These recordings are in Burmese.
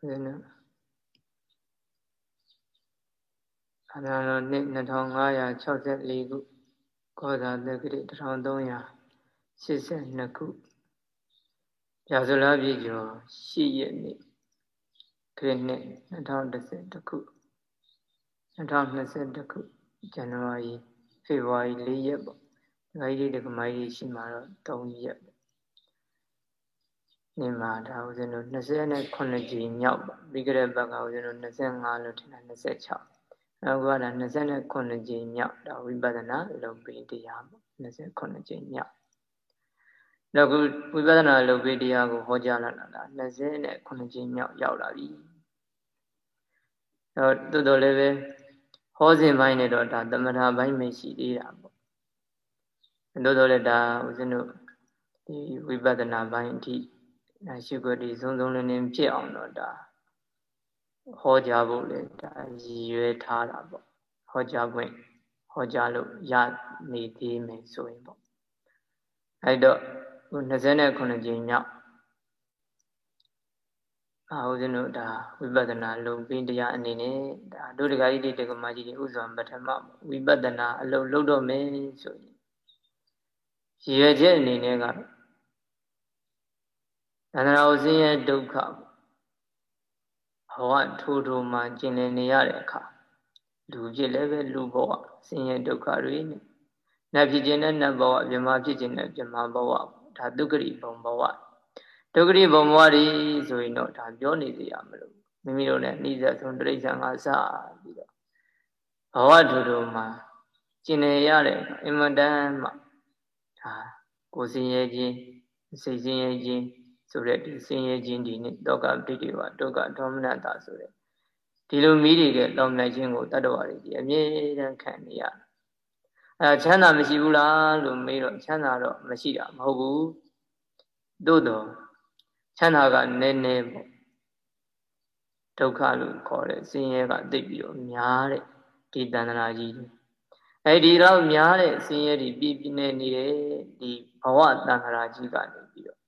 အနာတော်နှစ်2564ခုကောဇာတက္ကရာ1382ခုရာဇလပြည့်ကျော်8ရက်နေ့ခရစ်နှစ်2011ခု2021ခုဇန်နဝါရီဖေဖော်ဝါရီ4ရက်ပေါ့ဒကာကြီးဒကာမကြီးရှိမှာတော့3ရက်နေ့မှာဒါဦးဇင်းတို့29ကြိမ်မြောက်ပါပြီးကြတဲ့ဘက်ကဦးဇင်းတို့25လို့ထင်တာ26နောက်ကဒါ29ကြိမ်မြောက်ဒါဝိပဿနာလုပ်ပြီးတရားပေါ့29ကြိမ်မြောက်နောက်ဝိပဿနာလုပ်ပြီးတရားကိုဟောကြားလာတာ29ကြိမ်မြောက်ရောက်လာပြီတော်တော်လည်းပဲဟောစဉ်ပိုင်းနဲ့တော့ဒါသမထပိုင်းမရှိသေးတာပေါ့တော်တော်လည်းဒါဦးဇင်းတို့ဒီဝိပဿနာပိုင်းအထိရှုခွက်ဒီဆုံးဆုံးလင်းလင်းဖြစ်အောင်တော့ဒါဟောကြားဖို့လေဒါရည်ရွယ်ထားတာပေါ့ဟောကြားခွင့်ဟောကြားလို့ရနေသေးမယ်ဆိုရင်ပေါ့အဲ့တော့29ကြိမ်မြောက်ဦးဇင်းတို့ဒါဝိပဿနာလုံပင်းတရားအနေနဲ့ဒါတို့တက္ကကြီးတက္ကမကြီးတွေဥစွာပထမဝိပဿနာအလုပ်လုပ်တော့မယ်ဆိုရင်ရည်ရွယ်ချက်အနေနဲ့ကတော့သန္တရာဥစဉ်ရဲ့ဒုက္ခဘဝထိုးထိုးမှကျင်လည်နေရတဲ့အခါလူဖြစ်လည်းပဲလူဘဝဆင်းရဲဒုက္ခတွေနဲ့နတ်ဖြစ်ခြင်းနဲ့နတ်ဘဝမြမဖြစ်ခြင်းနဲ့မြမဘဝဒါဒုက္ခရိဘုံဘဝဒုက္ခရိဘုံဘဝတွေဆိုရင်တော့ဒါပြောနေသေးရမလို့မိမိတို့နဲ့နှိစက်ဆုံးတိရစ္ဆာန်ကစပြီးတော့ဘဝထိုးထိုးမှကျင်လည်ရတဲ့အင်မတန်မှဒါကိုယ်ဆင်းရဲခြင်းစိတ်ဆင်းရဲခြင်းဆိုတဲ့ဒီဆင်းရဲခြင်းဒီနဲ့ဒုက္ခပဋိဒေဝဒုက္ခဒေါမနတာဆိုတဲ့ဒီလိုမိတွေကလောင်လိုက်ခြင်းကိုတတ္တဝါတွေဒီအမြဲတမ်းခံနေရတယ်ချမ်းသာမရှိဘူးလားလို့မေးတော့ချမ်းသာတော့မရှိတာမဟုတ်ဘူးသို့တော့ချမ်းသာကနည်းနည်းပေါ့ဒုက္ခလို့ခေါ်တဲ့ဆင်းရဲကသိပ်ပြီးတော့များတဲ့ဒီတဏ္ဍာကြီးအဲဒီတော့များတဲ့ဆင်းရဲတွေပြည့်ပြည့်နေနေတဲ့ဒီဘဝတဏ္ဍာကြီးကနေပြီးတော့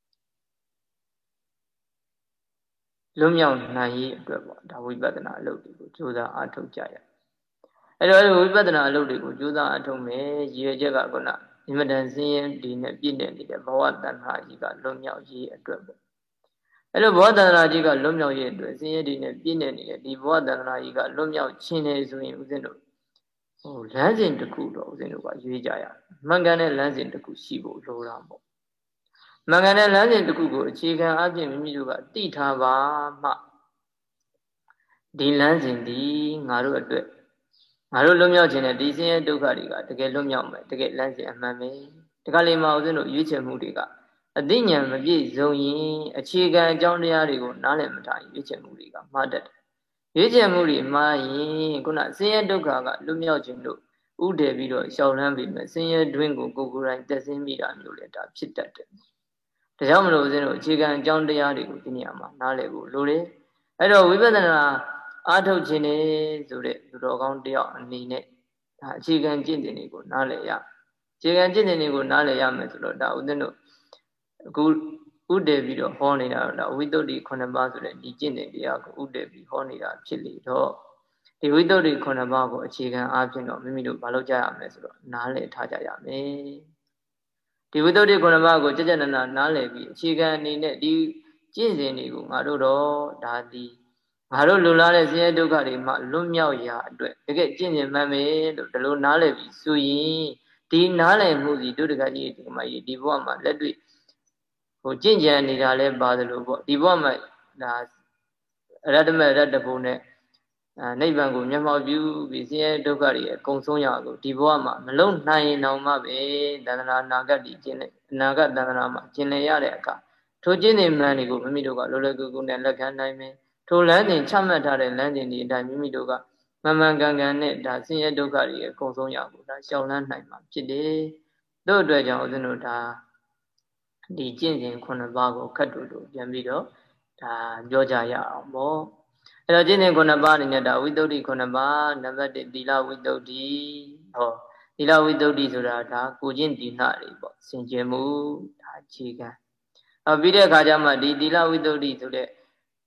လွတ်မြောက်နိုင်ရေးအတွက်ပေါ့ဒါဝိပဿနာအလုပ်တွေကိုကြိုးစားအားထုတ်ကြရအဲ့တော့ဝိပဿနာအလုပ်တွေကိုကြိုးစားအားထုတ်မယ်ရည်ရွယ်ချက်ကခုနအင်မတန်ဆင်းရဲဒီနဲ့ပြည့်နေတဲ့ဘဝတဏ္ဍာကြီးကလွတ်မြောက်ရေးအတွက်ပေါ့အဲ့လိုဘဝတဏ္ဍာကြီးကလွတ်မြောက်ရေးအတွက်ဆင်းရဲဒီနဲ့ပြည့်နေတဲ့ဒီဘဝတဏ္ဍာကြီးကလွတ်မြောက်ခြင်းလေဆိုရင်ဦးဇင်းတို့လမ်းစဉ်တစ်ခုတော့ဦးဇင်းတို့ကရွေးကြရမှန်ကန်တဲ့လမ်းစဉ်တစ်ခုရှိဖို့လိုတာပေါ့မှန်ကန်တဲ့လမ်းစဉ်တစ်ခုကိုအခြေခံအပြင်မိမိတို့ကသိထားပါမှဒီလမ်းစဉ်ဒီငါတို့အတွက်ငါတို့လွတ်မြောက်ခြင်းနဲ့ဒီဆင်းရဲဒုက္ခတွေကတကယ်လွတ်မြောက်မယ်တကယ်လမ်းစဉ်အမှန်ပဲဒီကလေးမှာဦးဇင်းတို့ရွေးချယ်မှုတွေကအသိဉာဏ်မပြည့်စုံရင်အခြေခံအကြောင်းတရားတွေကိုနားလည်မထားရင်ရွေးချယ်မှုတွေကမှားတတ်တယ်ရွေးချယ်မှုတွေမှားရင်ခုနဆင်းရဲဒုက္ခကလွတ်မြောက်ခြင်းတို့ဥတည်ပြီးတော့ရှောင်လန်းပြီးမယ်ဆင်းရဲတွင်းကိုကိုယ်ကိုယ်တိုင်တက်ဆင်းမိတာမျိုးလေဒါဖြစ်တတ်တယ်ဒါကြောင့်မလို့ဦးဇင်းတို့အခြေခံအကြောင်းတရားတွေကိုဒီနေရာမှာနားလည်ဖို့လိုတယ်အဲ့တော့ဝိပဿနာအားထုတ်ခြင်းနေဆိုတဲ့လူတော်ကောင်းတယောက်အနေနဲ့ဒါအခြေခံကျင့်စဉ်တွေကိုနားလည်ရအခြေခံကျင့်စဉ်တွေကိုနားလည်ရမယ်ဆိုတော့ဒါဦးဇင်းတို့အခုဥတည်ပြီးတော့ဟောနေတာတော့ဝိတ္တု9ပါးဆိုတဲ့ဒီကျင့်စဉ်တရားကိုဥတည်ပြီးဟောနေတာဖြစ်လေတော့ဒီဝိတ္တု9ပါးကိုအခြေခံအားဖြင့်တော့မိမိတို့မလုပ်ကြရမယ်ဆိုတော့နားလည်ထားကြရမယ်ဒီဝိတ္တု9ပါးကိုကြကြနနာနားလည်ပြီးအခြေခံအနေနဲ့ဒီကျင့်စဉ်တွေကိုငါတို့တော့ဒါဒီငါတို့လူလာတဲ့ဆင်းရဲဒုက္ခတွေမှလွတ်မြောက်ရာအတွက်တကယ်ကျင့်ကြံမှန်မယ်လို့ဒီလိုနားလည်ပြီးဆိုရင်ဒီနားလည်မှုစီတို့တကကြီးဒီမှာဒီဘဝမှာလက်တွေ့ကျင့်ကြံနေတာလဲပါတယ်လို့ပေါ့ဒီဘဝမှာဒါအရတ္တမရတ္တဘုံနဲ့နိဗ္ဗာန်ကိုမျက်မှောက်ပြုပြီးဆင်းရဲဒုက္ခတွေအကုန်ဆုံးရကိုဒီဘဝမှာမလုံနိုင်ရင်တော့မှပဲတဏ္ဍာနာဂတ်ဒီကျင့်အနာဂတ်တဏ္ဍာမှာကျင့်လည်ရတဲ့အခါထိုကျင့်နေမှန်တွေကိုမိမိတို့ကလောလောကူကူနဲ့လက်ခံနိုင်မယ်ထိုလမ်းစဉ်ချမှတ်ထားတဲ့လမ်းစဉ်ဒီအတိုင်းမိမိတို့ကမှန်မှန်ကန်ကန်နဲ့ဒါဆင်းရဲဒုက္ခတွေအကုန်ဆုံးရကိုဒါရှောင်လန်းနိုင်မှာဖြစ်တယ်တို့အတွက်ကြောင့်ဦးဇင်းတို့ဒါဒီကျင့်စဉ်9ပါးကိုခတ်တူတူပြန်ပြီးတော့ဒါပြောကြရအောင်ပေါ့အဲ့တော့ကျင့်စဉ်9ပါးအနေနဲ့ဒါဝိတ္တု9ပါးနံပါတ်1သီလဝိတ္တုသီလဝိတ္တုဆိုတာဒါကိုကျင့်သီလတွေပေါ့စင်ကြယ်မှုဒါအခြေခံပြီးတဲ့အခါကျမှဒီသီလဝိတ္တုဆိုတဲ့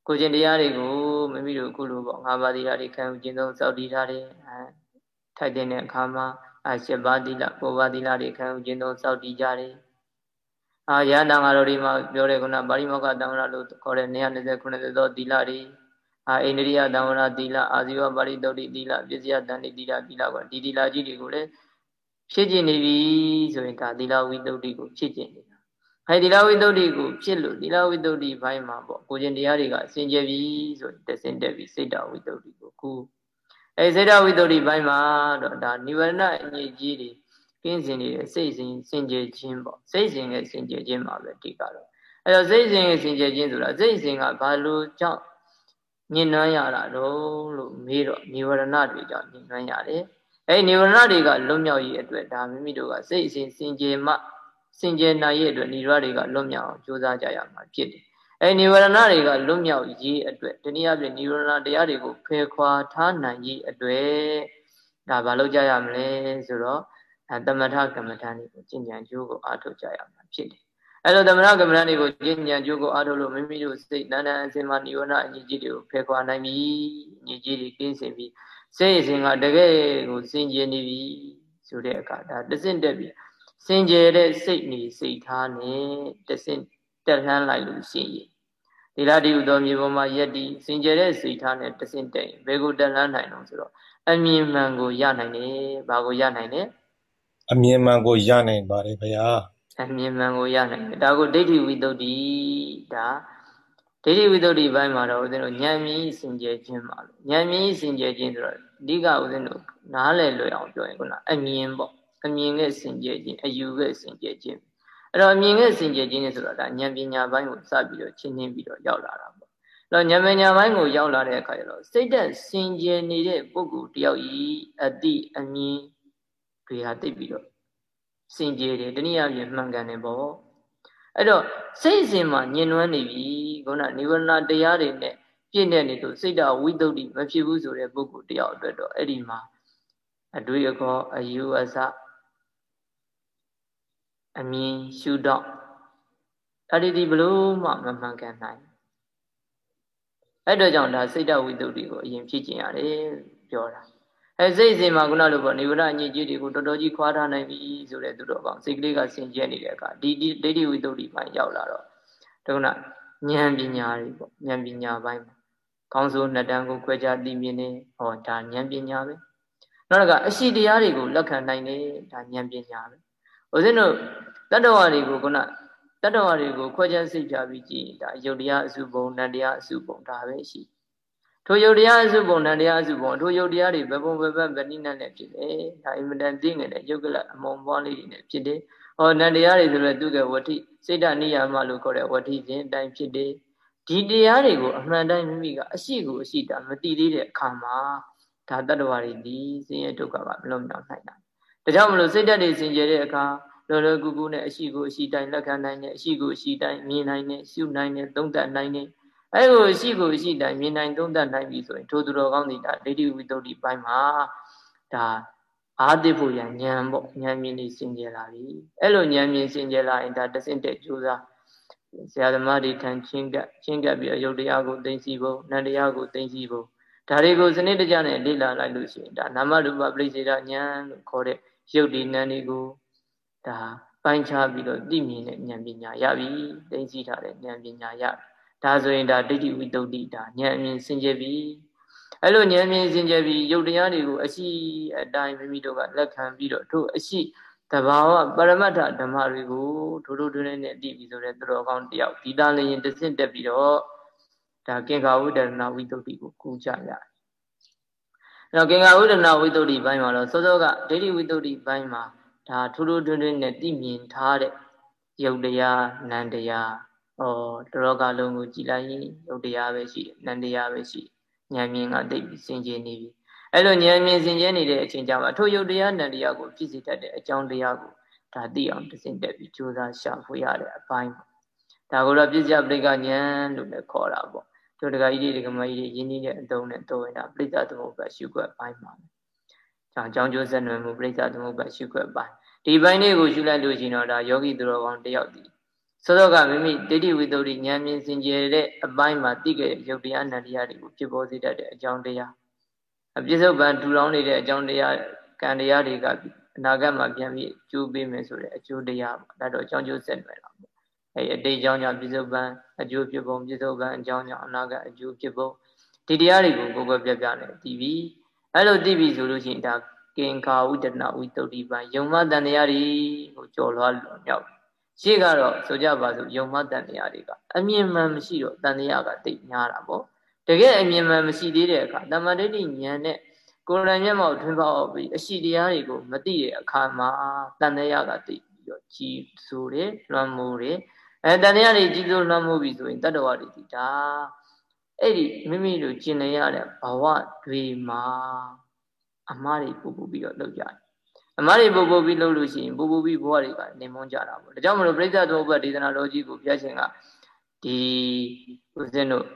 ကိုကျင်တရားတွေကိုမိမိတို့အခုလိုပေါ့၅ပါးသီလတွေခံယူခြင်းသုံးစောင့်တည်ထားတယ်ထိုက်တဲ့အခါမှာ၈ပါးသီလ၉ပါးသီလတွေခံယူခြင်းသုံးစောင့်တည်ကြတယ်ရဟန္တာငါတို့ဒီမှာပြောတဲ့ခုနပါဠိမောက္ခတံဝရလို့ခေါ်တဲ့229သောသီလတွေအိန္ဒိယတံဝရသီလအာဇီဝပါဠိတုတ်တိသီလပစ္စယတန်တိသီလကဒီသီလကြီးတွေကိုလည်းဖြစ်ကျင်နေပြီဆိုရင်ဒါသီလဝိတုဒ္ဓိကိုဖြစ်ကျင်နေတာသီလဝိတုဒ္ဓိကိုဖြစ်လို့သီလဝိတုဒ္ဓိဘိုင်းမှာပေါ့ကိုကျင်တရားတွေကစင်ကြယ်ပြီဆိုရင်တဆင့်တက်ပြီးစိတ်တဝိတုဒ္ဓိကိုခုစိတ်တဝိတုဒ္ဓိဘိုင်းမှာတော့ဒါနိဗ္ဗာန်အငြိကြီးတွေကင်းစင်နေတဲ့စိတ်စဉ်စင်ကြယ်ခြင်းပေါ့စိတ်စဉ်ရဲ့စင်ကြယ်ခြင်းမှာပဲဒီကတော့အဲ့တော့စိတ်စဉ်ရဲ့စင်ကြယ်ခြင်းဆိုတာစိတ်စဉ်ကဘာလို့ကြောင့်ညှဉ်းနှွမ်းရတာတော့လို့မေးတော့နိဝရဏတွေကြောင့်ညှဉ်းနှွမ်းရတယ်နိဝရဏတွေကလွတ်မြောက်ရေးအတွက်ဒါမိမိတို့ကစိတ်အစဉ်စင်ကြယ်မှစင်ကြယ်နိုင်ရဲ့အတွက်နိဝရဏတွေကလွတ်မြောက်အောင်ကြိုးစားကြရမှာဖြစ်တယ်နိဝရဏတွေကလွတ်မြောက်ရေးအတွက်တနည်းအားဖြင့်နိဝရဏတရားတွေကိုဖယ်ခွာထားနိုင်ရေးအတွက်ဒါဘာလုပ်ကြရမလဲဆိုတော့သမထကမ္မဋ္ဌာန်းတွေကိုကျင့်ကြံကြိုးကိုအားထုတ်ကြရမှာဖြစ်တယ်အဲ့လိုသမထကမ္မဋ္ဌာန်းတွေကိုကျင့်ကြံကြိုးကိုအားထုတ်လို့မိမိတို့စိတ်တန်တန်အစဉ်မှာနိဝရဏအညီကြီးတွေကိုဖယ်ခွာနိုင်ပြီအညီကြီးတွေကင်းစင်ပြီးစိတ်အစဉ်ကတကယ်ကိုစင်ကြယ်နေပြီဆိုတဲ့အခါဒါတဆင့်တက်ပြီးစင်ကြယ်တဲ့စိတ်နေစိတ်ထားနဲ့တဆင့်တက်လှမ်းလိုက်လို့ရှိရင်ဒီလားဒီဥသောမြေပေါ်မှာယက်ဒီစင်ကြယ်တဲ့စိတ်ထားနဲ့တဆင့်တက်ရင်ဘယ်ကိုတက်လှမ်းနိုင်တော့ဆိုတော့အမြင်မှန်ကိုရနိုင်တယ်။ဘာကိုရနိုင်လဲ။အမြင်မှန်ကိုရနိုင်ပါတယ်ဗျာ။အမြင်မှန်ကိုရနိုင်တယ်။ဒါကိုဒိဋ္ဌိဝိတ္တုဒါဒိဋ္ဌိဝိတ္တုဘိုင်းမှာတော့ဦးဇင်းတို့ဉာဏ်မြင်စင်ကြယ်ခြင်းပါလို့ဉာဏ်မြင်စင်ကြယ်ခြင်းဆိုတော့အဓိကဦးဇင်းတို့နားလည်လွယ်အောင်ပြောရင်ခုနအမြင်ပေါ့အမြင်နဲ့စင်ကြယ်ခြင်းအယူနဲ့စင်ကြယ်ခြင်းအဲ့တော့အမြင်နဲ့စင်ကြယ်ခြင်းနဲ့ဆိုတော့ဒါဉာဏ်ပညာဘိုင်းကိုစပြီးတော့ချင်းနှင်းပြီးတော့ရောက်လာတာပေါ့အဲ့တော့ဉာဏ်ပညာဘိုင်းကိုရောက်လာတဲ့အခါကျတော့စိတ်သက်စင်ကြယ်နေတဲ့ပုဂ္ဂိုလ်တယောက်ဤအတိအမြင်တွေဟာသိပြီးတော့စင်ကြယ်တယ်တနည်းအားဖြင့်မှန်ကန်တယ်ပေါ့အဲ့တော့စိတ်စဉ်မှာညှဉ်းနှွမ်းနေပြီခုနနိဗ္ဗာန်တရားတွေနဲ့ပြည့်တဲ့နေလို့စိတ်တဝိတ္တုမဖြစ်ဘူးဆိုတဲ့ပုဂ္ဂိုလ်တယောက်အတွက်တော့အဲ့ဒီမှာအတွေ့အခေါ်အယူအဆအမြင်ရှုတော့အဲ့ဒီဘလို့မှမမှန်ကန်နိုင်အဲ့တော့ကြောင့်ဒါစိတ်တဝိတ္တုကိုအရင်ဖြစ်ကျင်ရတယ်ပြောတာစိတ်စဉ်မှာခုနလိုပေါ့နိဗ္ဗာန်အညစ်အကြေးတွေကိုတော်တော်ကြီးခွာထားနိုင်ပြီဆိုတဲ့သူတော်ကောင်းစိတ်ကလေးကစင်ကြယ်နေတဲ့အခါဒီဒိဋ္ဌိဝိတ္တုပိုင်းရောက်လာတော့ဒုက္ခဉာဏ်ပညာတွေပေါ့ဉာဏ်ပညာပိုင်းမှာကောင်းဆိုးနှစ်တန်းကိုခွဲခြားသိမြင်နေဟောဒါဉာဏ်ပညာပဲနောက်တစ်ခါအရှိတရားတွေကိုလက်ခံနိုင်တယ်ဒါဉာဏ်ပညာပဲဦးဇင်းတို့တတ္တဝါတွေကိုခုနတတ္တဝါတွေကိုခွဲခြားစိတ်ပြပြီးကြည့်ဒါယုတ်တရားအစုပုံနံတရားအစုပုံဒါပဲရှိထိုယုတ်တရားအစုပုံနံတရားအစုပုံထိုယုတ်တရားတွေဘယ်ပုံဘယ်ဘက်ဗဏိနနဲ့ဖြစ်တယ်ဒါအင်မတန်သိငယ်တဲ့ယုတ်ကလအမုံပွားလေးတွေနဲ့ဖြစ်တယ်ဟောနံတရားတွေဆိုလည်းသူကဝဋ္ဌိစိတ်တနိယာမလို့ခေါ်တဲ့ဝဋ္ဌိစဉ်အတိုင်းဖြစ်တယ်ဒီတရားတွေကိုအမှန်တိုင်းမိမိကအရှိကိုအရှိတာမသိသေးတဲ့အခါမှာဒါတတ္တဝါတွေဒီဆင်းရဲဒုက္ခကမလွတ်မြောက်နိုင်တာဒါကြောင့်မလို့စိတ်ဓာတ်တွေစင်ကြယ်တဲ့အခါလောလောကူကူနဲ့အရှိကိုအရှိတိုင်းလက်ခံနိုင်တယ်အရှိကိုအရှိတိုင်းမြင်နိုင်တယ်ရှုနိုင်တယ်သုံးသပ်နိုင်တယ်အဲ့ကိုအရှိကိုအရှိတိုင်းမြင်နိုင်သုံးသပ်နိုင်ပြီဆိုရင်ထိုသူတော်ကောင်းတွေဒါဒိဋ္ဌိဝိတ္တုပိုင်းမှာဒါအာတိဖို့ရဉာဏ်ပေါ့ဉာဏ်မြင်နေစင်ကြယ်လာပြီအဲ့လိုဉာဏ်မြင်စင်ကြယ်လာရင်ဒါတဆင့်တဲ့ကြိုးစားဆရာသမားတွေထံချင်းကပ်ပြီးရုပ်တရားကိုသိသိဖို့နံတရားကိုသိသိဖို့ဒါတွေကိုစနစ်တကျနဲ့လေ့လာလိုက်လို့ရှိရင်ဒါနာမရူပပရိစ္ဆေဒဉာဏ်လို့ခေါ်တဲ့ရုပ်ဒီနံတွေကိုဒါပိုင်းခြားပြီးတော့သိမြင်တဲ့ဉာဏ်ပညာရပြီသိသိထားတဲ့ဉာဏ်ပညာရဒါဆိုရင်ဒါဒိဋ္ဌိဝိတ္တုဒါဉာဏ်အမြင်စင်ကြယ်ပြီအဲ့လိုဉာဏ်မြင်စင်ကြယ်ပြီးရုပ်တရားတွေကိုအရှိအတိုင်းမိမိတို့ကလက်ခံပြီးတော့တို့အရှိတဘာဝပရမတ္ထဓမ္မတွေကိုထိုးထိုးထွင်းထွင်းနဲ့သိပြီဆိုတဲ့သူတော်ကောင်းတယောက်ဒီသားလျင်တစ်ဆင့်တက်ပြီးတော့ဒါကင်္ခာဝိဒနာဝိတ္တုကိုကူကြရတယ်။အဲ့တော့ကင်္ခာဝိဒနာဝိတ္တုဘိုင်းမှာတော့စောစောကဒိဋ္ဌိဝိတ္တုဘိုင်းမှာဒါထိုးထိုးထွင်းထွင်းနဲ့သိမြင်ထားတဲ့ယုတ်တရားနံတရားတလောကလုံးကိုကြည်လိုက်ရင်ယုတ်တရားပဲရှိတယ်နံတရားပဲရှိဉာဏ်မြင်ကသိပြီးစင်ကြယ်နေပြီအဲ့လိုဉာဏ်မြင်စင်ကြယ်နေတဲ့အချိန်ကျမှထိုယုတ်တရားနံတရားကိုဖြစ်စေတတ်တဲ့အကြောင်းတရားကိုဒါသိအောင်တစင်တက်ပြီးကြိုးစားရှာဖွေရတဲ့အပိုင်းဒါကိုတော့ပြစ္ဆယပရိက္ခဉာဏ်လို့လည်းခေါ်တာပေါ့တို့တက္ကကြီးတွေဒကမကြီးတွေယဉ်ကျေးတဲ့အတုံးနဲ့တော်ဝင်တာပြိဿသမုပ္ပါရှုခွက်ပိုင်းမှာအကြောင်းကျိုးဆက်နွယ်မှုပြိဿသမုပ္ပါရှုခွက်ပိုင်းဒီပိုင်းလေးကိုရှုလိုက်လို့ရှိရင်တော့ဒါယောဂီသူတော်ကောင်းတယောက်ဒီစောစောကမိမိဒိဋ္ဌိဝိတ္တုဉာဏ်မြင်စင်ကြယ်တဲ့အပိုင်းမှာသိခဲ့တဲ့ယုတ်တရားနံတရားတွေကိုဖြစ်ပေါ်စေတတ်တဲ့အကြောင်းတရားအပြစ္ဆုတ်ပံထူထောင်နေတဲ့အကြောင်းတရားကံတရားတွေကအနာဂတ်မှာပြန်ပြီးကျိုးပေးမယ်ဆိုတဲ့အကျိုးတရားပေါ့ဒါတော့အကြောင်းကျိုးဆက်နွယ်တာပေါ့အဲဒီအတိတ်အကြောင်းကြောင့်ပြစ္ဆုတ်ပံအကျိုးဖြစ်ပုံပြစ္ဆုတ်ပံအကြောင်းကြောင့်အနာဂတ်အကျိုးဖြစ်ပုံဒီတရားတွေကိုကိုယ်ကိုယ်ပြပြနဲ့သိပြီအဲ့လိုသိပြီဆိုလို့ရှိရင်ဒါကင်္ခာဝိတ္တနာဝိတ္တုပံယုံမတန်တရားတွေကိုကြော်လွှားလွန်မြောက်ရှေ့ကတော့ဆိုကြပါစို့ယုံမတန်တရားတွေကအမြင်မှန်မရှိတော့တန်တရားကတိတ်များတာပေါ့တကယ်အမြင်မှန်မရှိသေးတဲ့အခါတမ္မာဒိဋ္ဌိဉာဏ်နဲ့ကိုယ်တိုင်မျက်မှောက်ထွန်းပေါက်ပြီးအရှိတရားတွေကိုမသိတဲ့အခါမှာတန်တရားကတိတ်ပြီးတော့ကြီးဆိုတယ်လွှမ်းမိုးတယ်တန်တရားတွေကြီးစိုးလွှမ်းမိုးပြီဆိုရင်တတ္တဝါတွေဒီဒါအဲ့ဒီမိမိတို့ကျင်နေရတဲ့ဘဝတွေမှာအမှားတွေပူပူပြီးတော့လုပ်ကြတယ်အမှားတွေပူပူပြီးလုပ်လို့ရှိရင်ပူပူပြီးဘဝတွေကနေမွန်းကြတာပေါ့ဒါကြောင့်မလို့ပြိဿသမုပ္ပါဒေသနာတော်ကြီးကိုဘုရားရှင်ကဒီဦးဇင်းတို့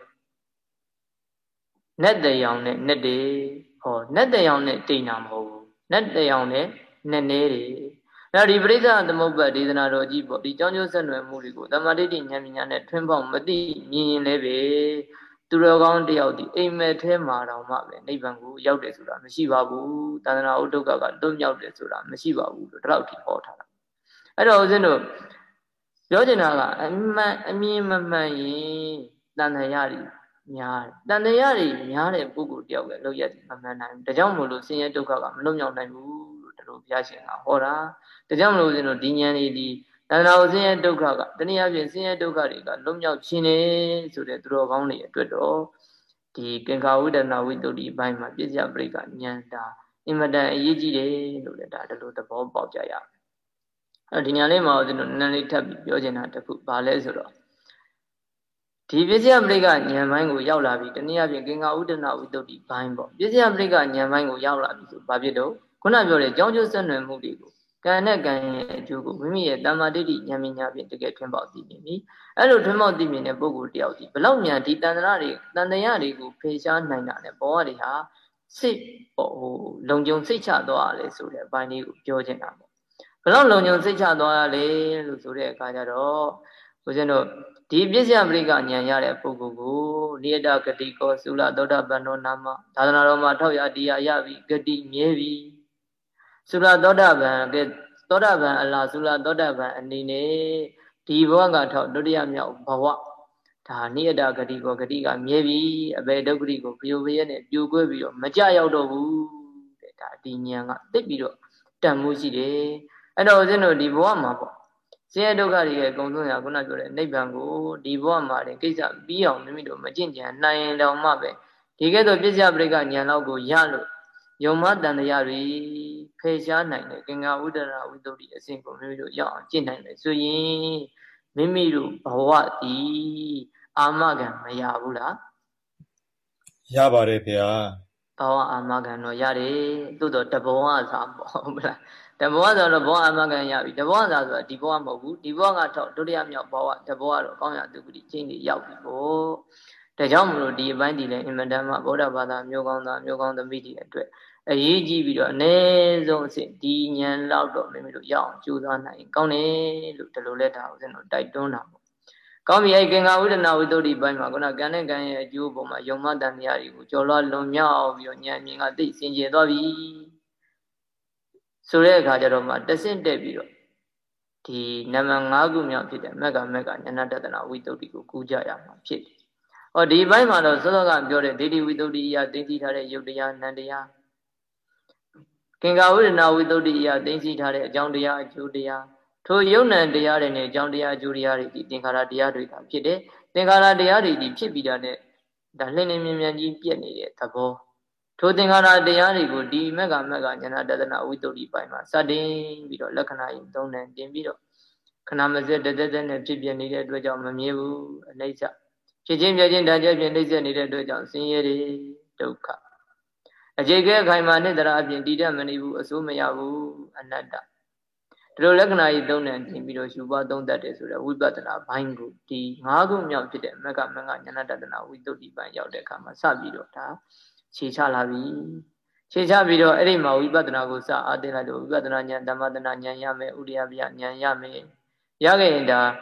နတ်တရောင်နဲ့နတ်တွေဟောနတ်တရောင်နဲ့တိတ်နာမဟုတ်ဘူးနတ်တရောင်နဲ့နတ်နေတွေအဲ့ဒီပြိဿသမုပ္ပါဒေသနာတော်ကြီးပေါ့ဒီကြောင်းကျိုးဆက်နွယ်မှုတွေကိုတမ္မာဒိဋ္ဌိဉာဏ်ပညာနဲ့ထွန်းပေါက်မသိမြင်ရင်လည်းပဲသူတော်ကောင်းတယောက်ဒီအိမ်မက်ထဲမှာတော့မှပဲနိဗ္ဗာန်ကိုရောက်တယ်ဆိုတာမရှိပါဘူးသာသနာဥဒုက္ခကလွတ်မြောက်တယ်ဆိုတာမရှိပါဘူးလို့ဒီလောက်ထိဟောထားတာအဲ့တော့ဦးဇင်းတို့ပြောချင်တာကအမြင်မမှန်ရင်တန်တရားတွေများတယ်တန်တရားတွေများတဲ့ပုဂ္ဂိုလ်တယောက်လည်းလောက်ရတယ်မမှန်နိုင်ဘူးဒါကြောင့်မို့လို့ဆင်းရဲဒုက္ခကမလွတ်မြောက်နိုင်ဘူးလို့ဒီလိုဘုရားရှင်ကဟောတာဒါကြောင့်မလို့ဦးဇင်းတို့ဒီဉာဏ်တွေဒီတဏှာကိုဆင်းရဲဒုက္ခကတနည်းအားဖြင့်ဆင်းရဲဒုက္ခတွေကလွတ်မြောက်ခြင်းနေဆိုတဲ့သူတော်ကောင်းတွေအတွက်တော့ဒီကင်္ခာဝိတ္တနာဝိတ္တုဒီဘိုင်းမှာပြည့်စက်ပရိက္ခဉာဏ်တာအင်မတန်အရေးကြီးတယ်လို့လည်းဒါဒီလိုသဘောပေါက်ကြရအောင်ဒီညာလေးမှာဦးဇင်းတို့နည်းနည်းလေးထပ်ပြီးပြောချင်တာတစ်ခုဘာလဲဆိုတော့ဒီပြည့်စက်ပရိက္ခဉာဏ်ပိုင်းကိုရောက်လာပြီတနည်းအားဖြင့်ကင်္ခာဝိတ္တနာဝိတ္တုဒီဘိုင်းပေါ့ပြည့်စက်ပရိက္ခဉာဏ်ပိုင်းကိုရောက်လာပြီဆိုဘာဖြစ်တော့ခုနပြောတဲ့ကြောင်းကျိုးဆက်နွယ်မှုတွေကိုကံနဲ့ကံရဲ့အကျိုးကိုမိမိရဲ့တမ္မာဒိဋ္ဌိဉာဏ်ပညာဖြင့်တကယ်ထွန်းပေါက်သိမြင်ပြီအဲ့လိုထွန်းပေါက်သိမြင်တဲ့ပုဂ္ဂိုလ်တယောက်ဒီဘလောက်မြန်ဒီတန်တရားတွေကိုဖေရှားနိုင်တာနဲ့ဘောတွေဟာစိတ်လုံခြုံစိတ်ချသွားရလေဆိုတဲ့အပိုင်းလေးကိုပြောချင်တာပေါ့ဘလောက်လုံခြုံစိတ်ချသွားရလေလို့ဆိုတဲ့အခါကျတော့ဦးဇင်းတို့ဒီပြစ္ဆယပရိက္ခဉာဏ်ရတဲ့ပုဂ္ဂိုလ်ကိုနိယတဂတိကောသုလသောတာပန်နောနာမသာသနာတော်မှာထောက်ရတရားရပြီဂတိမြဲပြီသုလသောတာပန်ကသောတာပန်အလားသုလသောတာပန်အနေနဲ့ဒီဘဝကထောက်ဒုတိယမြောက်ဘဝဒါနိယတဂတိကောဂတိကမြဲပြီအဘေဒုက္ခတိကိုဖျို့ဖျက်နဲ့ပြိုကွဲပြီးတော့မကြရောက်တော့ဘူးတဲ့ဒါဒီဉာဏ်ကသိပြီးတော့တန်မှုရှိတယ်အဲ့တော့ဦးဇင်းတို့ဒီဘဝမှာပေါ့ဆင်းရဲဒုက္ခတွေရဲ့အကုန်လုံးရာခုနပြောတဲ့နိဗ္ဗာန်ကိုဒီဘဝမှာတင်ကိစ္စပြီးအောင်မိမိတို့မကျင့်ကြံနိုင်ရင်တော့မှပဲဒီကဲ့သို့ပြစ္ဆယပရိက္ခဉာဏ်လောက်ကိုရလို့ယုံမတန်တရားတွေဖယ်ရှားနိုင်တဲ့ကင်္ဂဝိတ္တနာဝိတ္တုဒီအစဉ်ကိုမိမိတို့ရောက်အောင်ကျင့်နိုင်မယ်ဆိုရင်မိမိတို့ဘဝဒီအာမခံမရဘူးလားရပါတယ်ဗျာဘဝအာမခံတော့ရတယ်သို့တော့တဘဝသာပေါ့ဟုတ်မလားတဘဝဆိုတော့ဘဝအာမခံရပြီတဘဝသာဆိုတာဒီဘဝမဟုတ်ဘူးဒီဘဝကထောက်ဒုတိယမြောက်ဘဝတဘဝတော့ကောင်းရသူတိချင်းတွေရောက်ပြီပေါ့ဒါကြောင့်မလို့ဒီအပိုင်းဒီလည်းအင်မတန်မှဗုဒ္ဓဘာသာမျိုးကောင်းသားမျိုးကောင်းသမီးတွေအတွက်အရေးကြီးပြီးတော့အ ਨੇ ဆုံးအစ်ဒီဉာဏ်လောက်တော့မိမိတို့ရအောင်ကြိုးစားနိုင်ကောင်းတယ်လို့ဒီလိုလဲဒါဦးဇင်းတို့တိုက်တွန်းတာပေါ့ကောင်းပြီအဲ့ကင်္ဂဝိဒနာဝိတ္တုဒီပိုင်းမှာခုနကံနဲ့ကံရဲ့အကျိုးပုံမှာယုံမတန်တရားတွေကိုကြော်လွှားလွန်မြောက်ပြီးတော့ဉာဏ်မြင်ကသိစင်ကြယ်သွားပြီဆိုတဲ့အခါကျတော့မှတဆင့်တက်ပြီးတော့ဒီနံပါတ်5ခုမြောက်ဖြစ်တဲ့မက္ကဉာဏတတနာဝိတ္တုဒီကိုကူးကြရမှာဖြစ်တယ်ဟောဒီဘိုင်းမှာတော့စောစောကပြောတဲ့ဒိဋ္ဌိဝိတ္တုဒီအရာသိသိထားတဲ့ယုတ်တရားနံတရားကင်္ဂဝိဒနာဝိတ္တုဒီအရာသိသိထားတဲ့အကြောင်းတရားအကျိုးတရားထိုယုတ်နံတရားတွေနဲ့အကြောင်းတရားအကျိုးတရားတွေဒီသင်္ခါရတရားတွေကဖြစ်တယ်သင်္ခါရတရားတွေဒီဖြစ်ပြီးတာနဲ့ဒါလှည့်လည်မြင်မြန်ကြီးပြည့်နေတဲ့သဘောထိုသင်္ခါရတရားတွေကိုဒီမက္ကဉာဏတတနာဝိတ္တုဒီပိုင်းမှာစတင်ပြီးတော့လက္ခဏာရင်သုံးတယ်တင်ပြီးတော့ခဏမစက်တသက်နဲ့ဖြစ်ပြနေတဲ့အတွက်ကြောင့်မမြဲဘူးအနိစ္စဖြစ်ချင်းပြချင်းတန်ကြပြင်းနှိမ့်ဆက်နေတဲ့အတွက်ကြောင့်ဆင်းရဲတွေဒုက္ခအခြေခဲအခိုင်မာနဲ့တရားအပြင်တည်တတ်မနေဘူးအစိုးမရဘူးအနတ္တဒီလိုလက္ခဏာကြီးသုံးတယ်တင်ပြီးတော့ရှုပွားသုံးတတ်တယ်ဆိုတော့ဝိပဿနာဘိုင်းကိုဒီ၅ခုမြောက်ဖြစ်တဲ့မက္ကဉာဏတတနာဝိတ္တုဒီပိုင်းရောက်တဲ့အခါမှာစပြီးတော့ဒါခြေချလာပြီခြေချပြီးတော့အဲ့ဒီမှာဝိပဿနာကိုစအားသိလိုက်လို့ဝိပဿနာဉာဏ်ဓမ္မတနာဉာဏ်ရမယ်ဥဒိယပြဉာဏ်ရမယ်ရခဲ့ရင်ဒါ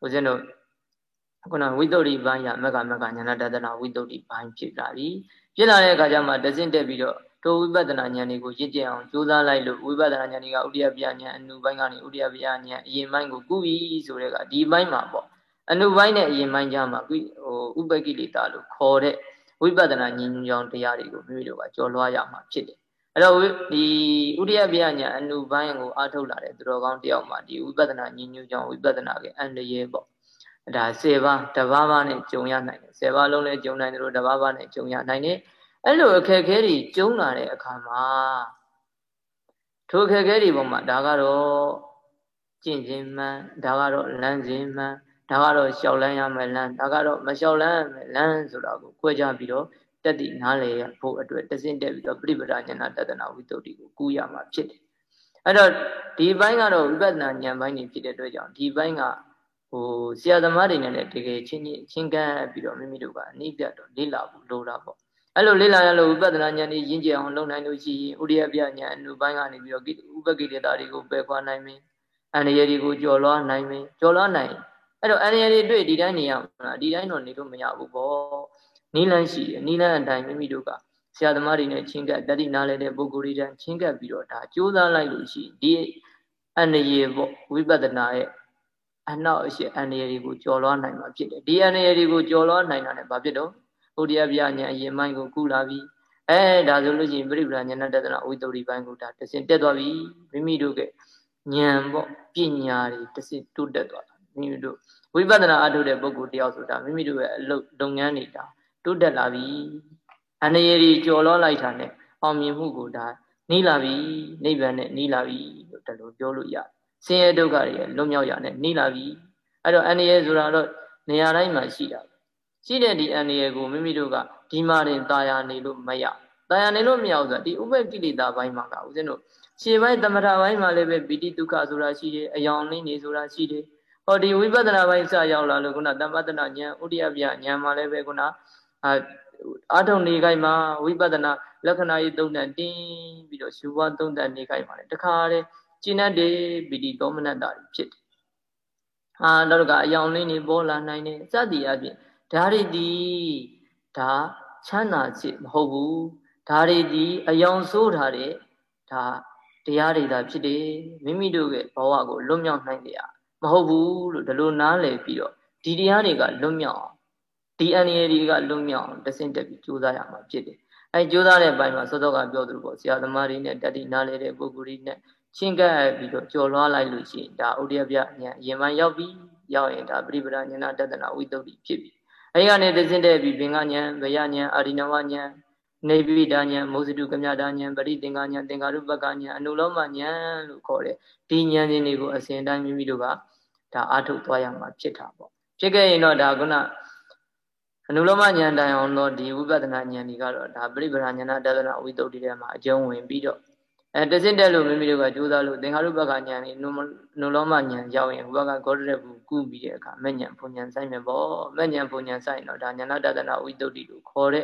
ဦးဇင်းတို့ခုနဝိတ္တုရိပိုင်းရမကညာနာတဒနာဝိတ္တုရိပိုင်းဖြစ်လာပြီဖြစ်လာတဲ့အခါကျမှတဆင့်တက်ပြီးတော့ထိုဝိပဿနာဉာဏ်တွေကိုရင့်ကျက်အောင်ကြိုးစားလိုက်လို့ဝိပဿနာဉာဏ်တွေကဥဒိယပြဉာဏ်အနုပိုင်းကနေဥဒိယပြဉာဏ်အရင်ပိုင်းကိုကူးပြီးဆိုတဲ့ကဒီပိုင်းမှာပေါ့အနုပိုင်းနဲ့အရင်ပိုင်းကြားမှာဥပကိလေသာလို့ခေါ်တဲ့ဝိပဿနာဉာဏ်ကြောင့်တရားတွေကိုမိမိတို့ကကြော်လွှားရမှာဖြစ်တယ်အဲ့တော့ဒီဥဒိယပြဉာဏ်အနုပိုင်းကိုအားထုတ်လာတဲ့သူတော်ကောင်းတယောက်မှာဒီဝိပဿနာဉာဏ်ကြောင့်ဝိပဿနာကအန္တရာယ်ပေါ့ဒါ10ပါးတပါးပါးနဲ့ကြုံရနိုင်တယ်10ပါးလုံးလည်းကြုံနိုင်တယ်လို့တပါးပါးနဲ့ကြုံရနိုင်တယ်အဲ့လိုအခက်အခဲတွေကြုံလာတဲ့အခါမှာထိုအခက်အခဲတွေပေါ်မှာဒါကတော့ကျင့်ခြင်းမှန်ဒါကတော့လမ်းစဉ်မှန်ဒါကတော့လျှောက်လန်းရမယ်လမ်းဒါကတော့မလျှောက်လန်းရမယ်လမ်းဆိုတာကိုကြွယ်ကြပြီးတော့တက်တည်နားလည်ရဖို့အတွက်တစင့်တက်ပြီးတော့ပြိပဒဉာဏတဒနာဝိတ္တုကိုကူးရမှာဖြစ်တယ်အဲ့တော့ဒီဘိုင်းကတော့ဝိပဿနာဉာဏ်ပိုင်းနေဖြစ်တဲ့အတွက်ကြောင့်ဒီဘိုင်းကဆရာသမားတွေနဲ့တကယ်ချင်းကပ်ပြီးတော့မိမိတို့ကအနိပြတ်တော့လေ့လာဖို့လိုတာပေါ့အဲ့လိုလေ့လာရလို့ဝိပဿနာဉာဏ်ကြီးရင့်ကျက်အောင်လုပ်နိုင်လို့ရှိရင်ဥဒိယပြဉာဏ်အနုပိုင်းကနေပြီးတော့ဥပကိလေသာတွေကိုပယ်ခွာနိုင်မယ်အန္တရာယ်တွေကိုကျော်လွှားနိုင်မယ်ကျော်လွှားနိုင်အဲ့တော့အန္တရာယ်တွေတွေ့ဒီတိုင်းနေရမှာလားဒီတိုင်းတော့နေလို့မရဘူးပေါ့နီလန်းရှိတယ်နီလန်းအတိုင်းမိမိတို့ကဆရာသမားတွေနဲ့ချင်းကပ်တတိနာလဲတဲ့ပုဂ္ဂိုလ်တွေတန်းချင်းကပ်ပြီးတော့ဒါကြိုးစားလိုက်လို့ရှိရင်ဒီအန္တရာယ်ပေါ့ဝိပဿနာရဲ့အနောက်အရှိအန္တရာယ်တွေကိုကျော်လွှားနိုင်မှာဖြစ်တယ်ဒီအန္တရာယ်တွေကိုကျော်လွှားနိုင်တာနဲ့ဘာဖြစ်တော့ဥဒိယပြဉာဏ်အရင်ပိုင်းကိုကူလာပြီဒါဆိုလို့ရှိရင်ပြိပဒဉာဏတဒနာဝိတ္တုရိပိုင်းကိုဒါတစင်တက်သွားပြီမိမိတို့ကဉာဏ်ပေါ့ပညာတွေတစင်တိုးတက်သွားတာမိမိတို့ဝိပဿနာအထုတ်တဲ့ပုဂ္ဂိုလ်တယောက်ဆိုတာမိမိတို့ရဲ့အလုပ်ငန်းတွေဒါတိုးတက်လာပြီအန္တရာယ်တွေကျော်လွှားလိုက်တာနဲ့အောင်မြင်မှုကိုဒါနှီးလာပြီနိဗ္ဗာန်နဲ့နှီးလာပြီလို့တလို့ပြောလို့ရတယ်ဆင်းရဲဒုက္ခတွေလွတ်မြောက်ရနဲ့နှီးလာပြီအဲ့တော့အန္တရာယ်ဆိုတာတော့နေရာတိုင်းမှာရှိတာရှိတဲ့ဒီအန္တရာယ်ကိုမိမိတို့ကဒီမှာတင်ตายာနေလို့မရตายာနေလို့မရဘူးဆိုတာဒီဥပ္ပကိလေသာပိုင်းမှာကဦးဇင်းတို့ရှေ့ပိုင်းသမထပိုင်းမှာလည်းပဲပိဋိဒုက္ခဆိုတာရှိတယ်အယောင်လေးနေဆိုတာရှိတယ်ဟောဒီဝိပဿနာပိုင်းစရောက်လာလို့ခုနသမ္ပတ္တနာဉာဏ်ဥဒိယပြဉာဏ်မှာလည်းပဲခုနအာထုံနေခိုင်မှာဝိပဿနာလက္ခဏာရေးသုံးတန်တင်းပြီးတော့ရှုပွားသုံးတန်နေခိုင်မှာလည်းတခါတည်းကျင့်တတ်တယ်ပိဋိသောမနတ္တဖြစ်တယ်နောက်ကအယောင်လေးနေပေါ်လာနိုင်တယ်စသည်အပြင်ဒါတွေဒီဒါချမ်းသာခြင်းမဟုတ်ဘူးဒါတွေဒီအယောင်ဆိုးထားတဲ့ဒါတရားတွေသာဖြစ်တယ်မိမိတို့ရဲ့ဘဝကိုလွတ်မြောက်နိုင်တယ်မဟုတ်ဘူးလို့ဒီလိုနားလည်ပြီးတော့ဒီတရားတွေကလွတ်မြောက်အောင်ဒီအန္တရာယ်တွေကလွတ်မြောက်အောင်တဆင့်တက်ပြီးကြိုးစားရမှာဖြစ်တယ်အဲကြိုးစားတဲ့ဘက်မှာစောစောကပြောသလိုပေါ့ဆရာသမားတွေနဲ့တတိနားလေတဲ့ပုဂ္ဂိုလ်တွေနဲ့ချင်းကပ်ပြီးတော့ကြော်လွှားလိုက်လို့ရှိရင်ဒါဥဒိယပြဉာဏ်အရင်မှရောက်ပြီးရောက်ရင်ဒါပြိပဒဉာဏတဒနာဝိတ္တုဖြစ်ပြီအဲဒီကနေတဆင့်တက်ပြီးဘင်္ဂဉာဏ်ဗယဉာဏ်အာရိနဝဉာဏ်နေဗိဒဉာဏ်မောဇတုကမြတာဉာဏ်ပရိသင်္ခဉာဏ်သင်္ကာရုပ္ပကဉာဏ်အနုလောမဉာဏ်လို့ခေါ်တဲ့ဒီဉာဏ်တွေကိုအစဉ်တိုင်းမိမိတို့ကဒါအားထုတ်သွားရမှာဖြစ်တာပေါ့ဖြစ်ခဲ့ရင်တော့ဒါကုဏအနုလောမဉာဏ်တိုင်အောင်တော့ဒီဝိပဿနာဉာဏ်တွေကတော့ဒါပြိပဒဉာဏတဒနာဝိတ္တုထဲမှာအကျုံးဝင်ပြီးတော့တစင့်တက်လို့မိမိတို့ကကြိုးစားလို့သင်္ခါရုပ္ပကဉာဏ်နဲ့နုလောမဉာဏ်ရောက်ရင်ဘုရားကဂေါတရဘူးကုပြီးတဲ့အခါမဲ့ဉာဏ်ဘုံဉာဏ်ဆိုင်မယ်ပေါ့မဲ့ဉာဏ်ဘုံဉာဏ်ဆိုင်တော့ဒါဉာဏတဒနာဝိတ္တုလို့ခေါ်တဲ့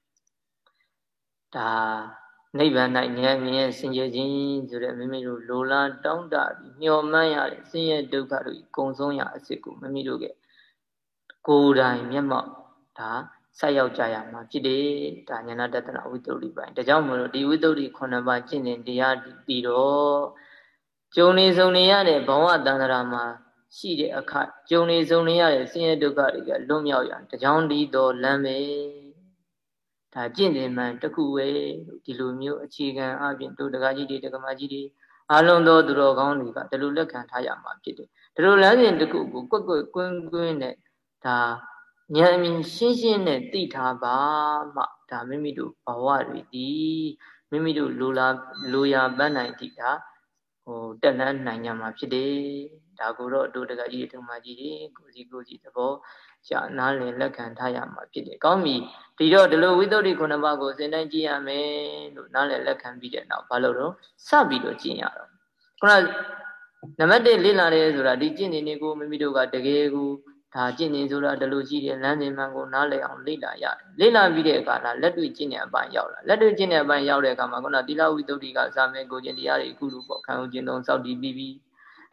ဒါနိဗ္ဗာန်၌ဉာဏ်မြင်ဆင်ခြင်ခြင်းဆိုတဲ့မိမိတို့လိုလားတောင်းတပြီးမျှော်မှန်းရတဲ့ဆင်းရဲဒုက္ခတို့ကုံဆုံးရာအစစ်ကိုမိမိတို့ကကိုယ်တိုင်မျက်မှောက်ဒါဆက်ရောက်ကြရမှာဖြစ်တယ်ဒါဉာဏတဒနာဝိတ္တုပိုင်းဒါကြောင့်မလို့ဒီဝိတ္တု9ပါးကျင့်တဲ့တရားပြီးတော့ကြုံနေစုံနေရတဲ့ဘဝတန္တရာမှာရှိတဲ့အခါကြုံနေစုံနေရတဲ့ဆင်းရဲဒုက္ခတွေကလွတ်မြောက်ရတကြောင်ဒီတော်လမ်းပဲဒါကျင့်တယ်မှန်တခုပဲဒီလိုမျိုးအခြေခံအပြင်တို့တက္ကကြီးတွေတက္ကမကြီးတွေအလုံးသောသူတော်ကောင်းတွေကဒီလိုလက်ခံထားရမှာဖြစ်တယ်ဒီလိုလမ်းစဉ်တစ်ခုကိုကွက်ကွင်းနဲ့ဒါဉာဏ်အမြင်ရှင်းရှင်းနဲ့သိထားပါမှဒါမိမိတို့ဘဝတွေဒီမိမိတို့လိုရာပန်းနိုင်တိတာတက်လန်းနိုင်ကြမှာဖြစ်တယ်ဒါကိုတော့တို့တက္ကကြီးထုံမကြီးတွေကိုစီသဘောရှာနားလည်လက်ခံထားရမှာဖြစ်တယ်ကောင်းပြီဒီတော့ဒီလိုဝိတ္တု9ပါးကိုစဉ်းတိုင်းကြည့်ရမယ်လို့နားလည်လက်ခံပြီးတဲ့နောက်ဘာလို့တော့စပြီးတော့ကျင့်ရတော့ခုနနံပါတ်1လေ့လာတယ်ဆိုတာဒီကျင့်နေကိုမိမိတို့ကတကယ်ကိုဒါကျင့်နေဆိုတာဒီလိုရှိတယ်လမ်းစဉ်မှန်ကိုနားလည်အောင်လေ့လာရတယ်လေ့လာပြီးတဲ့အခါလက်တွေ့ကျင့်တဲ့အပိုင်းရောက်လာလက်တွေ့ကျင့်တဲ့အပိုင်းရောက်တဲ့အခါမှာခုနသီလဝိတ္တုကစာမဲကိုကျင့်တရားတွေအခုလိုပေါ့ခံယူခြင်းသုံးစောင့်တည်ပြီး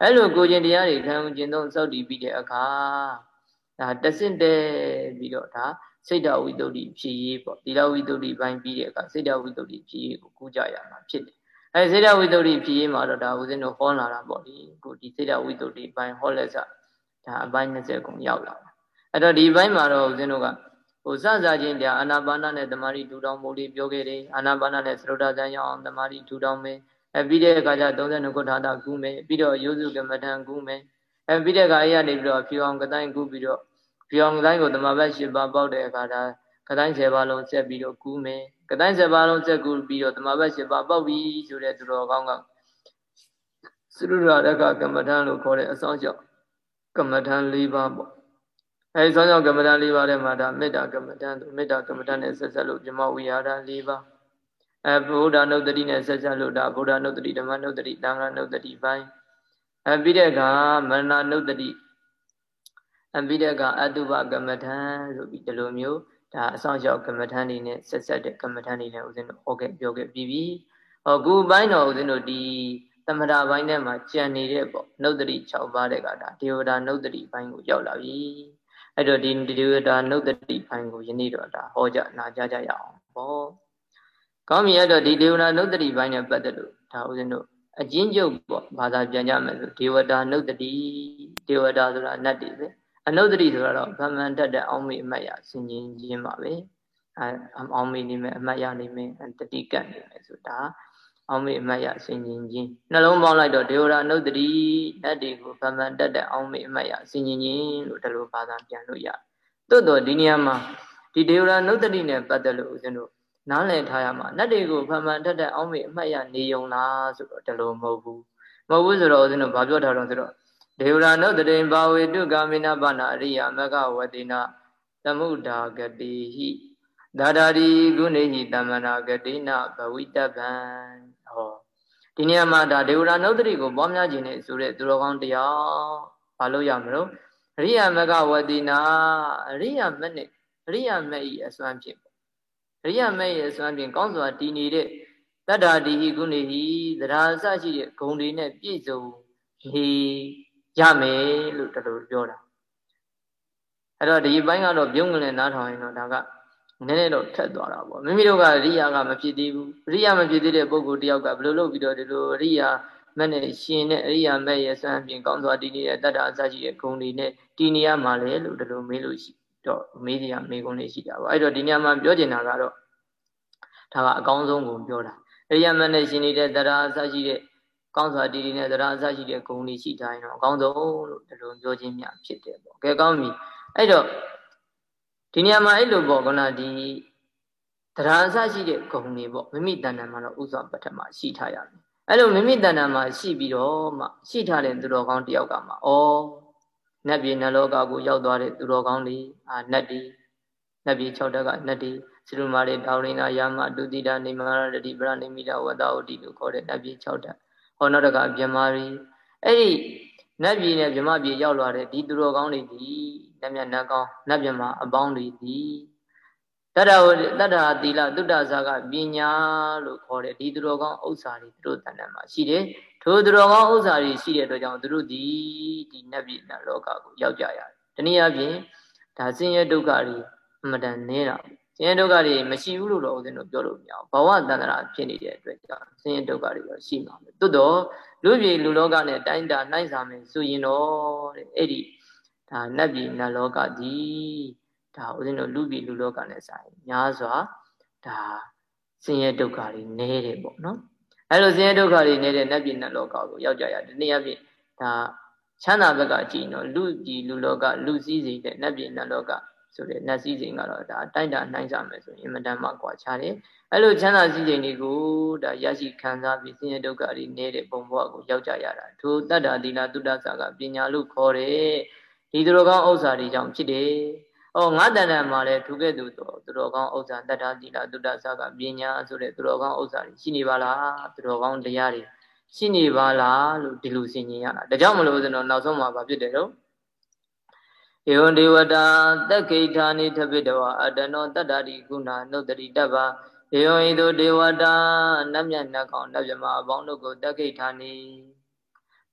အဲ့လိုကိုကျင်တရားတွေခံယူကျင့်သုံးစောင့်တည်ပြီးတဲ့အခါဒါတဆင့်တည်းပြီးတော့ဒါစိတ်တဝိတ္တုဖြစ်ရေးပေါ့သီလဝိတ္တုပိုင်းပြီးတဲ့အခါစိတ်တဝိတ္တုဖြစ်ရေးကိုကူးကြရမှာဖြစ်တယ်အဲစိတ်တဝိတ္တုဖြစ်ရေးမှာတော့ဒါဦးဇင်းတို့ဟောလာတာပေါ့ဒီကိုဒီစိတ်တဝိတ္တုပိုင်းဟောလက်စဒါအပိုင်း20ကုန်ရောက်လာအဲ့တော့ဒီဘိုင်းမှာတော့ဦးဇင်းတို့ကဟိုစစချင်းတရားအာနာပါနနဲ့တမာရီထူထောင်မှုလေးပြောခဲ့တယ်အာနာပါနနဲ့သရုဒ္ဓဇံရအောင်တမာရီထူထောင်မယ်ပြီးတဲ့အခါကျ32ခုထာတာကူးမယ်ပြီးတော့ယောစုကမ္မထံကူးမယ်ပြီးတဲ့အခါအဲ့ရနေပြီးတော့ဖြူအောင်ကတိုင်းကူးပြီးတော့ဖြူအောင်ကတိုင်းကိုတမဘတ်10ပါးပေါက်တဲ့အခါဒါကတိုင်း10ပါးလုံးဆက်ပြီးတော့ကူးမယ်ကတိုင်း10ပါးလုံးဆက်ကူးပြီးတော့တမဘတ်10ပါးပေါက်ပြီဆိုတဲ့သူတော်ကောင်းကသုရရကကမ္မထံလို့ခေါ်တဲ့အဆောင်ကြောင့်ကမ္မထံ4ပါးပေါ့အဲဒီဆောင်ကြောင့်ကမ္မထံ4ပါးထဲမှာဒါမေတ္တာကမ္မထံမေတ္တာကမ္မထံနဲ့ဆက်ဆက်လို့ပြမဝိဟာရ4ပါးဗုဒ္ဓနုတ္တိနဲ့ဆက်ဆက်လို့ဒါဗုဒ္ဓနုတ္တိဓမ္မနုတ္တိသံဃာနုတ္တိပိုင်းပြီးတဲ့အခါမရဏနုတ္တိပြီးတဲ့အခါအတုပကမ္မထံဆိုပြီးဒီလိုမျိုးဒါအဆောင်ရောက်ကမ္မထံနေနဲ့ဆက်ဆက်တဲ့ကမ္မထံနေနဲ့ဦးဇင်းတို့ဟောခဲ့ပြောခဲ့ပြီးပြီခုပိုင်းတော့ဦးဇင်းတို့ဒီသမထပိုင်းထဲမှာကြံနေတဲ့ပေါ့နုတ္တိ6ပါးတဲ့ကဒါဒေဝတာနုတ္တိပိုင်းကိုရောက်လာပြီအဲ့တော့ဒီဒေဝတာနုတ္တိပိုင်းကိုယနေ့တော့ဒါဟောကြနာကြကြရအောင်ပေါ့ကောင်းပြီအဲ့တော့ဒီဒေဝနာနုတ္တိပိုင်းနဲ့ပတ်သက်လို့ဒါဦးဇင်းတို့အချင်းကျုပ်ပေါ့ဘာသာပြန်ကြမယ်ဆိုဒေဝတာနုတ္တိဒေဝတာဆိုတာနတ်တွေပဲအနုတ္တိဆိုတာတော့ဗမှန်တတ်တဲ့အောင်းမေအမတ်ရဆင်ခြင်ခြင်းပါပဲအောင်းမေနေမယ်အမတ်ရနေမယ်တတိကတ်နေမယ်ဆိုတာအောင်းမေအမတ်ရဆင်ခြင်ခြင်းနှလုံးပေါင်းလိုက်တော့ဒေဝတာနုတ္တိနတ်တွေကိုဗမှန်တတ်တဲ့အောင်းမေအမတ်ရဆင်ခြင်ခြင်းလို့ဒီလိုဘာသာပြန်လို့ရတယ်သို့တော့ဒီနေရာမှာဒီဒေဝတာနုတ္တိနဲ့ပတ်သက်လို့ဦးဇင်းတို့နားလည်ထားရမှာနတ်တွေကိုဖန်ဖန်တတ်တဲ့အောင်းမေအမှတ်ရနေုံလားဆိုတော့ဒီလိုမဟုတ်ဘူးဆိုတော့ဦးဇင်းတို့ဘာပြောထားတော့ဆိုတော့ဒေဝရာနုတ္တိဘာဝေတုကာမိနဘာနာအရိယမကဝတိနာသမုဒ္ဒါဂတိဟိဒါဒာရီဂုဏေဟိတမနာဂတိနာဘဝိတဗံဟောဒီနေရာမှာဒါဒေဝရာနုတ္တိကိုပွားများခြင်းနဲ့ဆိုတဲ့သူတော်ကောင်းတရားဘာလို့ရမလို့အရိယမကဝတိနာအရိယမနဲ့အရိယမဤအစွမ်းဖြင့်အရိယမေရဲ့အစွမ်းဖြင့်ကောင်းစွာတည်နေတဲ့တတ္တာတိဟိကုဏေဟိသရာအစရှိတဲ့ဂုဏ်တွေနဲ့ပြည့်စုံနေရမယ်လို့တလို့ပြောတာအဲ့တော့ဒီဘိုင်းကတော့ပြုံးကလေးနားထောင်ရင်တော့ဒါကနည်းနည်းတော့ထက်သွားတာပေါ့မိမိတို့ကအရိယာကမဖြစ်သေးဘူးအရိယာမဖြစ်သေးတဲ့ပုဂ္ဂိုလ်တယောက်ကဘယ်လိုလုပ်ပြီးတော့ဒီလိုအရိယာမနဲ့ရှင်တဲ့အရိယာမေရဲ့အစွမ်းဖြင့်ကောင်းစွာတည်နေတဲ့တတ္တာအစရှိတဲ့ဂုဏ်တွေနဲ့တည်နေရမှာလေလို့ဒီလိုမေးလို့ရှိတော့မေးကြရမေးခွန်းလေးရှိတာပေါ့အဲ့တော့ဒီညမှာပြောချင်တာကတော့ဒါကအကောင်းဆုံးကိုပြောတာအရိယာမနဲ့ရှင်နေတဲ့တရားအစရှိတဲ့ကောင်းစွာတည်နေတဲ့တရားအစရှိတဲ့ဂုဏ်တွေရှိတိုင်းတော့အကောင်းဆုံးလို့ဒီလိုပြောခြင်းများဖြစ်တယ်ပေါ့ကဲကောင်းပြီအဲ့တော့ဒီညမှာအဲ့လိုပေါ့ခုနဒီတရားအစရှိတဲ့ဂုဏ်တွေပေါ့မိမိတဏ္ဍာမှာတော့ဥစွာပထမရှိထားရမယ်အဲ့လိုမိမိတဏ္ဍာမှာရှိပြီးတော့မှရှိထားတဲ့သူတော်ကောင်းတယောက်ကမှနတ်ပြည်နတ်လောကကိုရောက်သွားတဲ့သူတော်ကောင်းတွေနတ်ပြည်6တက်ကနတ်ပြည်စိရုမာရိတောရိနာယာမတုတိတာနေမရတတိပရဏိမိတာဝတ္တဝတိလို့ခေါ်တဲ့နတ်ပြည်6တက်ဟောနောက်တကဗြဟ္မာရီအဲ့ဒီနတ်ပြည်နဲ့ဗြဟ္မာပြည်ရောက်လာတဲ့ဒီသူတော်ကောင်းတွေဒီနတ်မြတ်နတ်ကောင်းနတ်ဗြဟ္မာအပေါင်းတွေဒီတတ္တသီလသုတ္တဇာကပညာလို့ခေါ်တဲ့ဒီသူတော်ကောင်းဥစ္စာတွေသူတို့တဏ္ဍာမှာရှိတယ်ထိုသူတော်ကောင်းဥစ္စာတွေရှိတဲ့အတွက်ကြောင့်သူတို့ဒီနတ်ပြည်နတ်လောကကိုရောက်ကြရတယ်တနည်းအားဖြင့်ဒါဆင်းရဲဒုက္ခတွေအမှန်တန်နေတာဆင်းရဲဒုက္ခတွေမရှိဘူးလို့တော့ဦးဇင်းတို့ပြောလို့မရဘူးဘဝတန္တရာဖြစ်နေတဲ့အတွက်ကြောင့်ဆင်းရဲဒုက္ခတွေတော့ရှိမှာပဲသို့တော့လူပြည်လူလောကနဲ့တိုင်းတာနှိုင်းစာမယ်ဆိုရင်တော့တဲ့အဲ့ဒီဒါနတ်ပြည်နတ်လောကဒီဒါဦးဇင်းတို့လူပြည်လူလောကနဲ့ဆိုင်များစွာဒါဆင်းရဲဒုက္ခတွေနည်းတယ်ပေါ့နော်အဲ့လိုဆင်းရဲဒုက္ခတွေနေတဲ့နတ်ပြည်နတ်လောကကိုရောက်ကြရဒီနေ့အပြင်ဒါချမ်းသာဘက်ကကြည့်နော်လူပြည်လူလောကလူစည်းစိမ်တဲ့နတ်ပြည်နတ်လောကဆိုတဲ့နတ်စည်းစိမ်ကတော့ဒါတိုက်တာနှိုင်းစားမယ်ဆိုရင်အင်မတန်မှကွာခြားတယ်အဲ့လိုချမ်းသာစည်းစိမ်တွေကိုဒါရရှိခံစားပြီးဆင်းရဲဒုက္ခတွေနေတဲ့ပုံဘဝကိုရောက်ကြရတာထိုတတ္တသီလသုတ္တဇာကပညာလို့ခေါ်တဲ့ဒီသူတော်ကောင်းဥစ္စာတွေကြောင့်ဖြစ်တယ်ငါတဏ္ဍာမှာလည်းသူကဲ့သို့သူတော်ကောင်းဥစ္စာတတ္တသီလသုတ္တဇာကပညာဆိုတဲ့သူတော်ကောင်းဥစ္စာတွေရှိနေပါလားသူတော်ကောင်းတရားတွေရှိနေပါလားလို့ဒီလိုဆင်ခြင်ရတာဒါကြောင့်မလို့ကျွန်တော်နောက်ဆုံးမှာဗာဖြစ်တယ်တော့ဧဝံဒေဝတာသက်ခိဌာနိထပိတဝအတနောတတ္တာတိကုဏနုတ္တိတပ္ပဧဝံဤသို့ဒေဝတာနတ်မြတ်နတ်ကောင်နတ်မြမအပေါင်းတို့ကိုသက်ခိဌာနိ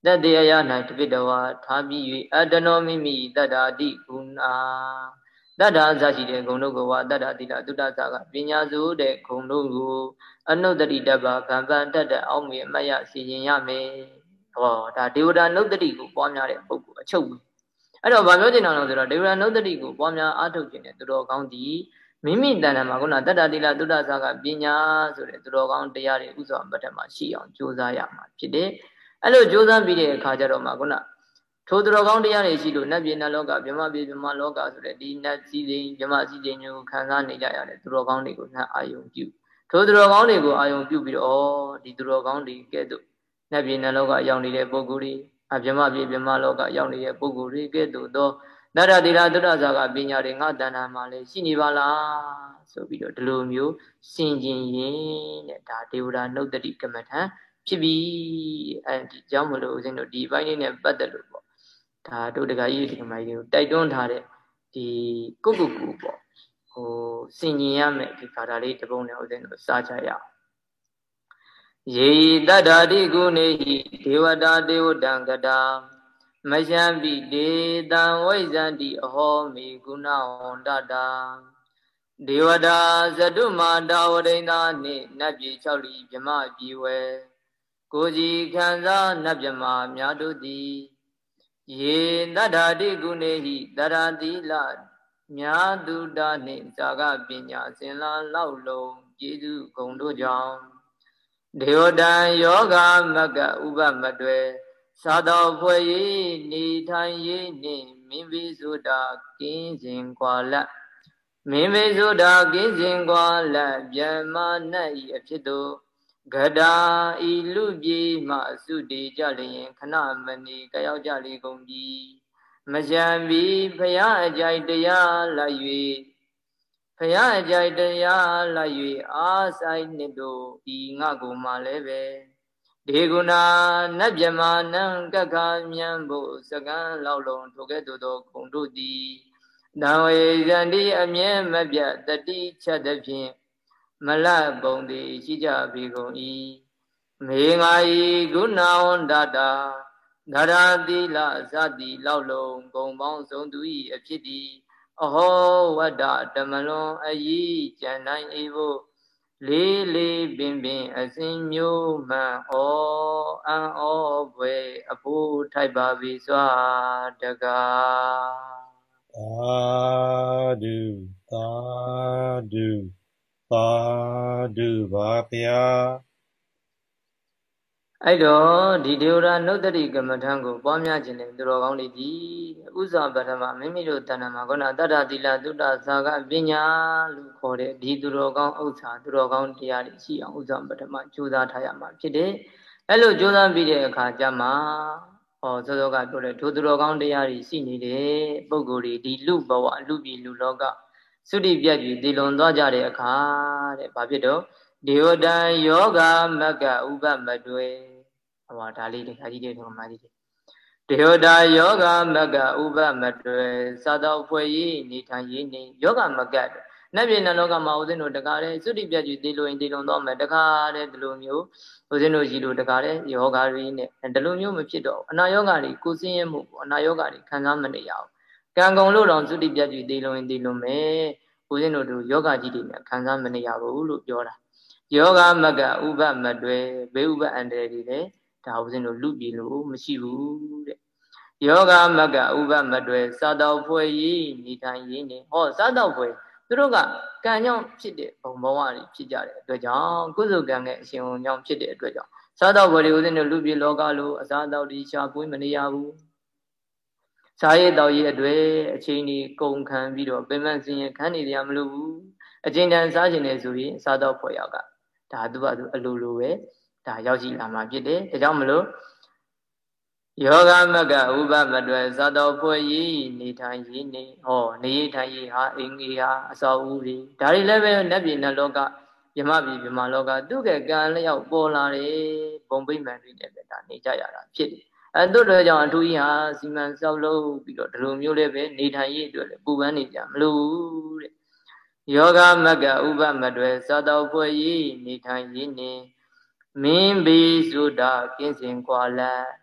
တတေအယ၌တပိတဝါထားပြီး၍အတနောမိမိတတ္တာတိကုဏတတ္တာအစရှိတဲ့ဂုဏ်တို့ကိုဝါတတ္တာတိလသုတ္တသကပညာစုတဲ့ဂုဏ်တို့ကိုအနုတ္တိတ္တဗဗံပံတတ္တအောက်မေအမတ်ရစီရင်ရမယ်ဟောဒါဒေဝတာနုတ္တိကိုပွားများတဲ့ပုဂ္ဂိုလ်အချုပ်ပဲအဲ့တော့ဗာပြောချင်တာလို့ဆိုတော့ဒေဝတာနုတ္တိကိုပွားများအားထုတ်ခြင်းတဲ့သူတော်ကောင်းဒီမိမိတဏ္ဍာမှာခုနတတ္တတိလသုတ္တသကပညာဆိုတဲ့သူတော်ကောင်းတရားတွေဥစွာပဋ္ဌာမှာရှိအောင်ကြိုးစားရမှာဖြစ်တယ်အဲ့လိုကြိုးစားပြီးတဲ့အခါကျတော့မှခုနထိုသူတော်ကောင်းတရားတွေရှိလို့နတ်ပြည်နတ်လောကဗြဟ္မပြည်ဗြဟ္မလောကဆိုတဲ့ဒီနတ်စည်းစိမ်ဗြဟ္မစည်းစိမ်မျိုးခံစားနေကြရတဲ့သူတော်ကောင်းတွေကိုနတ်အာယုံပြုထိုသူတော်ကောင်းတွေကိုအာယုံပြုပြီးတော့ဒီသူတော်ကောင်းတွေကဲ့သို့နတ်ပြည်နတ်လောကရောက်နေတဲ့ပုဂ္ဂိုလ်တွေဗြဟ္မပြည်ဗြဟ္မလောကရောက်နေတဲ့ပုဂ္ဂိုလ်တွေကဲ့သို့သောတတ္တတိလသုတ္တဇာကပညာတွေငါတဏ္ဍာမှာလည်းရှိနေပါလားဆိုပြီးတော့ဒီလိုမျိုးစင်ကျင်ရင်တဲ့ဒါဒေဝတာနုတ္တိကမ္မထံဖြစ်ပြီအဲဒီကြောင့်မလို့ဦးဇင်းတို့ဒီဘိုင်းလေးနဲ့ပတ်သက်လို့ပေါ့ဒါတို့တကကြီးဒီကမကြီးကိုတိုက်တွန်းထားတဲ့ဒီကုကုကူပေါ့ဟိုစင်ကျင်ရမယ်ဒီကာတာလေးတပုံနဲ့ဦးဇင်းတို့စားကြရအောင်ယေတတ္တာတိကုနေဟိဒေဝတာဒေဝတံကတာမယံပိဒေတံဝိဇ္ဇန္တိအဟောမေကုဏဝန္တတာဒေဝတာဇတုမာတာဝရိန္ဒာနှင့်နတ်ပြည်6လီဗြဟ္မပြည်ဝဲကိုကြီးခံစားနတ်မြမများတို့သည်ယေတတ္ထာတိကုနေဟိတရာတိလမြာတုတာနှင့်ဇာကပညာစင်လာလောက်လုံးကျေးဇူးဂုဏ်တို့ကြောင့်ဒေဝတံယောဂမကဥပမတွေသာတော်ဖွယ်၏နေထိုင်၏နှင့်မိမိဆိုတာကင်းစဉ်ကွာလက်မိမိဆိုတာကင်းစဉ်ကွာလက်ဗျမနတ်၏အဖြစ်သို့ဂဒါဤလူပြည်မှသုတေကြလျင်ခဏမဏီကရောက်ကြလေကုန်ပြီမရှံပြီးဖရာအကြိုက်တရားလိုက်၍ဖရာအကြိုက်တရားလိုက်၍အာဆိုင်နှစ်တို့ဤငါကိုမှလည်းပဲဒေဂုဏနတ်မြမနံကက္ခမြန်ဖို့စကံလောက်လုံးထိုကဲ့သို့သောဂုဏ်တို့သည်တံဝေဇန္တိအမြဲမပြတ်တတိချက်သည်ဖြင့်မလတ်ပုံသည်ရှိကြပြီကုန်၏မေငါဤဂုဏဝန္တတာနရတိလဇတိလောက်လုံးဂုံပေါင်းဆုံးသူ၏အဖြစ်သည်အဟောဝတ္တတမလွန်အယီကြံတိုင်းအေဖို့လေးလေးပင်ပင်အစဉ်မျိုးမှန်ဩအံ့ဩဖွယ်အဖို့ထိုက်ပါပြီစွာတကားသာဓုသာဓုသာဓုပါဗျာအဲ့တော့ဒီဒေဝရာနုတ္တိကမ္မထံကိုပွားများခြင်းနဲ့သူတော်ကောင်းတွေဒီဥစွာပထမမိမိတို့တဏ္ဍာမှာခုနတတ္တတိလသုတ္တဇာကပညာလို့ခေါ်တဲ့ဒီသူတော်ကောင်းဥစ္စာသူတော်ကောင်းတရားတွေရှိအောင်ဥစွာပထမကြိုးစားထားရမှာဖြစ်တယ်အဲ့လိုကြိုးစားပြီးတဲ့အခါကျမှစောစောကပြောတဲ့ထိုသူတော်ကောင်းတရားတွေရှိနေတဲ့ပုဂ္ဂိုလ်တွေဒီလူဘဝလူပြည်လူလောကသုတိပြတ်ပြီးတည်လွန်သွားကြတဲ့အခါတဲ့ဘာဖြစ်တော့ဒေဝတံယောဂမကဥပမတွေဟောဒါလေးတခါကြီးတဲ့ဓမ္မကြီးဒေဝတာယောဂမကဥပမတွေသာတော်ဖွယ်ရေးနေထိုင်ရေးနေယောဂမကနတ်ပြည်နတ်လောကမှာဦးဇင်းတို့တကားတဲ့သုတိပြတ်ကြီးတည်လွန်တည်လွန်သွားမယ်တကားတဲ့ဒီလိုမျိုးဦးဇင်းတို့ကြီးလိုတကားတဲ့ယောဂတွေနဲ့ဒီလိုမျိုးမဖြစ်တော့အနာယောဂတွေကိုစင်းရဲမှုပေါ့အနာယောဂတွေခံစားမနေရအောင်ကံကုန်လို့တော့သုတိပြတ်ကြီးတည်လွန်မယ်ဦးဇင်းတို့တို့ယောဂကြီးတွေနဲ့ခံစားမနေရဘူးလို့ပြောတာယောဂမကဥပမတွေဘေဥပအန္တရာယ်တွေလည်းဒါဦးဇင်းတို့လူပြည်လို့မရှိဘူးတဲ့ယောဂမကဥပမတွေစားတော့ဖွဲ့ရေးနေထိုင်ရေးနေဟောစားတော့ဖွဲ့သူတို့ကကံကြောင့်ဖြစ်တဲ့ဘုံဘဝတွေဖြစ်ကြတဲ့အတွက်ကြောင့်ကုသိုလ်ကံရဲ့အရှင်ဝန်ကြောင့်ဖြစ်တဲ့အတွက်ကြောင့်စားတော့ဖွဲ့တွေဦးဇင်းတို့လူပြည်လောကလို့အစားတော့ဒီရှားပွေးမနေရဘူးစားရည်တောက်ရည်အတွေ့အချိန်ဒီကုန်ခံပြီးတော့ပင်မစင်ရခန်းနေကြမလို့ဘူးအချိန်တန်စားခြင်းနဲ့ဆိုရင်စားတော့ဖွဲ့ရောက်ကဒါသူကသူအလိုလိုပဲဒါရောက်ရှိလာမှာဖြစ်တယ်ဒါကြောင့်မလို့ယောဂမကဥပမတွေဇာတော်ဖွဲ့ရေးနေထိုင်ရေးနေဟောနေထိုင်ရေးဟာအင်္ဂေဟာအစောဦးတွေဒါတွေလည်းပဲနတ်ပြည်နတ်လောကမြမပြည်မြမလောကသူ့ကကံလျောက်ပေါ်လာတယ်ဘုံဗိမာန်တွေနဲ့ပဲဒါနေကြရတာဖြစ်တယ်အဲတို့တွေကြောင့်အထူးကြီးဟာစီမံဆောက်လုပ်ပြီးတော့ဒီလိုမျိုးလေးပဲနေထိုင်ရေးအတွက်လည်းပူပန်းနေကြမလို့တဲ့ယောဂမကဥပမတွေဇာတော်ဖွဲ့ရေးနေထိုင်ရေးနေမင်းဘီဆိုတာကင်းစင်ကွာလာ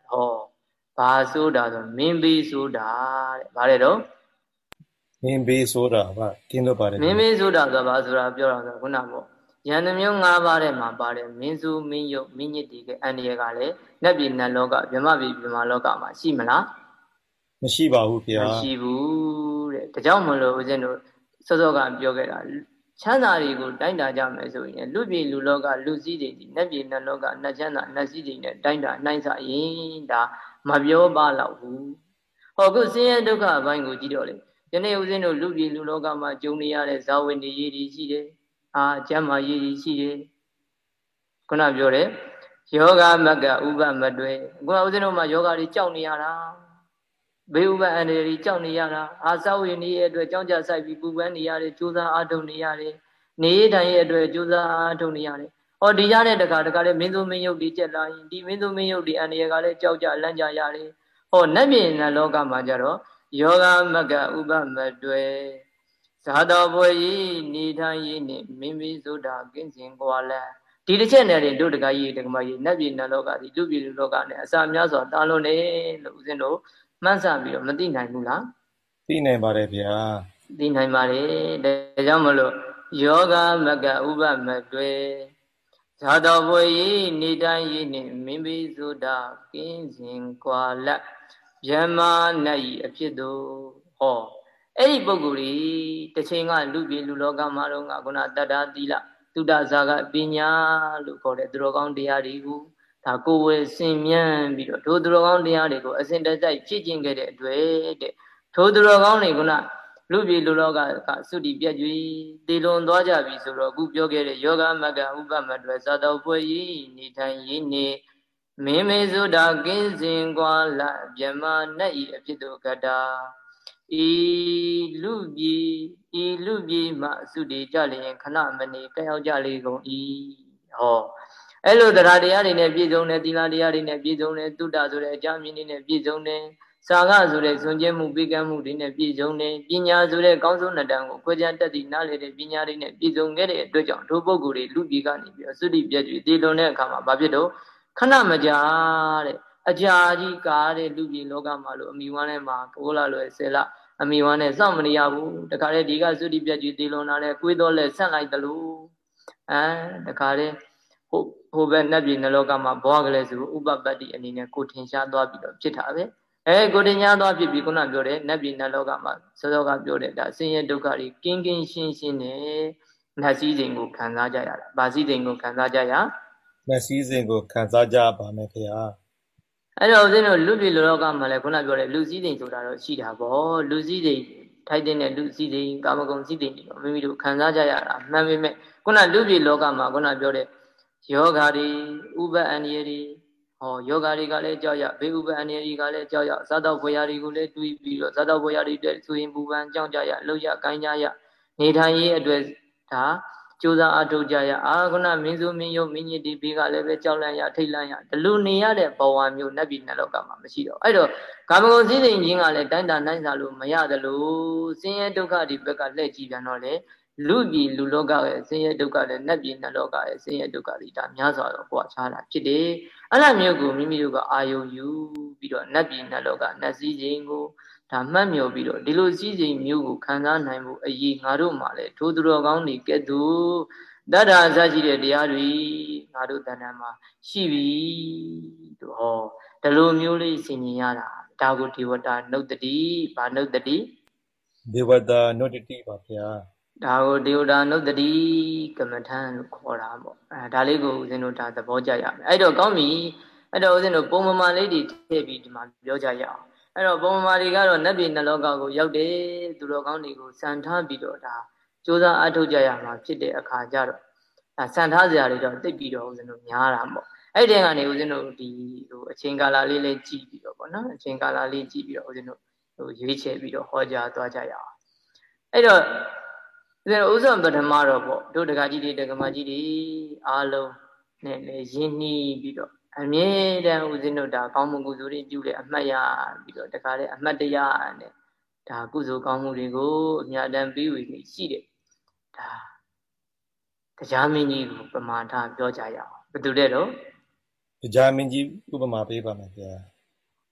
ဟောဘာဆိုတာဆိုမင်းဘေးဆိုတာတဲ့ဗါတယ်တော့မင်းဘေးဆိုတာဗျကင်းလို့ပါတယ်မင်းဘေးဆိုတာဆိုဘာဆိုတာပြောတာဆိုခုနပေါ့ယန္တမျိုး၅ပါးထဲမှာပါတယ်မင်းစုမင်းယုတ်မင်းညစ်တီကအန္တရာယ်ကလည်းနတ်ပြည်နတ်လောကဗြဟ္မပြည်ဗြဟ္မာလောကမှာရှိမလားမရှိပါဘူးဗျာမရှိဘူးတဲ့ဒါကြောင့်မလို့ဦးဇင်းတို့စောစောကပြောခဲ့တာချမ်းသာတွေကိုတိုင်းတာကြမယ်ဆိုရင်လူပြည်လူလောကလူစည်းတွေဒီနတ်ပြည်နတ်လောကနတ်ချမ်းသာနတ်စည်းတွေနဲ့တိုင်းတာနှိုင်းစာရင်ဒါမပြောပါတော့ဘူးဟောခုဆင်းရဲဒုက္ခအပိုင်းကိုကြည့်တော့လေယနေ့ဦးဇင်းတို့လူပြည်လူလောကမှာကြုံနေရတဲ့ဇာဝိနေရည်တွေရှိတယ်ကျမ်းမာရည်တွေရှိတယ်ခုနပြောတဲ့ယောဂမကဥပမတွဲခုနဦးဇင်းတို့မှာယောဂတွေကြောက်နေရတာဘေးဥပအန္တရာယ်ကြီးကြောက်နေရတာစာဝိနေရဲ့အတွက်ကြောင်းကြဆိုင်ပြီးပူပန်းနေရတယ်ကြိုးစားအားထုတ်နေရတယ်နေရတိုင်းရဲ့အတွက်ကြိုးစားအားထုတ်နေရတယ်ဟောဒီရတဲ့တခါလည်းမင်းသူမင်းယုတ်ဒီကျက်လာရင်ဒီမင်းသူမင်းယုတ်ဒီအန္တရာယ်ကလည်းကြောက်ကြလန့်ကြရတယ်ဟောနတ်ပြည်နတ်လောကမှာကြတော့ယောဂမကဥပမတွဲဇာတော်ဘွယ်ကြီးနေထိုင်ရေးနဲ့မင်းမီးဆိုတာကင်းစင်ကွာလဲဒီတစ်ချက်နဲ့တို့တခါကြီးတက္ကမကြီးနတ်ပြည်နတ်လောကဒီလူပြည်လူလောကနဲ့အစာများစွာတာလွန်တယ်လို့ဦးဇင်းတို့မှန်းဆပြီးတော့မသိနိုင်ဘူးလားသိနိုင်ပါတယ်ဗျာသိနိုင်ပါတယ်ဒါကြောင့်မလို့ယောဂမကဥပမတွဲဇာတော်ဘွယ်ကြီးနေတိုင်းရေးနဲ့မင်းပြီးဆိုတာကင်းစဉ်ကွာလက်ဗြဟ္မာနတ်ဤအဖြစ်တို့ဟောအဲ့ဒီပုဂ္ဂိုလ်ကြီးတစ်ချိန်ကလူပြည်လူလောကမှာတော့ကခုနတတ္တာသီလသုဒ္ဓဇာကပညာလို့ခေါ်တဲ့သူတော်ကောင်းတရားတွေကိုဒါကိုယ်ဝယ်ဆင်မြန်းပြီးတော့ထိုသူတော်ကောင်းတရားတွေကိုအစဉ်တစိုက်ဖြည့်ကျင့်ခဲ့တဲ့အတွက်တဲ့ထိုသူတော်ကောင်းတွေခုနလူပြည်လူလောကသုတိပြည့်ကျွေတည်လွန်သွားကြပြီဆိုတော့အခုပြောခဲ့တဲ့ယောဂမကဥပမတွယ်ဇာတော်ဖွဲ့ဤနေထိုင်ရင်းနေမင်းမေဆိုတာကင်းစင်ကွာလဗြဟ္မာနတ်ဤအဖြစ်တို့ကတာဤလူပြည်မှသုတိကြလျင်ခဏမနေကရောက်ကြလေကုန်၏ဟောအဲ့လိုတရားတွေနဲ့ပြည့်စုံတယ်သီလတရားတွေနဲ့ပြည့်စုံတယ်တုဒ္ဒဆိုတဲ့အကြမြင်တွေနဲ့ပြည့်စုံတယ်စာကဆိုတဲ့စွန့်ကြဲမှုပေးကမ်းမှုတွေနဲ့ပြည့်စုံတယ်ပညာဆိုတဲ့ကောင်းဆုံးနှစ်တန်းကိုခွဲခြားတတ်သည့်နားလေတဲ့ပညာတွေနဲ့ပြည့်စုံခဲ့တဲ့အတွက်ကြောင့်ထိုပုဂ္ဂိုလ်တွေလူပြည်ကနေပြီးသုတိပြည့်ပြီးတည်လွန်တဲ့အခါမှာဘာဖြစ်တော့ခဏမကြာတဲ့အကြာကြီးကားတဲ့လူပြည်လောကမှာလို့အမိဝမ်းထဲမှာ9လလွယ်10လအမိဝမ်းနဲ့စောင့်မနေရဘူးတခါလေဒီကသုတိပြည့်တည်လွန်လာတဲ့ကိုယ်တော်လက်ဆန့်လိုက်တယ်လို့တခါလေဟိုဘက်နတ်ပြည်နလောကမှာဘွားကလေးဆိုဥပပတ္တိအနေနဲ့ကိုထင်ရှားသွားပြီးတော့ဖြစ်တာပဲကိုထင်ရှားသွားဖြစ်ပြီးခုနပြောတဲ့နတ်ပြည်နလောကမှာစောစောကပြောတဲ့ဒါဆင်းရဲဒုက္ခတွေကင်းကင်းရှင်းရှင်းနဲ့နတ်စည်းစိမ်ကိုခံစားကြရတာဗာစည်းစိမ်ကိုခံစားကြရနတ်စည်းစိမ်ကိုခံစားကြပါမယ်ခင်ဗျာအဲ့တော့ဦးဇင်းတို့လူပြည်လောကမှာလည်းခုနပြောတဲ့လူစည်းစိမ်ဆိုတာတော့ရှိတာပေါ့လူစည်းစိမ်ထိုက်တဲ့လူစည်းစိမ်ကာမဂုဏ်စည်းစိမ်တွေတော့မိမိတို့ခံစားကြရတာမှန်ပေမဲ့ခုနလူပြည်လောကမှာခုနပြောတဲ့ယောဂါတွေဥပအန္တရာယ်တွေဟောယောဂါတွေကလည်းကြောက်ရဘေးဥပအန္တရာယ်တွေကလည်းကြောက်ရဇာတောဘွေရာတွေကိုလည်းတွေးပြီးတော့ဇာတောဘွေရာတွေအတွက်ဆိုရင်ပူပန်ကြောက်ကြရလှုပ်ရကိုင်းကြရနေထိုင်ရေးအတွက်ဒါကြိုးစားအထောက်ကြရခုနမင်းစုမင်းယုတ်မင်းညစ်ဒီဘေးကလည်းပဲကြောက်လန့်ရထိတ်လန့်ရဒီလိုနေရတဲ့ဘဝမျိုးနတ်ပြည်နတ်လောကမှာမရှိတော့အဲ့တော့ကာမဂုဏ်စည်းစိမ်ချင်းကလည်းတိုင်းတာနိုင်စာလို့မရတယ်လို့ဆင်းရဲဒုက္ခဒီဘက်ကလှည့်ကြည့်ပြန်တော့လေလူပြည်လူလောကရဲ့ဆင်းရဲဒုက္ခနဲ့နတ်ပြည်နတ်လောကရဲ့ဆင်းရဲဒုက္ခတွေဒါများစွာတော့ကြွားချတာဖြစ်တယ်အဲ့လိုမျိုးကိုမိမိတို့ကအာယုံယူပြီးတော့နတ်ပြည်နတ်လောကနတ်စည်းစိမ်ကိုဒါမှတ်မြော်ပြီးတော့ဒီလိုစည်းစိမ်မျိုးကိုခံစားနိုင်ဖို့အရေးငါတို့မှလည်းထိုသူတော်ကောင်းတွေကဲ့သို့တတ္ထာစရှိတဲ့တရားတွေငါတို့တဏ္ဍာမှာရှိပြီတို့ဟောဒီလိုမျိုးလေးဆင်ញင်ရတာဒါကိုဒေဝတာနုတ္တိဗာနုတ္တိဒေဝတာနုတ္တိပါဗျာဒါကိုဒေဝတာနုတ္တိကမ္မထံလို့ခေါ်တာပေါ့ဒါလေးကိုဦးဇင်းတို့ဒါသဘောကျရမယ်အဲ့တော့ကောင်းပြီအဲ့တော့ဦးဇင်းတို့ပုံမမာလေးတွေထည့်ပြီးဒီမှာပြောကြရအောင်အဲ့တော့ပုံမမာတွေကတော့နတ်ပြည်နတ်လောကကိုရောက်တယ်သူတော်ကောင်းတွေကိုစံထားပြီးတော့ဒါကြိုးစားအထောက်ကြရမှာဖြစ်တဲ့အခါကျတော့ဒါစံထားစရာတွေတော့သိပြီးတော့ဦးဇင်းတို့များတာပေါ့အဲ့ဒီကနေဦးဇင်းတို့ဒီအချိန်ကာလလေးလေးကြည့်ပြီးတော့ပေါ့နော်အချိန်ကာလလေးကြည့်ပြီးတော့ဦးဇင်းတို့ရွေးချယ်ပြီးတော့ဟောကြားသွားကြရအောင်အဲ့တော့ဥစ္စာပထမတော့ပေါ့တို့တက္ကကြီးတွေတက္ကမကြီးတွေအားလုံးနဲ့လည်းယဉ်နှီးပြီးတော့အမြဲတမ်းဦးဇင်းတို့ဒါကောင်းမှုကုသိုလ်တွေပြုလေအမှတ်ရပြီးတော့တခါလေအမှတ်တရနဲ့ဒါကုသိုလ်ကောင်းမှုတွေကိုအများတန်းပြီးဝေနေရှိတယ်ဒါတရားမင်းကြီးကိုပမာထပြောကြရအောင်ဘယ်သူတဲ့တော့တရားမင်းကြီးဥပမာပေးပါမယ်ဗျာ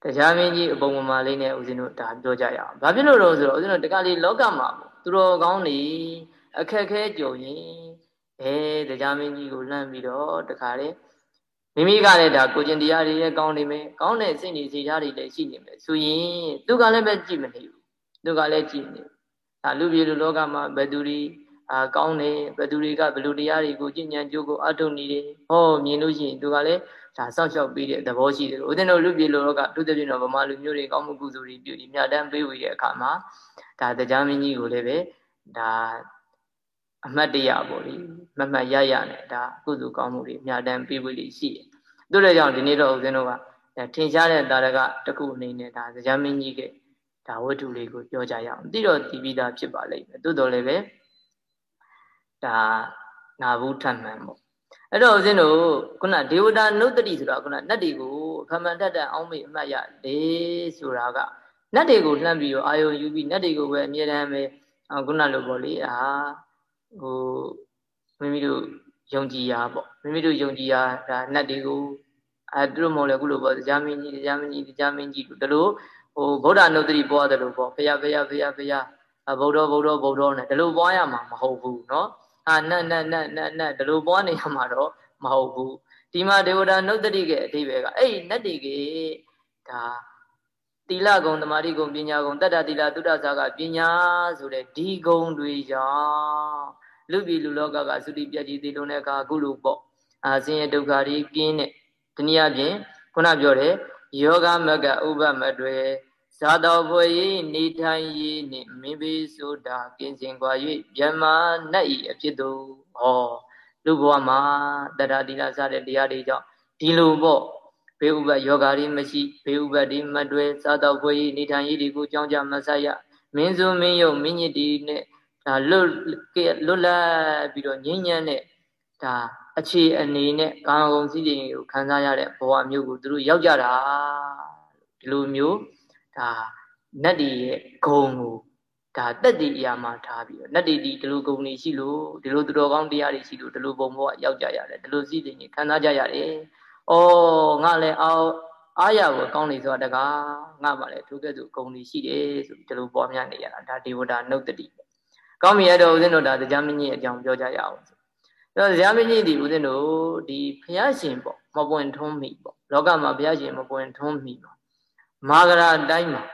တရားမင်းကြီးအပုံပမာလေးနဲ့ဦးဇင်းတို့ဒါပြောကြရအောင်။ဘာဖြစ်လို့လဲဆိုတော့ဦးဇင်းတို့တခါလေလောကမှာသူတော်ကောင်းနေအခက်ခဲကြုံရင်တရားမင်းကြီးကိုလှမ်းပြီးတော့တခါလေမိမိကလည်းဒါကိုကျင်တရားတွေလည်းကောင်းနေမယ်ကောင်းတဲ့စိတ်နေစိတ်ထားတွေလည်းရှိနေမယ်ဆိုရင်သူကလည်းပဲကြည့်မနေဘူးသူကလည်းကြည့်နေဒါလူပြည်လူလောကမှာဘယ်သူတွေကောင်းနေဘယ်သူတွေကဘယ်လိုတရားတွေကိုကျင့်ကြံကြိုးကိုအထုတ်နေတယ်ဟောမြင်လို့ရှိရင်သူကလည်းဒါစောင့်ရှောက်ပြီးတဲ့သဘောရှိတယ်ဦးဇင်းတို့လူပြည်လူလောကသူတပြည့်တော့ဗမာလူမျိုးတွေကောင်းမှုကုသိုလ်တွေပြုပြီးမြတ်တမ်းပေးဝေတဲ့အခါမှာဒါတရားမင်းကြီးကိုလည်းပဲဒါအမှတ်တရပေါ့လေမမှတ်ရရနဲ့ဒါကုသိုလ်ကောင်းမှုတွေမြတ်တမ်းပေးဝေလိရှိတယ်တို့လည်းကြောင့်ဒီနေ့တော့ဦးဇင်းတို့ကထင်ရှားတဲ့တာရကတစ်ခုအနေနဲ့ဒါတရားမင်းကြီးကဒါဝတ္ထုလေးကိုပြောကြရအောင်တိတော့ဒီပြီးသားဖြစ်ပါလိမ့်မယ်တိုးတော်လည်းပဲဒါနာဘူးထမှန်ပေါ့အဲ့တော့ဦးဇင်းတို့ခုနဒေဝတာနုတ္တိဆိုတာခုနနတ်တွေကိုဖမှန်တတ်တဲ့အောင်းမေအမှတ်ရတယ်ဆိုတာကနတ်တွေကိုလှမ်းပြီးတော့အာယုံယူပြီးနတ်တွေကိုပဲအမြဲတမ်းပဲခုနလိုပေါ့လေဟိုမိမိတို့ယုံကြည်ရာပေါ့မိမိတို့ယုံကြည်ရာဒါနတ်တွေကိုသူတို့မဟုတ်လေခုလိုပေါ့တရားမင်းကြီးတရားမင်းကြီးတရားမင်းကြီးတို့လို့ဟိုဗုဒ္ဓနုတ္တိပွားတယ်လို့ပေါ့ဖရာဖရာဖရာဖရာဗုဒ္ဓဗုဒ္ဓဗုဒ္ဓနဲ့ဒီလိုပွားရမှာမဟုတ်ဘူးเนาะနတ်ဒီလိုပွားနေရမှာတော့မဟုတ်ဘူးဒီမှာဒေဝတာနုတ္တိရဲ့အဓိပ္ပာယ်ကအဲ့နတ်တွေကဒါသီလဂုဏ်သမာဓိဂုဏ်ပညာဂုဏ်တတ္တသီလသုဒ္ဓဇာကပညာဆိုတဲ့ဒီဂုဏ်တွေကြောင့်လူပြည်လူလောကကသုတိပြည့်ကြည်သေးလုံးတဲ့အခါအခုလိုပေါ့ဆင်းရဲဒုက္ခတွေကင်းတဲ့တနည်းအားဖြင့်ခုနပြောတဲ့ယောဂမကဥပမတွေဇာတော်ဖွယ်ရေးနေထိုင်ရေးနှင့်မင်းပေဆိုတာကင်းစင်ကွာ၍မြမနတ်ဤအဖြစ်သို့ဟောလူဘဝမှာတတ္တသီလစတဲ့တရားတွေကြောင့်ဒီလိုပေါ့ဘေးဥပတ်ယောဂါတွေမရှိဘေးဥပတ်တွေမတွဲဇာတော်ဖွယ်ရေးနေထိုင်ရေးတွေကိုကြောင်းကြမဆက်ရမင်းစုမင်းယုံမင်းညစ်တီနဲ့ဒါလွတ်လပ်ပြီးတော့ငြိမ်းချမ်းတဲ့ဒါအခြေအနေနဲ့ကာမဂုဏ်စည်းစိမ်ကိုခံစားရတဲ့ဘဝမျိုးကိုသူတို့ရောက်ကြတာဒီလိုမျိုးဒါနတ်တွေရဲ့ဂုံကိုဒါတက်တည်အရာမှာထားပြီးတော့နတ်တွေဒီလိုဂုံတွေရှိလို့ဒီလိုသူတော်ကောင်းတရားတွေရှိလို့ဒီလိုဘုံဘဝရောက်ကြရတယ်ဒီလိုစည်းစိမ်တွေခံစားကြရတယ်။အော်ငါလည်းအားရကိုကောင်းနေဆိုတာတကားငါမှလည်းထိုကဲ့သို့ဂုံတွေရှိတယ်ဆိုပြီးဒီလိုပေါ်များနေရတာဒါဒေဝတာနုတ္တိပဲ။ကောင်းပြီအဲ့တော့ဦးဇင်းတို့ဒါတရားမင်းကြီးအကြောင်းပြောကြရအောင်။အဲ့တော့တရားမင်းကြီးဒီဦးဇင်းတို့ဒီဘုရားရှင်ပေါ့မပွင့်ထွန်းမိပေါ့လောကမှာဘုရားရှင်မပွင့်ထွန်းမိပေါ့မာဂရာတိုင်းမှာ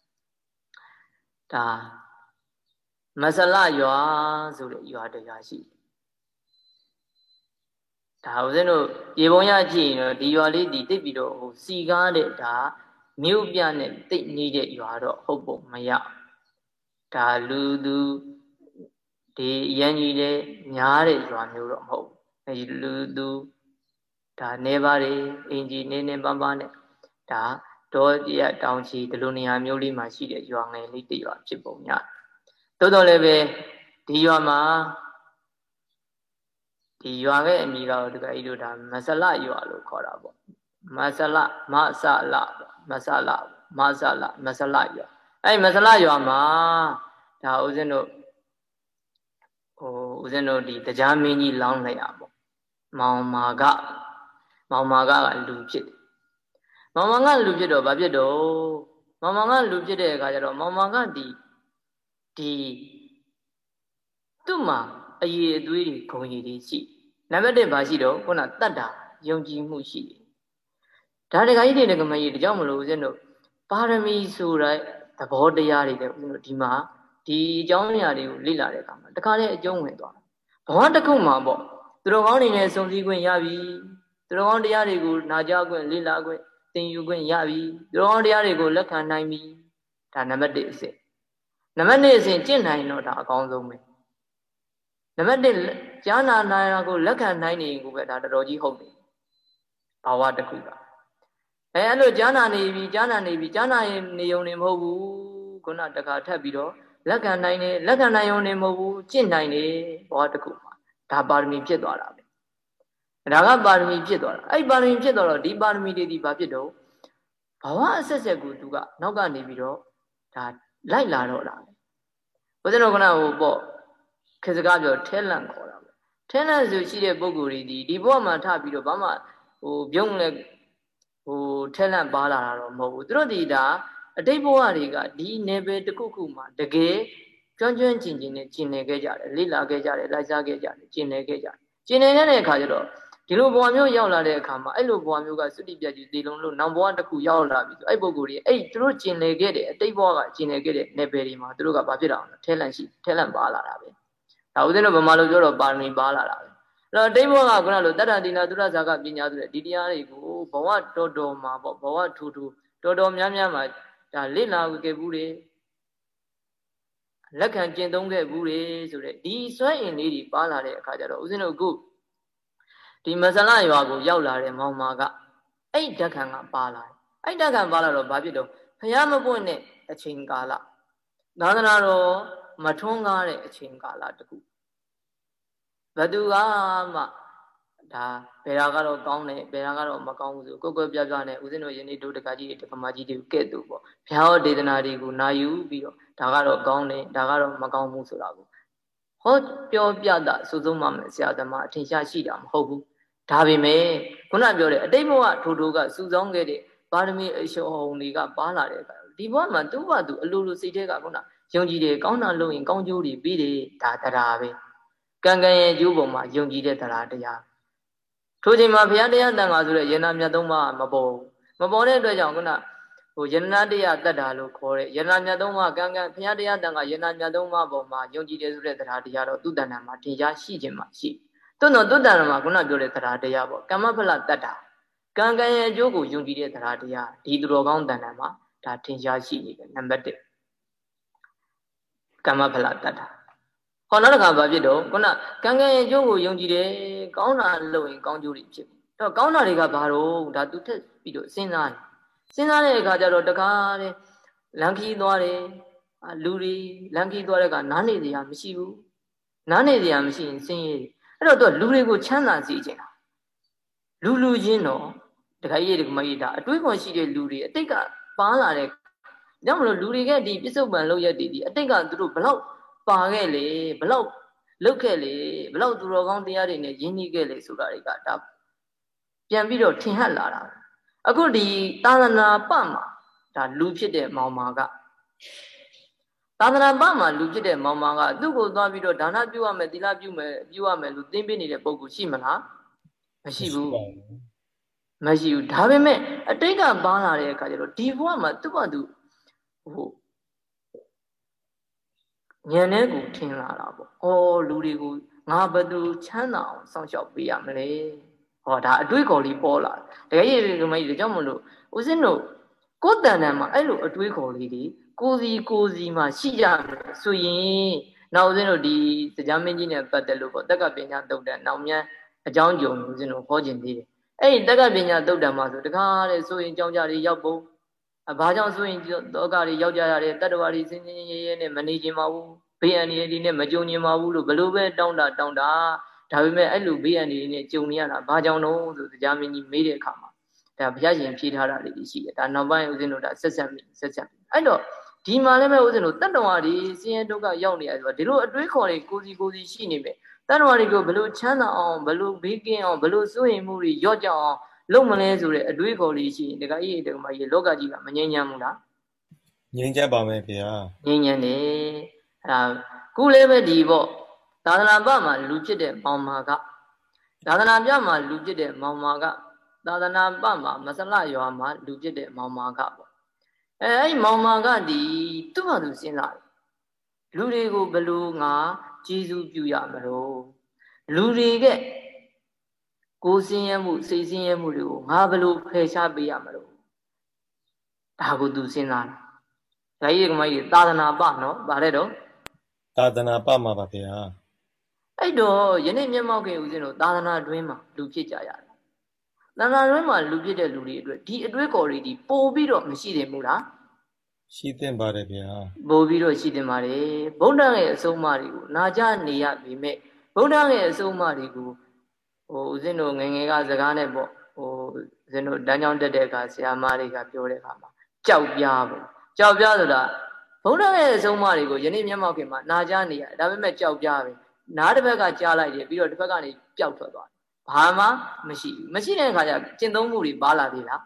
ဒါမဆလရွာဆိုတဲ့ရွာတရားရှိဒါဦးဇင်းတို့ပြေပုံရကြည့်ရင်တော့ဒီရွာလေးဒီတိတ်ပြီးတော့ဟိုစီကားတဲ့ဒါမြို့ပြနဲ့တိတ်နေတဲ့ရွာတော့ဟုတ်ပုံမရဒါလူသူဒီရန်ကြီးလေညားတဲ့ရွာမျိုးတော့မဟုတ်ဘူးအဲလူသူဒါနေပါလေအင်ကြီးနေပန်းပန်းနဲ့ဒါဒေါ်ရတောင်ချီဒီလိုနေရာမျိုးလေးမှာရှိတဲ့ရွာငယ်လေးတစ်ရွာဖြစ်ပုံရတိုးတော်လည်းပဲဒီရွာမှာဒီရွာရဲ့အမည်ကတော့ဒီကကြီးတို့ဒါမဆလရွာလို့ခေါ်တာပေါ့မဆလမဆလမဆလမဆလမဆလရွာအဲ့မဆလရွာမှာဒါဦးဇင်းတို့ဦးဇင်းတို့ဒီတရားမင်းကြီးလောင်းလိုက်ရပေါ့မောင်မာကလူဖြစ်တယ်မောင်မာကလူဖြစ်တော့ဘာဖြစ်တော့မောင်မာကလူဖြစ်တဲ့အခါကျတော့မောင်မာကဒီသူ့မှာအရေးအသွေးတွေဂုဏ်ရည်တွေရှိနံပါတ်1ဘာရှိတော့ခုနတတ္တာယုံကြည်မှုရှိတယ်ဒါတခါကြီးတွေကမကြီးတကြောင်မလို့ဦးဇင်းတို့ပါရမီဆိုတဲ့သဘောတရားတွေလည်းဦးဇင်းတို့ဒီမှာဒီအကြောင်းအရာတွေကိုလေ့လာတဲ့အခါမှာတခါလေအကျုံးဝင်သွားတယ်ဘဝတစ်ခုမှာပေါ့သူတော်ကောင်းတွေနဲ့စုံစည်းခွင့်ရပြီသူတော်ကောင်းတရားတွေကိုနာကြားခွင့်လေ့လာခွင့်သင်ယူခွင့်ရပြီသူတော်ကောင်းတရားတွေကိုလက်ခံနိုင်ပြီဒါနံပါတ်1အဆင့်နံပါတ်2အဆင့်ကျင့်နိုင်တော့ဒါအကောင်းဆုံးပဲနံပါတ်1ကြားနာနိုင်တာကိုလက်ခံနိုင်နေကိုပဲဒါတော်တော်ကြီးဟုတ်တယ်ဘာဝတစ်ခုကအဲ့လိုကြားနာနေပြီကြားနာရင်နေုံနေမဟုတ်ဘူးခုနတခါထပ်ပြီးတော့လက်ခံနိုင်တယ်လက်ခံနိုင်ုံနေမဟုတ်ဘူးကျင့်နိုင်တယ်ဘာဝတစ်ခုမှာဒါပါရမီဖြစ်သွားတာပဲဒါကပါရမီဖြစ်သွားတာအဲ့ပါရမီဖြစ်သွားတော့ဒီပါရမီတွေဒီဘာဖြစ်တော့ဘဝအဆက်ဆက်ကိုသူကနောက်ကနေပြီးတော့ဒါလိုက်လာတော့တာဘုရားတော်ကဟိုပေါ့ခေစကားပြောထဲလန့်ခေါ်တာပဲထဲလန့်ဆိုရှိတဲ့ပုံကိုယ်တွေဒီဘဝမှာထပြီးတော့ဘာမှဟိုပြုံးလဲထဲလန့်ပါလာတာတော့မဟုတ်ဘူးသူတို့ဒီဒါအတိတ်ဘဝတွေကဒီနယ်ပယ်တစ်ခုခုမှာတကယ်ကျွမ်းကျွမ်းကျင်ကျင်နဲ့ကျင်နေခဲ့ကြတယ်လေ့လာခဲ့ကြတယ်လိုက်စားခဲ့ကြတယ်ကျင်နေခဲ့ကြတယ်ကျင်နေတဲ့အခါကျတော့ဒီလိုဘဝမျိုးရောက်လာတဲ့အခါမှာအဲ့လိုဘဝမျိုးကသုတိပြတ်ကြီးတည်လုံးလို့နောက်ဘဝတစ်ခုရောက်လာပြီဆိုအဲ့ပုဂ္ဂိုလ်တွေအဲ့သူတို့ကျင်နေခဲ့တဲ့အတိတ်ဘဝကကျင်နေခဲ့တဲ့နယ်ပယ်တွေမှာသူတို့ကဘာဖြစ်တာလဲထဲလန့်ပါလာတာပဲဒါဦးဇင်းတို့ဗမာလိုပြောတော့ပါရမီပါလာတာပဲအဲ့တော့အတိတ်ဘဝကခုနလိုတတ္တတိနာသုရဇာကပညာဆိုတဲ့ဒီတရားတွေကိုဘဝတော်တော်မှာပေါ့ဘဝထူထူတော်တော်များများမှာဒါလေ့လာခဲ့ဘူးတွေလက်ခံကျင့်သုံးခဲ့ဘူးတွေဆိုတဲ့ဒီစွမ်းအင်လေးတွေပါလာတဲ့အခါကျတော့ဦးဇင်းတို့အခုဒီမဆလရွာကိုရောက်လာတဲ့မောင်မာကအဲ့ဓာတ်ခံကပါလာတယ်အဲ့ဓာတ်ခံပါလာတော့ဘာဖြစ်တော့ဖျားမပွင့်တဲ့အချိန်ကာလသာသနာတော်မထွန်းကားတဲ့အချိန်ကာလတခုဘသူကမှဒါဘယ်ဟာကတော့ကောင်းတယ်ဘယ်ဟာကတော့မကောင်းဘူးဆိုကိုယ်ပြပြနဲ့ဦးဇင်းတို့ယနေ့တို့တက္ကကြီးတက္ကမကြီးတွေကဲ့သို့ပေါ့ဘုရားဟောဒေသနာတွေကိုနာယူပြီးတော့ဒါကတော့ကောင်းတယ်ဒါကတော့မကောင်းဘူးဆိုတာကိုဟောပြောပြတာစုစုံမှမယ်ဆရာသမားအထင်ရှားရှိတာမဟုတ်ဘူးဒါပေမဲ့ခုနပြောတဲ့အတိတ်ဘဝထိုကစူဆောင်းခဲ့တဲ့ပါရမီအရှုံးတွေကပါလာတဲ့အခါဒီဘဝမှာသူ့ဘာသူအလိုလိုစိတ်ထဲကခုနယုံကြည်တယ်ကောင်းတာလုပ်ရင်ကောင်းကျိုးတွေပြီးတယ်ဒါတရားပဲကံကံရဲ့ကျိုးပုံမှာယုံကြည်တဲ့တရားထိုချိန်မှာဘုရားတရားတန်ခါဆိုတဲ့ယန္နာမြတ်သုံးပါးမပေါ်တဲ့အတွက်ကြောင့်ခုနယန္နာတရားတတ်တာလို့ခေါ်တဲ့ယန္နာမြတ်သုံးပါးကံဘုရားတရားတန်ခါယန္နာမြတ်သုံးပါးပေါ်မှာယုံကြည်တယ်ဆိုတဲ့တရားတော့သူ့တဏ္ဍာမှာထင်ရှားရှိခြင်းမှာရှိတွန်းတော့သူ့တဏ္ဍာမှာခုနပြောတဲ့တရားပေါ့ကမ္မဖလတတ်တာကံရဲ့အကျိုးကိုယုံကြည်တဲ့တရားဒီသူတော်ကောင်းတဏ္ဍာမှာဒါထင်ရှားရှိနေတယ်နံပါတ်1ကမ္မဖလတတ်တာဟောနောက်တစ်ခါဘာဖြစ်တော့ခုနကံရဲ့အကျိုးကိုယုံကြည်တယ်ကောင်းတာလုပ်ရင်ကောင်းကျိုးတွေဖြစ်ပြီတော့ကောင်းတာတွေကဘာတော့ဒါသူထက်ပြီးတော့စဉ်းစားတဲ့အခါကျတော့တကားတဲ့လမ်းခီးသွားတယ်လူတွေလမ်းခီးသွားတဲ့ကနားနေစရာမရှိဘူးနားနေစရာမရှိရင်ဆင်းရဲအဲ့တော့သူလူတွေကိုချမ်းသာစေချင်တာလူချင်းတော့တခါကြီးတခါမကြီးဒါအတွေးခေါ်ရှိတဲ့လူတွေအတိတ်ကပါလာတဲ့ကြောင့်မလို့လူတွေကဒီပြစ္ဆုတ်ပံလောက်ရတည်ဒီအတိတ်ကသူတို့ဘလောက်ပါခဲ့လေဘလောက်လုတ်ခဲ့လေဘလောက်သူတော်ကောင်းတရားတွေနဲ့ယဉ်ကျေးခဲ့လေဆိုတာတွေကဒါပြန်ပြီးတော့ထင်ဟပ်လာတာအခုဒီသာသနာပမှာဒါလူဖြစ်တဲ့မောင်မာကသာသနာပမှာလူဖြစ်တဲ့မောင်မာကသူ့ကိုသွားပြီးတော့ဒါနပြုရမယ်သီလပြုရမယ်လို့သင်ပေးနေတဲ့ပုဂ္ဂိုလ်ရှိမလားမရှိဘူးဒါပေမဲ့အတိတ်ကပါလာတဲ့အခါကျတော့ဒီဘဝမှာသူ့ဘာသူဉာဏ်နဲ့ကိုထင်လာတာပေါ့။လူတွေကိုငါဘယ်သူချမ်းသာအောင်စောင့်ရှောက်ပေးရမလဲ။ဒါအတွေးခေါ်လေးပေါ်လာတယ်။တကယ်ကြီးဒီမကြီးကြောင့်မလို့ဦးဇင်းတို့ကိုယ်တန်တန်မှာအဲ့လိုအတွေးခေါ်လေးတွေကိုစီမှာရှိကြမယ်ဆိုရင်နောက်ဦးဇင်းတို့ဒီစကြာမင်းကြီးနဲ့ပတ်သက်လို့ပေါ့တက္ကပညာတုတ်တန်နောက်မြန်းအကြောင်းကြုံဦးဇင်းတို့ဟောခြင်းသေးတယ်။အဲ့ဒီတက္ကပညာတုတ်တန်မှာဆိုတကားတဲ့ဆိုရင်ကြောင်းကြတွေရောက်ပုံဘာကြောင့်ဆိုရင်တောကတွေရောက်ကြရတဲ့တတ္တဝါတွေစင်းရဲနဲ့မနေခြင်းမဘူးဘေးအန္တရာယ်တွေနဲ့မကြုံညင်ပါဘူးလို့ဘလို့ပဲတောင်းတာဒါပေမဲ့အဲ့လိုဘေးအန္တရာယ်နဲ့ကြုံနေရတာဘာကြောင့်လို့ဆိုတရားမင်းကြီးမေးတဲ့အခါမှာဒါဘုရားရှင်ဖြေထားတာလေးရှိတယ်ဒါနောက်ပိုင်းဦးဇင်းတို့ဒါဆက်ဆက်အဲ့တော့ဒီမှာလည်းပဲဦးဇင်းတို့တတ္တဝါတွေစင်းရဲဒုက္ခရောက်နေရဆိုတော့ဒီလိုအတွေးခေါ်တွေကိုစီရှိနေမယ်တတ္တဝါတွေကိုဘလို့ချမ်းသာအောင်ဘလို့ဘေးကင်းအောင်ဘလို့စိုးရင်မှုတွေရော့ကြအောင်လုံးမလဲဆိုတဲ့အတွေးခေါ်လေးရှိရင်တခါကြီးတခါမကြီးလောကကြီးကမငြိမ်းချမ်းဘူးလားငြိမ်းချမ်းပါမယ်ခင်ဗျာငြိမ်းချမ်းတယ်အဲ့ဒါခုလည်းပဲဒီပေါ့သာသနာ့ဘမှာလူဖြစ်တဲ့မောင်မာကသာသနာပြမှာလူဖြစ်တဲ့မောင်မာကသာသနာ့ဘမှာမဆလရွာမှာလူဖြစ်တဲ့မောင်မာကပေါ့အဲ့မောင်မာကဒီသူ့ဘာသူစဉ်းစားတယ်လူတွေကိုဘလို့ငါကျေးဇူးပြုရမလို့လူတွေကကိုယ်စင်းရဲမှုစိတ်စင်းရဲမှုတွေကိုငါဘလို့ဖယ်ရှားပေးရမလို့ဒါကိုသူစဉ်းစားတယ်ဒါကြီးကမကြီးသာသနာပနော်ဗါတဲ့တော့သာသနာပမှာပါဗျာအဲ့တော့ယနေ့မျက်မှောက်ခင်ဦးဇင်းတို့သာသနာတွင်မှာလူဖြစ်ကြရတယ်သာသနာတွင်မှာလူဖြစ်တဲ့လူတွေအတွက်ဒီအတွေးခေါ်တွေဒီပို့ပြီးတော့မရှိသင့်ဘူးလားရှိသင့်ပါတယ်ဗျာပို့ပြီးတော့ရှိသင့်ပါတယ်ဗုဒ္ဓရဲ့အဆုံးအမတွေကိုနာကြနေရပြီမဲ့ဗုဒ္ဓရဲ့အဆုံးအမတွေကိုဦးဇင်းတို့ငယ်ကစကားနဲ့ပေါ့ဦးဇင်းတို့တန်းချောင်းတက်တဲ့အခါဆရာမတွေကပြောတဲ့အခါမှာကြောက်ပြားပေါ့ကြောက်ပြားဆိုတာဗုဒ္ဓရဲ့အဆုံးအမတွေကိုယနေ့မျက်မှောက်ခင်မှာနာကြနေရတယ်ဒါပေမဲ့ကြောက်ပြားပဲနားတစ်ဘက်ကကြားလိုက်တယ်ပြီးတော့တစ်ဘက်ကနေပျောက်ထွက်သွားတယ်ဘာမှမရှိတဲ့အခါကျကျင့်သုံးမှုတွေပါလာသေးလား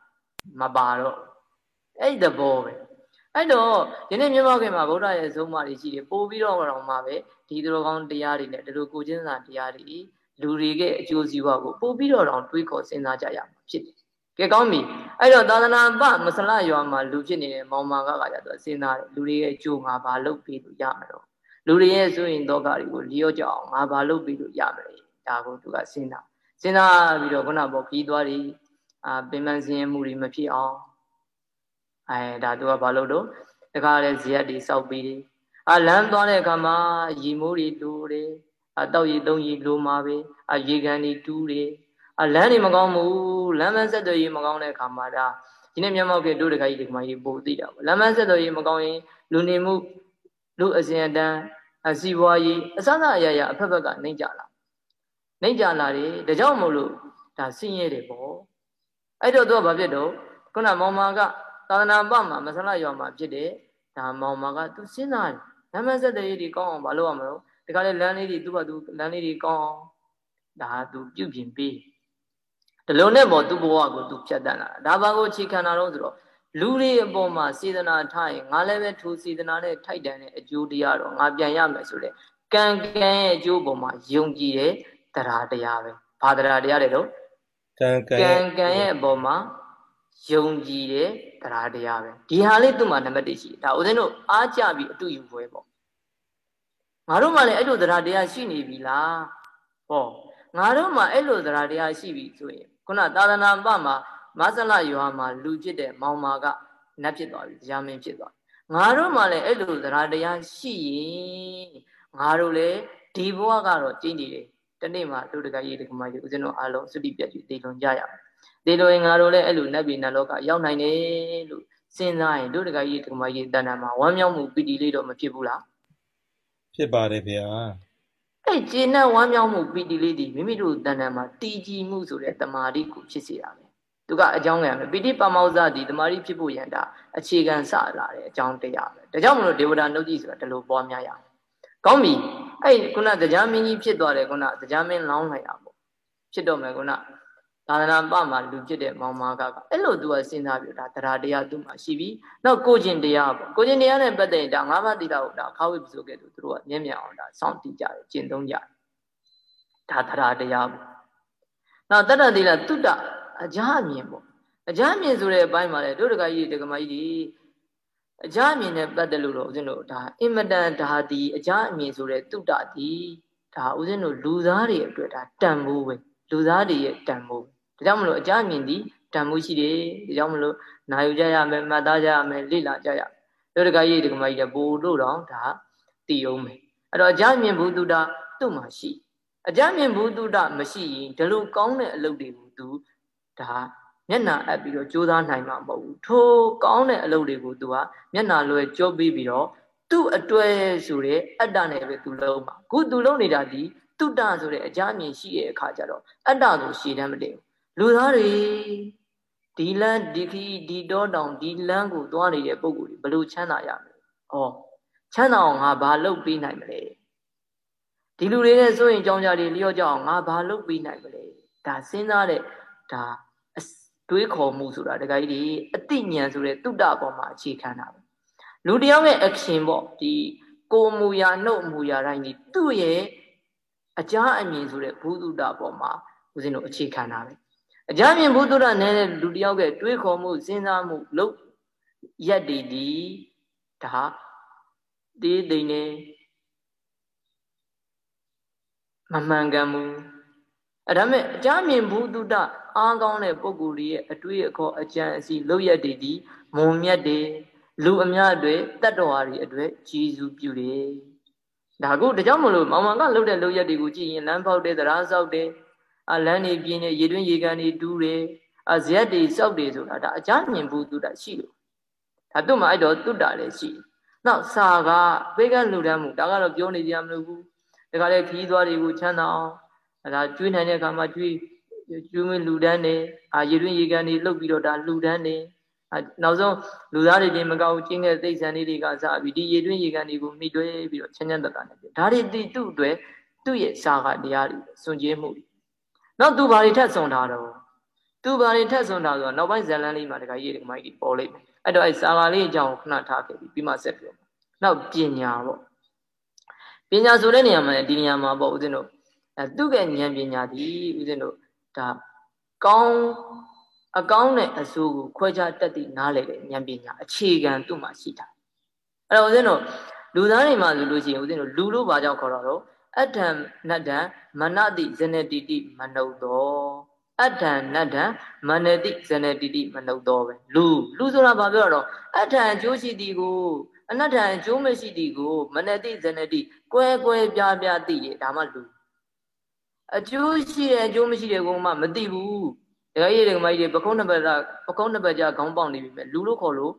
မပါတော့အဲ့ဒီသဘောပဲအဲ့တော့ယနေ့မြတ်မောခင်မှာဗုဒ္ဓရဲ့ဆုံးမတွေရှိတယ်ပို့ပြီးတော့မှပဲဒီသူတော်ကောင်းတရားတွေနဲ့ဒီလိုကိုချင်းစာတရားတွေလူတွေရဲ့အကျိုးစီးပွားကိုပို့ပြီးတော့တွေးခေါ်စဉ်းစားကြရမှာဖြစ်တယ်ကဲကောင်းပြီအဲ့တော့သာသနာ့ပမဆလရွာမှာလူဖြစ်နေတဲ့မောင်မာကကြတော့စဉ်းစားတယ်လူတွေရဲ့အကျိုးငါဘာလုပ်ပြီးလို့ရမလို့လူတွေရဲ့ဆိုရင်တော့ကတွေကိုလျော့ကြအောင်ငါဘာလုပ်ပြီးလို့ရမလဲဒါကိုသူကစဉ်းစားပြီးတော့ခုနပေါ့ပြီးသွားပြီပင်ပန်းစင်မှုတွေမဖြစ်အောင်ဒါသူကဘာလို့တော့တခါလေဇရက်တွေစောက်ပြီးတယ်လမ်းသွားတဲ့အခါမှာရီမိုးတွေတူတယ်တောက်ရီသုံးရီလိုမှာပဲရေကန်တွေတူးတယ်လမ်းတွေမကောင်းဘူးလမ်းမဆက်သွယ်ရေးမကောင်းတဲ့အခါမှာဒါဒီနေ့မြန်မာပြည်တို့တခါကြီးဒီမှာကြီးပို့သိတာပေါ့လမ်းမဆက်သွယ်ရေးမကောင်းရင်လူနေမှုလူအစဉ်အတန်းစီးပွားရေးအစအအရာရာအဖက်ဖက်ကနှိမ့်ကြလာတယ်ဒါကြောင့်မို့လို့ဒါဆင်းရဲတယ်ပေါ့အဲ့တော့သူကဘာဖြစ်တော့ခုနမောင်မာကသာသနာ့ပမှာမဆလရွာမှာဖြစ်တဲ့ဒါမောင်မာကသူစဉ်းစားတယ်လမ်းမဆက်သွယ်ရေးတွေကောင်းအောင်မလုပ်ရမလို့ဒီကနေ့လမ်းလေးတွေသူ့ဘာသူလမ်းလေးတွေကောင်းအောင်ဒါသူပြုပြင်ပေးဒီလိုနဲ့ပေါ့သူ့ဘဝကိုသူဖြတ်တန်းလာတာဒါဘာကိုအခြေခံတာတော့ဆိုတော့လူတွေအပေါ်မှာစေတနာထားရင်ငါလည်းပဲထိုစေတနာနဲ့ထိုက်တန်တဲ့အကျိုးတရားတော့ငါပြန်ရမယ်ဆိုတဲ့ကံရဲ့အကျိုးပေါ်မှာယုံကြည်တဲ့တရားတရားပဲဘာတရားတရားလဲတော့ကံရဲ့အပေါ်မှာယုံကြည်တဲ့တရားတရားပဲဒီဟာလေးသူ့မှာနံပါတ်1ရှိဒါဦးဇင်းတို့အားကြပြီးအတူယူပွဲပေါ့ငါတို့မှလည်းအဲ့လိုတရားတရားရှိနေပြီလားဟောငါတို့မှအဲ့လိုတရားတရားရှိပြီဆိုရင်ခုနသာသနာ့ပမှာမဆလရွာမှာလူဖြစ်တဲ့မောင်မာကနတ်ဖြစ်သွားပြီတရားမင်းဖြစ်သွားငါတို့မှလည်းအဲ့လိုတရားတရားရှိရင်ငါတို့လည်းဒီဘဝကတော့ကျင့်နေတယ်တနေ့မှတို့တကကြီးဒီကမကြီးဦးဇင်းတို့အားလုံးစွတိပြတ်ပြီးတည်လွန်ကြရအောင်ဒီလိုရင်ငါတို့လည်းအဲ့လိုနတ်ပြည်နတ်လောကရောက်နိုင်တယ်လို့စဉ်းစားရင်တို့တကကြီးဒီကမကြီးတဏ္ဍာမှာဝမ်းမြောက်မှုပီတိလေးတော့မဖြစ်ဘူးလားဖြစ်ပါတယ်ဗျာအဲ့ကျေနပ်ဝမ်းမြောက်မှုပီတိလေးဒီမိမိတို့တဏ္ဍာမှာတည်ကြည်မှုဆိုတဲ့တမာတိကိုဖြစ်စေတာပဲသူကအကြောင်းကံပဲပီတိပါမောဇ္ဇဒီတမာတိဖြစ်ဖို့ရန်တာအခြေခံစလာတဲ့အကြောင်းတရားပဲဒါကြောင့်မလို့ဒေဝတာနှုတ်ကြည့်ဆိုတာဒီလိုပွားများရအောင်ကောင်းပြီအဲ့ခုနတရားမင်းကြီးဖြစ်သွားတယ်ခုနတရားမင်းလောင်းလိုက်တာပေါ့ဖြစ်တော့မယ်ခုနသာသနာ့ပမှာလူဖြစ်တဲ့မောင်မာကအဲ့လိုသူကစဉ်းစားပြီးဒါတရားတရားသူ့မှာရှိပြီနောက်ကိုကျင်တရားပေါ့ကိုကျင်တရားနဲ့ပတ်သက်ရင်ဒါငါးပါးသီလကိုဒါခါဝိပ္ပဆိုခဲ့သူတို့ကမျက်မြင်အောင်ဒါစောင့်တည်ကြတယ်ကျင့်သုံးကြတယ်ဒါတရားတရားပေါ့နောက်တတ္တသီလတုတ္တအကြအမြင်ပေါ့အကြအမြင်ဆိုတဲ့အပိုင်းမှာလေတို့တကကြီးဒကမကြီးအကြအမြင်နဲ့ပတ်သက်လို့တော့ဦးဇင်းတို့ဒါအင်မတန်ဒါဒီအကြအမြင်ဆိုတဲ့တုတ္တဒီဒါဦးဇင်းတို့လူသားတွေအတွက်ဒါတန်ဖိုးပဲလူသားတွေရဲ့တန်ဖိုးဒါကြောင့်မလို့အကြအမြင်ဒီတန်ဖိုးရှိတယ်ဒါကြောင့်မလို့နာယူကြရမယ်မှတ်သားကြရမယ်လေ့လာကြရတို့တကကြီးဒကမကြီးလည်းဘို့တို့တော့ဒါတည်အောင်မယ်အဲ့တော့အကြအမြင်ဘုဒ္ဓတာသူ့မှာရှိအကြမြင်ဘုဒ္ဓမရှိရင်ဒီလိုကောင်းတဲ့အလုပ်တွေကိုသူဒါမျက်နှာအပ်ပြီးတော့ကြိုးစားနိုင်မှာမဟုတ်ဘူးထိုကောင်းတဲ့အလုပ်တွေကိုသူကမျက်နှာလွယ်ကြောပြီးပြီးတော့သူ့အတွက်ဆိုတဲ့အတ္တနဲ့ပဲသူလုံးမှာခုသူလုံးနေတာဒီတုတ္တဆိုတဲ့အကြမြင်ရှိတဲ့အခါကျတော့အတ္တကိုရှည်တမ်းမတင်ဘူးလူသားတွေဒီလမ်းဒီခီဒီတော့တောင်ဒီလမ်းကိုသွားနေတဲ့ပုံကိုယ်ဘယ်လိုချမ်းသာရမလဲဩချမ်းသာအောင်ငါဘာလုပ်ပေးနိုင်မလဲဒီလူတွေနဲ့ဆိုရင်ကြောင်းကြတွေလျော့ကြအောင်ငါဘာလုပ်ပေးနိုင်မလဲဒါစဉ်းစားတဲ့ဒါတွေးခေါ်မှုဆိုတာတခါကြီးအသိဉာဏ်ဆိုတဲ့တုတ္တပေါ်မှာအခြေခံတာပဲလူတယောက်ရဲ့ action ပေါ့ဒီကိုမူရာနှုတ်မူရာတိုင်းဒီသူ့ရဲ့အကြအမြင်ဆိုတဲ့ဘုဒ္ဓပေါ်မှာဦးဇင်းတို့အခြေခံတာပဲအကြအမြင်ဘုဒ္ဓနဲ့လူတယောက်ရဲ့တွေးခေါ်မှုစဉ်းစားမှုလုပ်ရက်ဒီဒါတေးသိနေမမှန်ကန်ဘူးအဲ့ဒါမဲ့အကြမြင်ဘုဒ္ဓအားကောင်းတဲ့ပုဂ္ဂိုလ်ရဲ့အတွေ့အခေါ်အကြံအစီလောက်ရတဲ့ဒီမုံမြတ်တွေလူအများအတွေ့တတ္တဝါတွေအတွေ့ကြီးစုပြုတယ်ဒါကိုဒါကြောင့်မလို့မောင်မောင်ကလှုပ်တဲ့လှုပ်ရက်တွေကိုကြည့်ရင်လမ်းဖောက်တဲ့သရားဆောက်တယ်လမ်းတွေပြင်းနေရေတွင်းရေကန်တွေတူးတယ်ဇရက်တွေစောက်တယ်ဆိုတာဒါအကြမြင်ဘုဒ္ဓရှိလို့ဒါသူ့မှာအဲ့တော့တုတ္တလည်းရှိနောက်စာကဘေးကလူတန်းမှုဒါကတော့ပြောနေကြမလို့ဘူးဒါကလည်းခီးသွားတွေကိုချမ်းသာအောင်ဒါကျွေးနိုင်တဲ့အခါမှာကျွေးမလူတန်းနေရေတွင်းရေကန်တွေလှုပ်ပြီးတော့ဒါလူတန်းနေနောက်ဆုံးလူသားတွေတင်မကောက်ကျင်းတဲ့သိစ္ဆန်လေးတွေကစပြီးဒီရေတွင်းရေကန်တွေကိုမိတွဲပြီးတော့ချမ်းချမ်းသာသာနေပြီဒါတွေသူ့အတွက်သူ့ရဲ့စာကတရားတွေစွန့်ကြဲမှုတွေနောက်သူဘာတွေထပ်စွန့်ထားတော့သူသူဘာတွေထက်ဆုံးတာဆိုတော့နောက်ပိုင်းဇလန်းလေးမှာတခါကြီးဒီမိုက်ကြီးပေါ်လိမ့်မယ်အဲ့တော့အဲ့စာပါလေးအကြောင်းခဏထားခဲ့ပြီးမှဆက်ပြောနောက်ပညာပေါ့ပညာဆိုတဲ့နေရာမှာဒီနေရာမှာပေါ့ဦးဇင်းတို့သူ့ရဲ့ဉာဏ်ပညာဒီဦးဇင်းတို့ဒါကောင်းအကောင်းနဲ့အဆိုးကိုခွဲခြားတတ်သည့်နားလေတဲ့ဉာဏ်ပညာအခြေခံသူ့မှာရှိတာအဲ့တော့ဦးဇင်းတို့လူသားတွေမှာဆိုလို့ရှိရင်ဦးဇင်းတို့လူလို့ဘာကြောင့်ခေါ်တော့အဋ္ဌံနတ္တံမနတိဇနတိတိမနုဿောအဋ္ဌံနတ္တံမနတိဇနတိတိမနုဿောပဲလူဆိုတာဘာပြောတော့အဋ္ဌံအကျိုးရှိသည်ကိုအနတ္ထံအကျိုးမရှိသည်ကိုမနတိဇနတိကွဲကွဲပြားပြားသိရဒါမှလူအကျိုးရှိတဲ့အကျိုးမရှိတဲ့ကိုမှမသိဘူးတကယ်ကြီးဒီမကြီးပကုံးနှစ်ပတ်ကြာခေါင်းပေါက်နေပြီမဲ့လူလို့ခေါ်လို့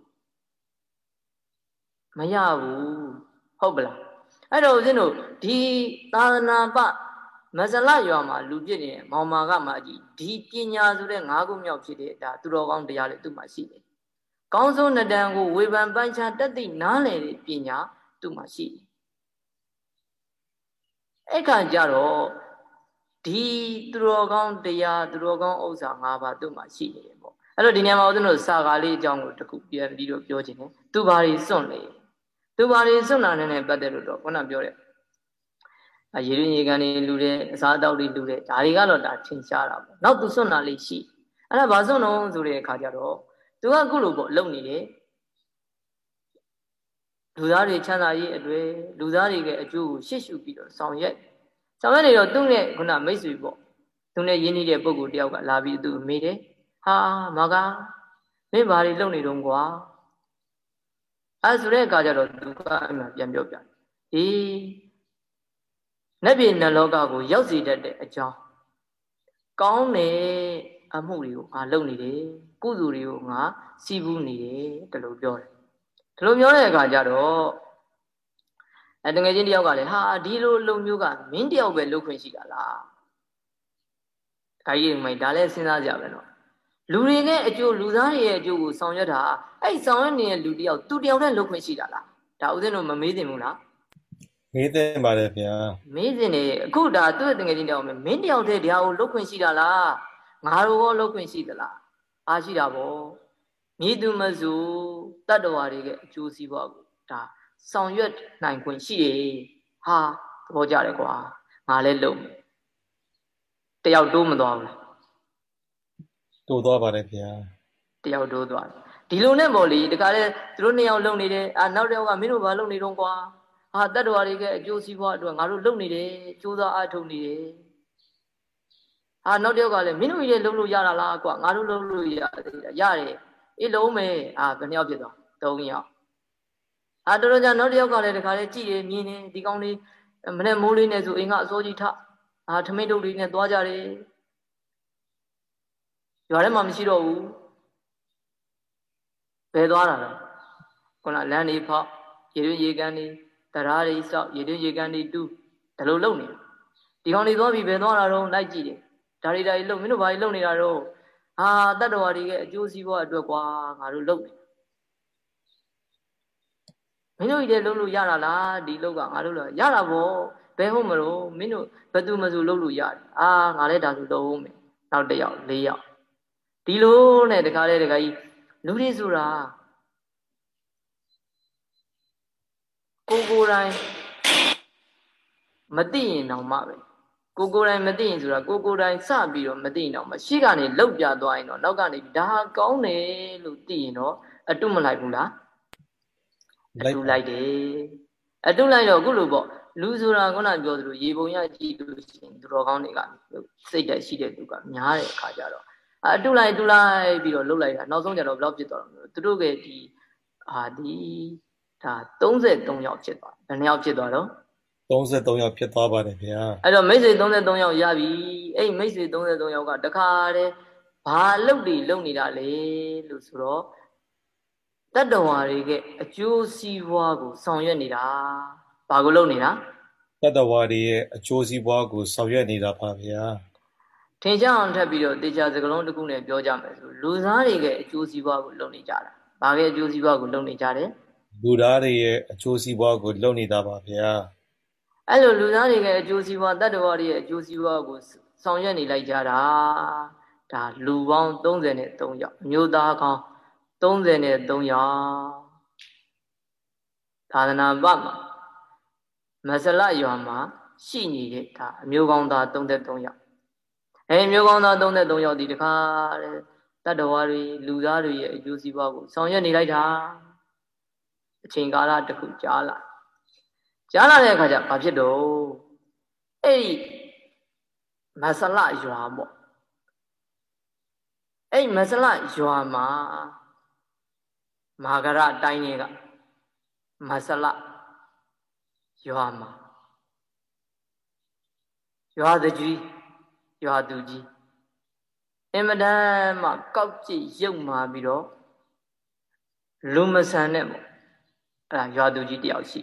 မရဘူးဟုတ်ပလားအဲ့တော့ဦးဇင်းတို့ဒီသာသနာပမဇလရွာမှာလူပြည့်နေမောင်မာကမှအကြီးဒီပညာဆိုတဲ့၅ခုမြောက်ဖြစ်တဲ့ဒါသူတော်ကောင်းတရားလေးသူ့မှာရှိတယ်ကောင်းဆုံးနတံကိုဝေဖန်ပိုင်းခြားတတ်သည့်နားလည်တဲ့ပညာသူ့မှာရှိတယ်အဲ့ခါကျတော့ဒီသူတော်ကောင်းတရားသူတော်ကောင်းဥစ္စာ၅ပါးသူ့မှာရှိနေတယ်ပေါ့အဲ့တော့ဒီနေရာမှာဦးဇင်းတို့စာကားလေးအကြောင်းကိုတခုပြန်ပြီးတော့ပြောချင်တယ်သူဘာတွေစွန့်လဲသူဘာတွေစွန့်လာနေပတ်သက်လို့တော့ခုနပြောတဲ့ရေရင်းရေကန်တွေလူတဲ့အစားအသောက်တွေလူတဲ့ဒါတွေကတော့ဒါထင်ရှားတာပေါ့နောက်သူစွန့်လာလေးရှိအဲ့ဒါဘာစွန့်တော့ဆိုတဲ့အခါကျတော့သူကအခုလိုပေါ့လုံနေတယ်လူသားတွေချမ်းသာရေးအတွေ့လူသားတွေရဲ့အကျိုးကိုရှေ့ရှုပြီးတော့ဆောင်ရွက်နေတော့သူ့နဲ့ခုနမိတ်ဆွေပေါ့သူနဲ့ရင်းနှီးတဲ့ပုဂ္ဂိုလ်တယောက်ကလာပြီးသူမေးတယ်ဟာမကမင်းဘာတွေလုပ်နေတုံးကွာအဲဆိုတဲ့အခါကျတော့သူကအမှန်ပြန်ပြောပြအေးနတ်ပြည်နတ်လောကကိုရောက်စေတတ်တဲ့အကြောင်းကောင်းတဲ့အမှုတွေကိုငါလုပ်နေတယ်ကုသိုလ်တွေကိုငါစီးပူးနေတယ်တလို့ပြောတယ်ဒီလိုပြောတဲ့အခါကျတော့တကယ်ချင်းတယောက်ကလည်းဟာဒီလိုလုံမျိုးကမင်းတယောက်ပဲလုပ်ခွင့်ရှိတာလားဒါကြီးမိုင်ဒါလည်းစဉ်းစားကြပဲနော်လူတွေနဲ့အကျိုးလူသားတွေရဲ့အကျိုးကိုဆောင်ရွက်တာအဲ့ဆောင်ရွက်နေတဲ့လူတယောက်သူတယောက်တည်းလုပ်ခွင့်ရှိတာလားဒါဦးဇင်းတို့မမေးသင့်ဘူးလားမေးသင့်ပါတယ်ဗျာမေးသင့်တယ်အခုဒါသူ့တကယ်ချင်းတယောက်မင်းတယောက်တည်းတရားကိုလုပ်ခွင့်ရှိတာလားငါတို့ရောလုပ်ခွင့်ရှိသလားအားရှိတာပေါ့မြေသူမစုတတ္တဝါတွေရဲ့အကျိုးစီးပွားကိုဒါဆောင်ရွက်နိုင်ခွင့်ရှိတယ်ဟာသဘောကျတယ်ကွာငါလည်းလုပ်မယ်တယောက်တိုးမသွားဘူးတိုးသွားပါတယ်ဗျာတယောက်တိုးသွားတယ်ဒီလိုနဲ့ပေါ့လေတခါလေသူတို့နှစ်ယောက်လုံနေတယ်နောက်တစ်ယောက်ကမင်းတို့ဘာလုံနေတော့ကွာဟာတတ္တဝါတွေရဲ့အကျိုးစီးပွားအတွက်ငါတို့လုံနေတယ်ကြိုးစားအားထုတ်နေတယ်ဟာနောက်တစ်ယောက်ကလည်းမင်းတို့ကြီးလုံလို့ရတာလားကွာငါတို့လုံလို့ရတယ်အေးလုံးမယ်ဘယ်နှယောက်ဖြစ်သွား3ယောက်တော်တော်ကြာနောက်တစ်ယောက်ကလည်းတခါလေကြည့်တယ်မြင်တယ်ဒီကောင်းလေးမနဲ့မိုးလေးနဲ့ဆိုအိမ်ကအစိုးကြီးထထမိတ်တုပ်လေးနဲ့သွားကြတယ်ရွာထဲမှာမရှိတော့ဘူးဘယ်သွားတာလဲခုနလမ်းတွေဖောက်ရေတွင်းရေကန်တွေတရားတွေစောက်ရေတွင်းရေကန်တွေတူးဒါလိုလုပ်နေဒီကောင်းလေးသွားပြီးဘယ်သွားတာတော့လိုက်ကြည့်တယ်ဒါတွေလုပ်မင်းတို့ဘာတွေလုပ်နေတာတော့တတ္တဝါတွေရဲ့အကျိုးစီးပွားအတွက်ကွာငါတို့လုပ်နေမင်းတို့ကြီးလည်းလုပ်လို့ရတာလားဒီလောက်ကငါတို့လည်းရတာပေါ့ဘယ်ဟုတ်မလို့မင်းတို့ဘယ်သူမှဆိုလုပ်လို့ရတယ်ငါလည်းဒါဆိုလုပ်ဦးမယ်နောက်တစ်ယောက်4ယောက်ဒီလိုနဲ့တခါလေတခါကြီးလူတွေဆိုတာကိုယ်တိုင်မသိရင်တော့မှပဲကိုယ်တိုင်မသိရင်ဆိုတာကိုယ်တိုင်စပြီးတော့မသိရင်တော့မှရှေ့ကနေလောက်ပြသွားရင်တော့နောက်ကနေဒါကောင်းတယ်လို့သိရင်တော့အတုမလိုက်ဘူးလားအတုလိုက်တယ်အတုလိုက်တော့အခုလိုပေါ့လူဆိုတာခုနပြောသလိုရေပုံရကြည့်လို့ရှိရင်သူတော်ကောင်းတွေကစိတ်ဓာတ်ရှိတဲ့သူကများတဲ့အခါကျတော့အတုလိုက်ပြီးတော့လှုပ်လိုက်တာနောက်ဆုံးကျတော့ဘယ်လောက်ဖြစ်သွားတော့သူတို့ကဒီဒါ33ယောက်ဖြစ်သွားဘယ်နှယောက်ဖြစ်သွားတော့ 33ယောက်ဖြစ်သွားပါတယ်ဗျာအဲ့တော့မိတ်ဆွေ33ယောက်ရပြီအဲ့မိတ်ဆွေ33ယောက်ကတခါတည်းဘာလုပ်နေတာလဲလို့ဆိုတော့တတ္တဝါတွေရဲ့အကျိုးစီးပွားကိုဆောင်ရွက်နေတာဘာကိုလုပ်နေတာတတ္တဝါတွေရဲ့အကျိုးစီးပွားကိုဆောင်ရွက်နေတာပါဗျာထင်ရှားအောင်ထပ်ပြီးတော့တေချာစကလုံးတစ်ခုနဲ့ပြောကြမယ်ဆိုလူသားတွေရဲ့အကျိုးစီးပွားကိုလုပ်နေကြတာဘာရဲ့အကျိုးစီးပွားကိုလုပ်နေကြတယ်လူသားတွေရဲ့အကျိုးစီးပွားကိုလုပ်နေတာပါဗျာအဲ့လိုလူသားတွေရဲ့အကျိုးစီးပွားတတ္တဝါတွေရဲ့အကျိုးစီးပွားကိုဆောင်ရွက်နေလိုက်ကြတာဒါလူပေါင်း33ယောက်မျိုးသားကောင်း33ယောက်သာသနာ့ဘမှာမဆလရွာမှာရှိနေတဲ့ဒါအမျိုးကောင်းသား33ယောက်မျိုးကောင်းသား33ယောက်ဒီတခါတတ္တဝါတွေလူသားတွေရဲ့အကျိုးစီးပွားကိုဆောင်ရွက်နေလိုက်တာအချိန်ကာလတစ်ခုကြားလာတဲ့အခါကျဘာဖြစ်တော့အဲ့ဒီမဆလရွာပေါ့အဲ့မဆလရွာမှာမာဂရတိုင်းတွေကမဆလရွာမှာရွာသူကြီးအမတန်မှကောက်ကြည့်ရုပ်မာပြီးတော့လူမဆန်နဲ့ပေါ့အဲ့ဒါရွာသူကြီးတယောက်ရှိ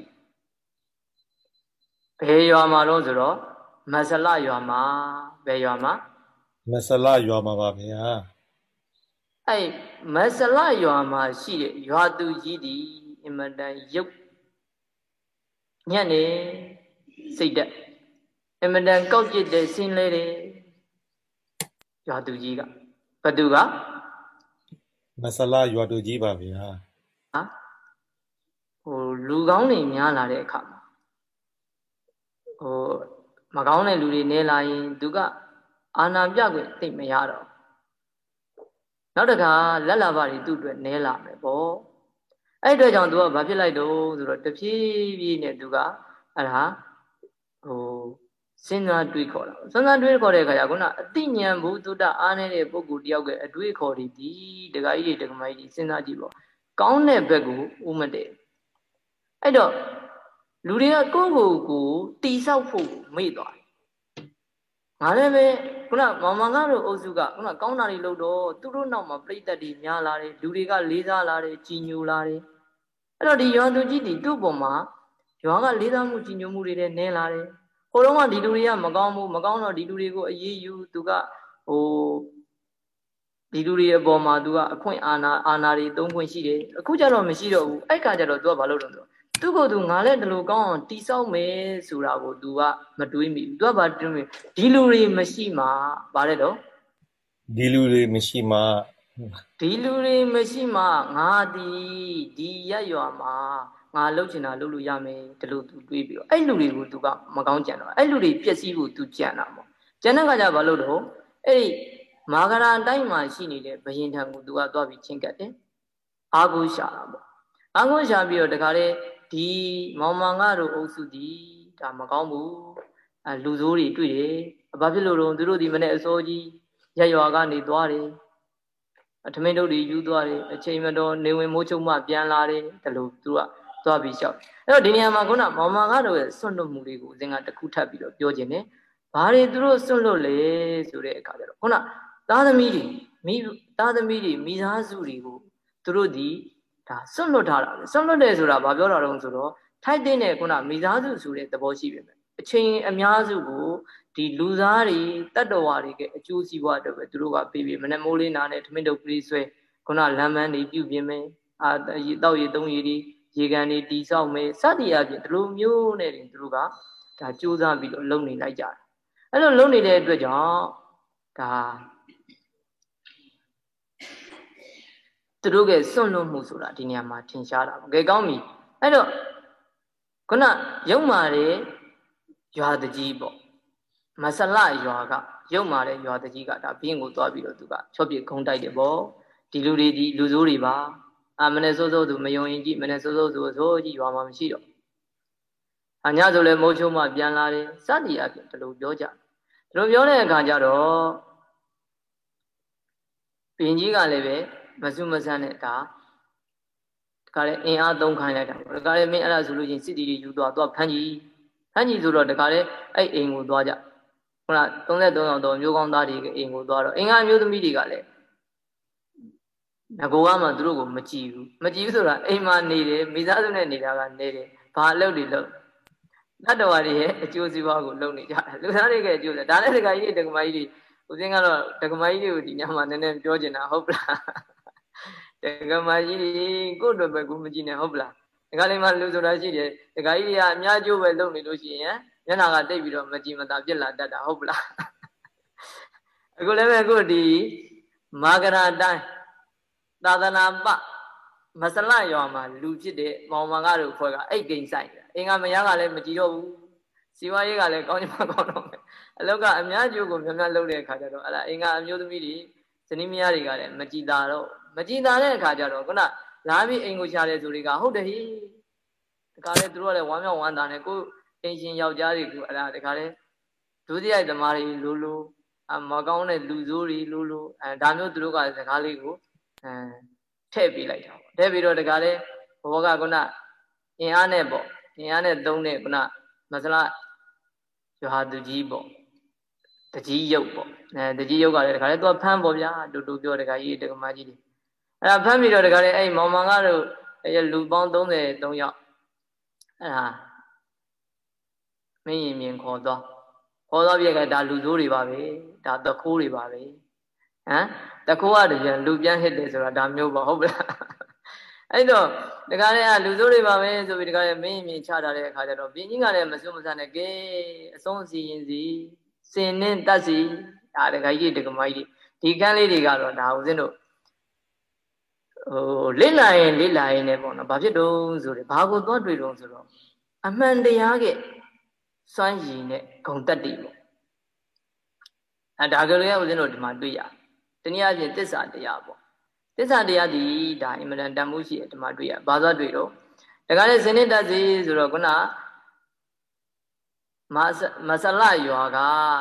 ဘယ်ရွာမှာတော့ဆိုတော့မဆလရွာမှာဘယ်ရွာမှာမဆလရွာမှာပါဗျာအဲ့မဆလရွာမှာရှိတဲ့ရွာသူကြီးဒီအမတန်ရုပ်ညံ့နေစိတ်တက်အမတန်ကောက်ကြည့်တဲ့ဆင်းလဲတယ်ရွာသူကြီးကဘသူကမဆလရွာသူကြီးပါဗျာလူကောင်းတွေများလာတဲ့အခါမှာမကောင်းတဲ့လူတွေနေလာရင်သူကအာနာပြခွင့်သိမရတော့နောက်တခါလက်လာပါတွေသူ့အတွက်နဲလာမယ်ပေါ့အဲ့အတွက်ကြောင့်သူကဘာဖြစ်လိုက်တော့ဆိုတော့တဖြည်းဖြည်းနဲ့သူကအဲ့ဒါစဉ်းစားတွေးခေါ်တာစဉ်းစားတွေးခေါ်တဲ့အခါကျခုနအတိညာဏ်ဘုဒ္ဓအားနေတဲ့ပုဂ္ဂိုလ်တယောက်ရဲ့အတွေးခေါ်တွေဒီဒကာကြီးတွေဒကာမကြီးစဉ်းစားကြည့်ပေါ့ကောင်းတဲ့ဘက်ကိုဥမတည့်အဲ့တော့လူတွေကကိုယ့်ကိုတိဆောက်ဖို့မေ့သွားတယ်ငါလည်းပဲခုနမောင်မောင်တို့အုပ်စုကခုနကောင်းတာတွေလုပ်တော့သူတို့နောက်မှာပြိတ္တတွေများလာတယ်လူတွေကလေးစားလာတယ်ကြည်ညိုလာတယ်အဲ့တော့ဒီရွာသူကြီးသူ့ပေါ်မှာရွာကလေးစားမှုကြည်ညိုမှုတွေနဲ့နည်းလာတယ်ဟိုတော့ကဒီလူတွေကမကောင်းတော့ဒီလူတွေကိုအေးအေးယူသူကဒီလူတွေအပေါ်မှာသူကအခွင့်အာဏာတွေသုံးခွင့်ရှိတယ်အခုကျတော့မရှိတော့ဘူးအဲ့ခါကျတော့သူကဘာလုပ်တော့သူကိုယ်သူငါလည်းဒီလိုကောင်းအောင်တိဆောက်မယ်ဆိုတာကိုသူကမတွေးမိဘူးသူကဘာတွေးမိဒီလူတွေမရှိမှဗါတဲ့တော့ဒီလူတွေမရှိမှငါဒီရက်ရွာမှာငါလှုပ်ချင်တာလှုပ်လို့ရမယ်ဒီလိုသူတွေးပြီးတော့အဲ့လူတွေကိုသူကမကောင်းကြံတော့အဲ့လူတွေပျက်စီးဖို့သူကြံတာပေါ့ကြံတဲ့ခါကျဘာလို့တော့အဲ့ဒီမာဂရာတိုင်းမှာရှိနေတဲ့ဘယင်ထံကိုသူကသွားပြီးချင်းကပ်တယ်အာဟုရှာတာပေါ့အာဟုရှာပြီးတော့တခါလေဒီမောင်မောင်တို့အုပ်စုဒီဒါမကောင်းဘူးလူဆိုးတွေတွေ့တယ်ဘာဖြစ်လို့တော့သူတို့ဒီမနေ့အစိုးကြီးရက်ရွာကနေသွားတယ်ထမင်းတို့တွေယူသွားတယ်အချိန်မတော်နေဝင်မိုးချုံမှပြန်လာတယ်ဒါလို့သူကသွားပြီးလျှောက်အဲ့တော့ဒီနေရာမှာခုနမောင်မောင်တို့ရဲ့စွန့်လွတ်မှုတွေကိုဦးဇင်းကတခုထပ်ပြီးတော့ပြောခြင်းနဲ့ဘာတွေသူတို့စွန့်လွတ်လဲဆိုတဲ့အခါကျတော့ခုနသားသမီးတွေမိသားစုတွေကိုသူတို့ဒီဒါစွန့်လွတ်ထားတာပဲစွန့်လွတ်တယ်ဆိုတာဘာပြောတာတုံးဆိုတော့ထိုက်တဲ့ခုနမိသားစုဆိုတဲ့သဘောရှိပြီပဲအချိန်အများစုကိုဒီလူသားတွေတတ္တဝါတွေကအကျိုးစီးပွားအတွက်ပဲသူတို့ကပေးပြီးမနေ့မိုးလေးနာနဲ့ထမင်းတုပ်ကလေးဆွဲခုနလမ်းမန်းတွေပြုပြင်မယ်တောက်ရည်သုံးရည်တွေရေကန်တွေတီဆောက်မယ်စသည်အပြင်ဒီလိုမျိုးနဲ့တင်သူတို့ကဒါစူးစမ်းပြီးတော့လုပ်နေလိုက်ကြတယ်အဲ့လိုလုပ်နေတဲ့အတွက်ကြောင့်ဒါသူတို့ကစွန့်လွတ်မှုဆိုတာဒီနေရာမှာထင်ရှားတာပေါ့ကဲကောင်းပြီအဲ့တော့ခုနရုံမာတဲ့ရွာတကြီးပေါ့မဆလရွာကရုံမာတဲ့ရွာတကြီးကဒါဘင်းကိုသွားပြီးတော့သူကချော့ပြခုံတိုက်တယ်ပေါ့ဒီလူတွေဒီလူဆိုးတွေပါမနေ့စိုးသူမယုံရင်ကြည့်မနေ့စိုးသူဆိုကြီးရွာမှာမရှိတော့ညဆိုလဲမိုးချုံမှပြန်လာတယ်စသည်အပြင်ဒီလိုပြောကြဒီလိုပြောတဲ့အခါကျတော့ဘင်းကြီးကလည်းပဲမစုမဆန်းနဲ့ဒါကလည်းအင်အားသုံးခိုင်းလိုက်တာပေါ့ဒါကလည်းမင်းအဲ့ဒါဆိုလို့ချင်းစစ်တီတွေယူသွားဖမ်းကြီးဆိုတော့ဒါကလည်းအဲ့အိမ်ကိုသွားကြခုန33ယောက်တော့မျိုးကောင်းသားတွေကအိမ်ကိုသွားတော့အင်္ဂါမျိုးသမီးတွေကလည်းငကိုကမှသူတို့ကိုမကြည့်ဘူးဆိုတာအိမ်မှာနေတယ်မိသားစုနဲ့နေတာကနေတယ်ဘာအလုပ်တွေလုပ်တတ္တဝါတွေရဲ့အကျိုးစီးပွားကိုလုပ်နေကြတယ်လူသားတွေရဲ့အကျိုးဒါလည်းဒကာကြီးတွေဒကာမကြီးတွေဦးစင်းကတော့ဒကာမကြီးတွေကိုဒီညမှာနည်းနည်းပြောချင်တာဟုတ်ပလားဒကာမကြီးတွေကိုယ့်အတွက်ပဲကိုမကြည့်နဲ့ဟုတ်ပလားဒကာလေးမှလူဆိုတာရှိတယ်ဒကာကြီးတွေကအများကျိုးပဲလုပ်နေလို့ရှိရင်မျက်နှာကတိတ်ပြီးတော့မကြည်မသာပြစ်လာတတ်တာဟုတ်ပလားအခုလည်းပဲအခုဒီမာဂရာတိုင်းသာသနာပမဆလရွာမှာလူဖြစ်တဲ့မောင်မကတို့ဖွဲ့ကအိတ်ကိန်းဆိုင်အင်္ဂါမယားကလည်းမကြည့်တော့ဘူးစီဝါရေးကလည်းကောင်းချင်မှကောင်းတော့မယ်အလောကအများကျိုးကိုများများလုပ်တဲ့အခါကျတော့အဲ့ဒါအင်္ဂါအမျိုးသမီးတွေဇနီးမယားတွေကလည်းမကြည်သာတော့မကြည်သာတဲ့အခါကျတော့ခုနလာပြီးအိမ်ကိုရှာတယ်ဆိုတွေကဟုတ်တယ်ဟိတခါလေသူတို့ကလည်းဝမ်းမြောက်ဝမ်းသာနဲ့ကိုအိမ်ရှင်ယောက်ျားတွေကိုအဲ့ဒါတခါလေဒုစရိုက်သမားတွေလိုလိုမကောင်းတဲ့လူဆိုးတွေလိုလိုဒါမျိုးသူတို့ကစကားလေးကိုထည့်ပေးလိုက်တာပေါ့ထည့်ပြီးတော့တခါလေဘောကခုနအင်အားနဲ့ပေါ့အင်အားနဲ့သုံးတဲ့ခုနမဆလရွာသူကြီးပေါ့တကြီးရုပ်ပေါ့တကြီးရုပ်ကလည်းတခါလေသူကဖမ်းပေါ့ဗျာတူတူပြောတခါကြီးတက္ကမကြီးတွေအဲ့ဒါဖမ်းပြီးတော့တခါလေအဲ့မောင်မောင်ကတော့လူပေါင်း33ယောက်အဲ့ဒါမင်းရင်မြင်ခေါ်သွားပြက်ကဒါလူဆိုးတွေပါပဲဒါတခိုးတွေပါပဲတခိုးကတည်းကလူပြန်ဟစ်တယ်ဆိုတာဒါမျိုးပေါ့ဟုတ်ပလားအဲ့တော့တခါလေလူဆိုးတွေပါပဲဆိုပြီးတခါလေမင်းရင်မြင်ချထားတဲ့အခါကျတော့ပြင်းကြီးကလည်းမစွန့်မဆန်နဲ့ကဲအဆုံးစီရင်စီစင်နဲ့တတ်စီဒါတခါကြီးတက္ကမကြီးဒီကန်းလေးတွေကတော့ဒါဦးဇင်းတို့လိလာရင်နဲ့ပေါ့နော်ဘာဖြစ်တုံးဆိုတယ်ဘာကိုသွားတွေ့တုံးဆိုတော့အမှန်တရားကစွမ်းရည်နဲ့ဂုံတက်တည်ပေါ့ဒါကလေးကဦးဇင်းတို့ဒီမှာတွေ့ရတနည်းအားဖြင့်သစ္စာတရားပေါ့သစ္စာတရားဒီဒါအင်မတန်တန်မှုရှိတယ်ဒီမှာတွေ့ရဘာသွားတွေ့တော့ဒါကလည်းစနစ်တက်စီဆိုတော့ခုနမဆလရွာက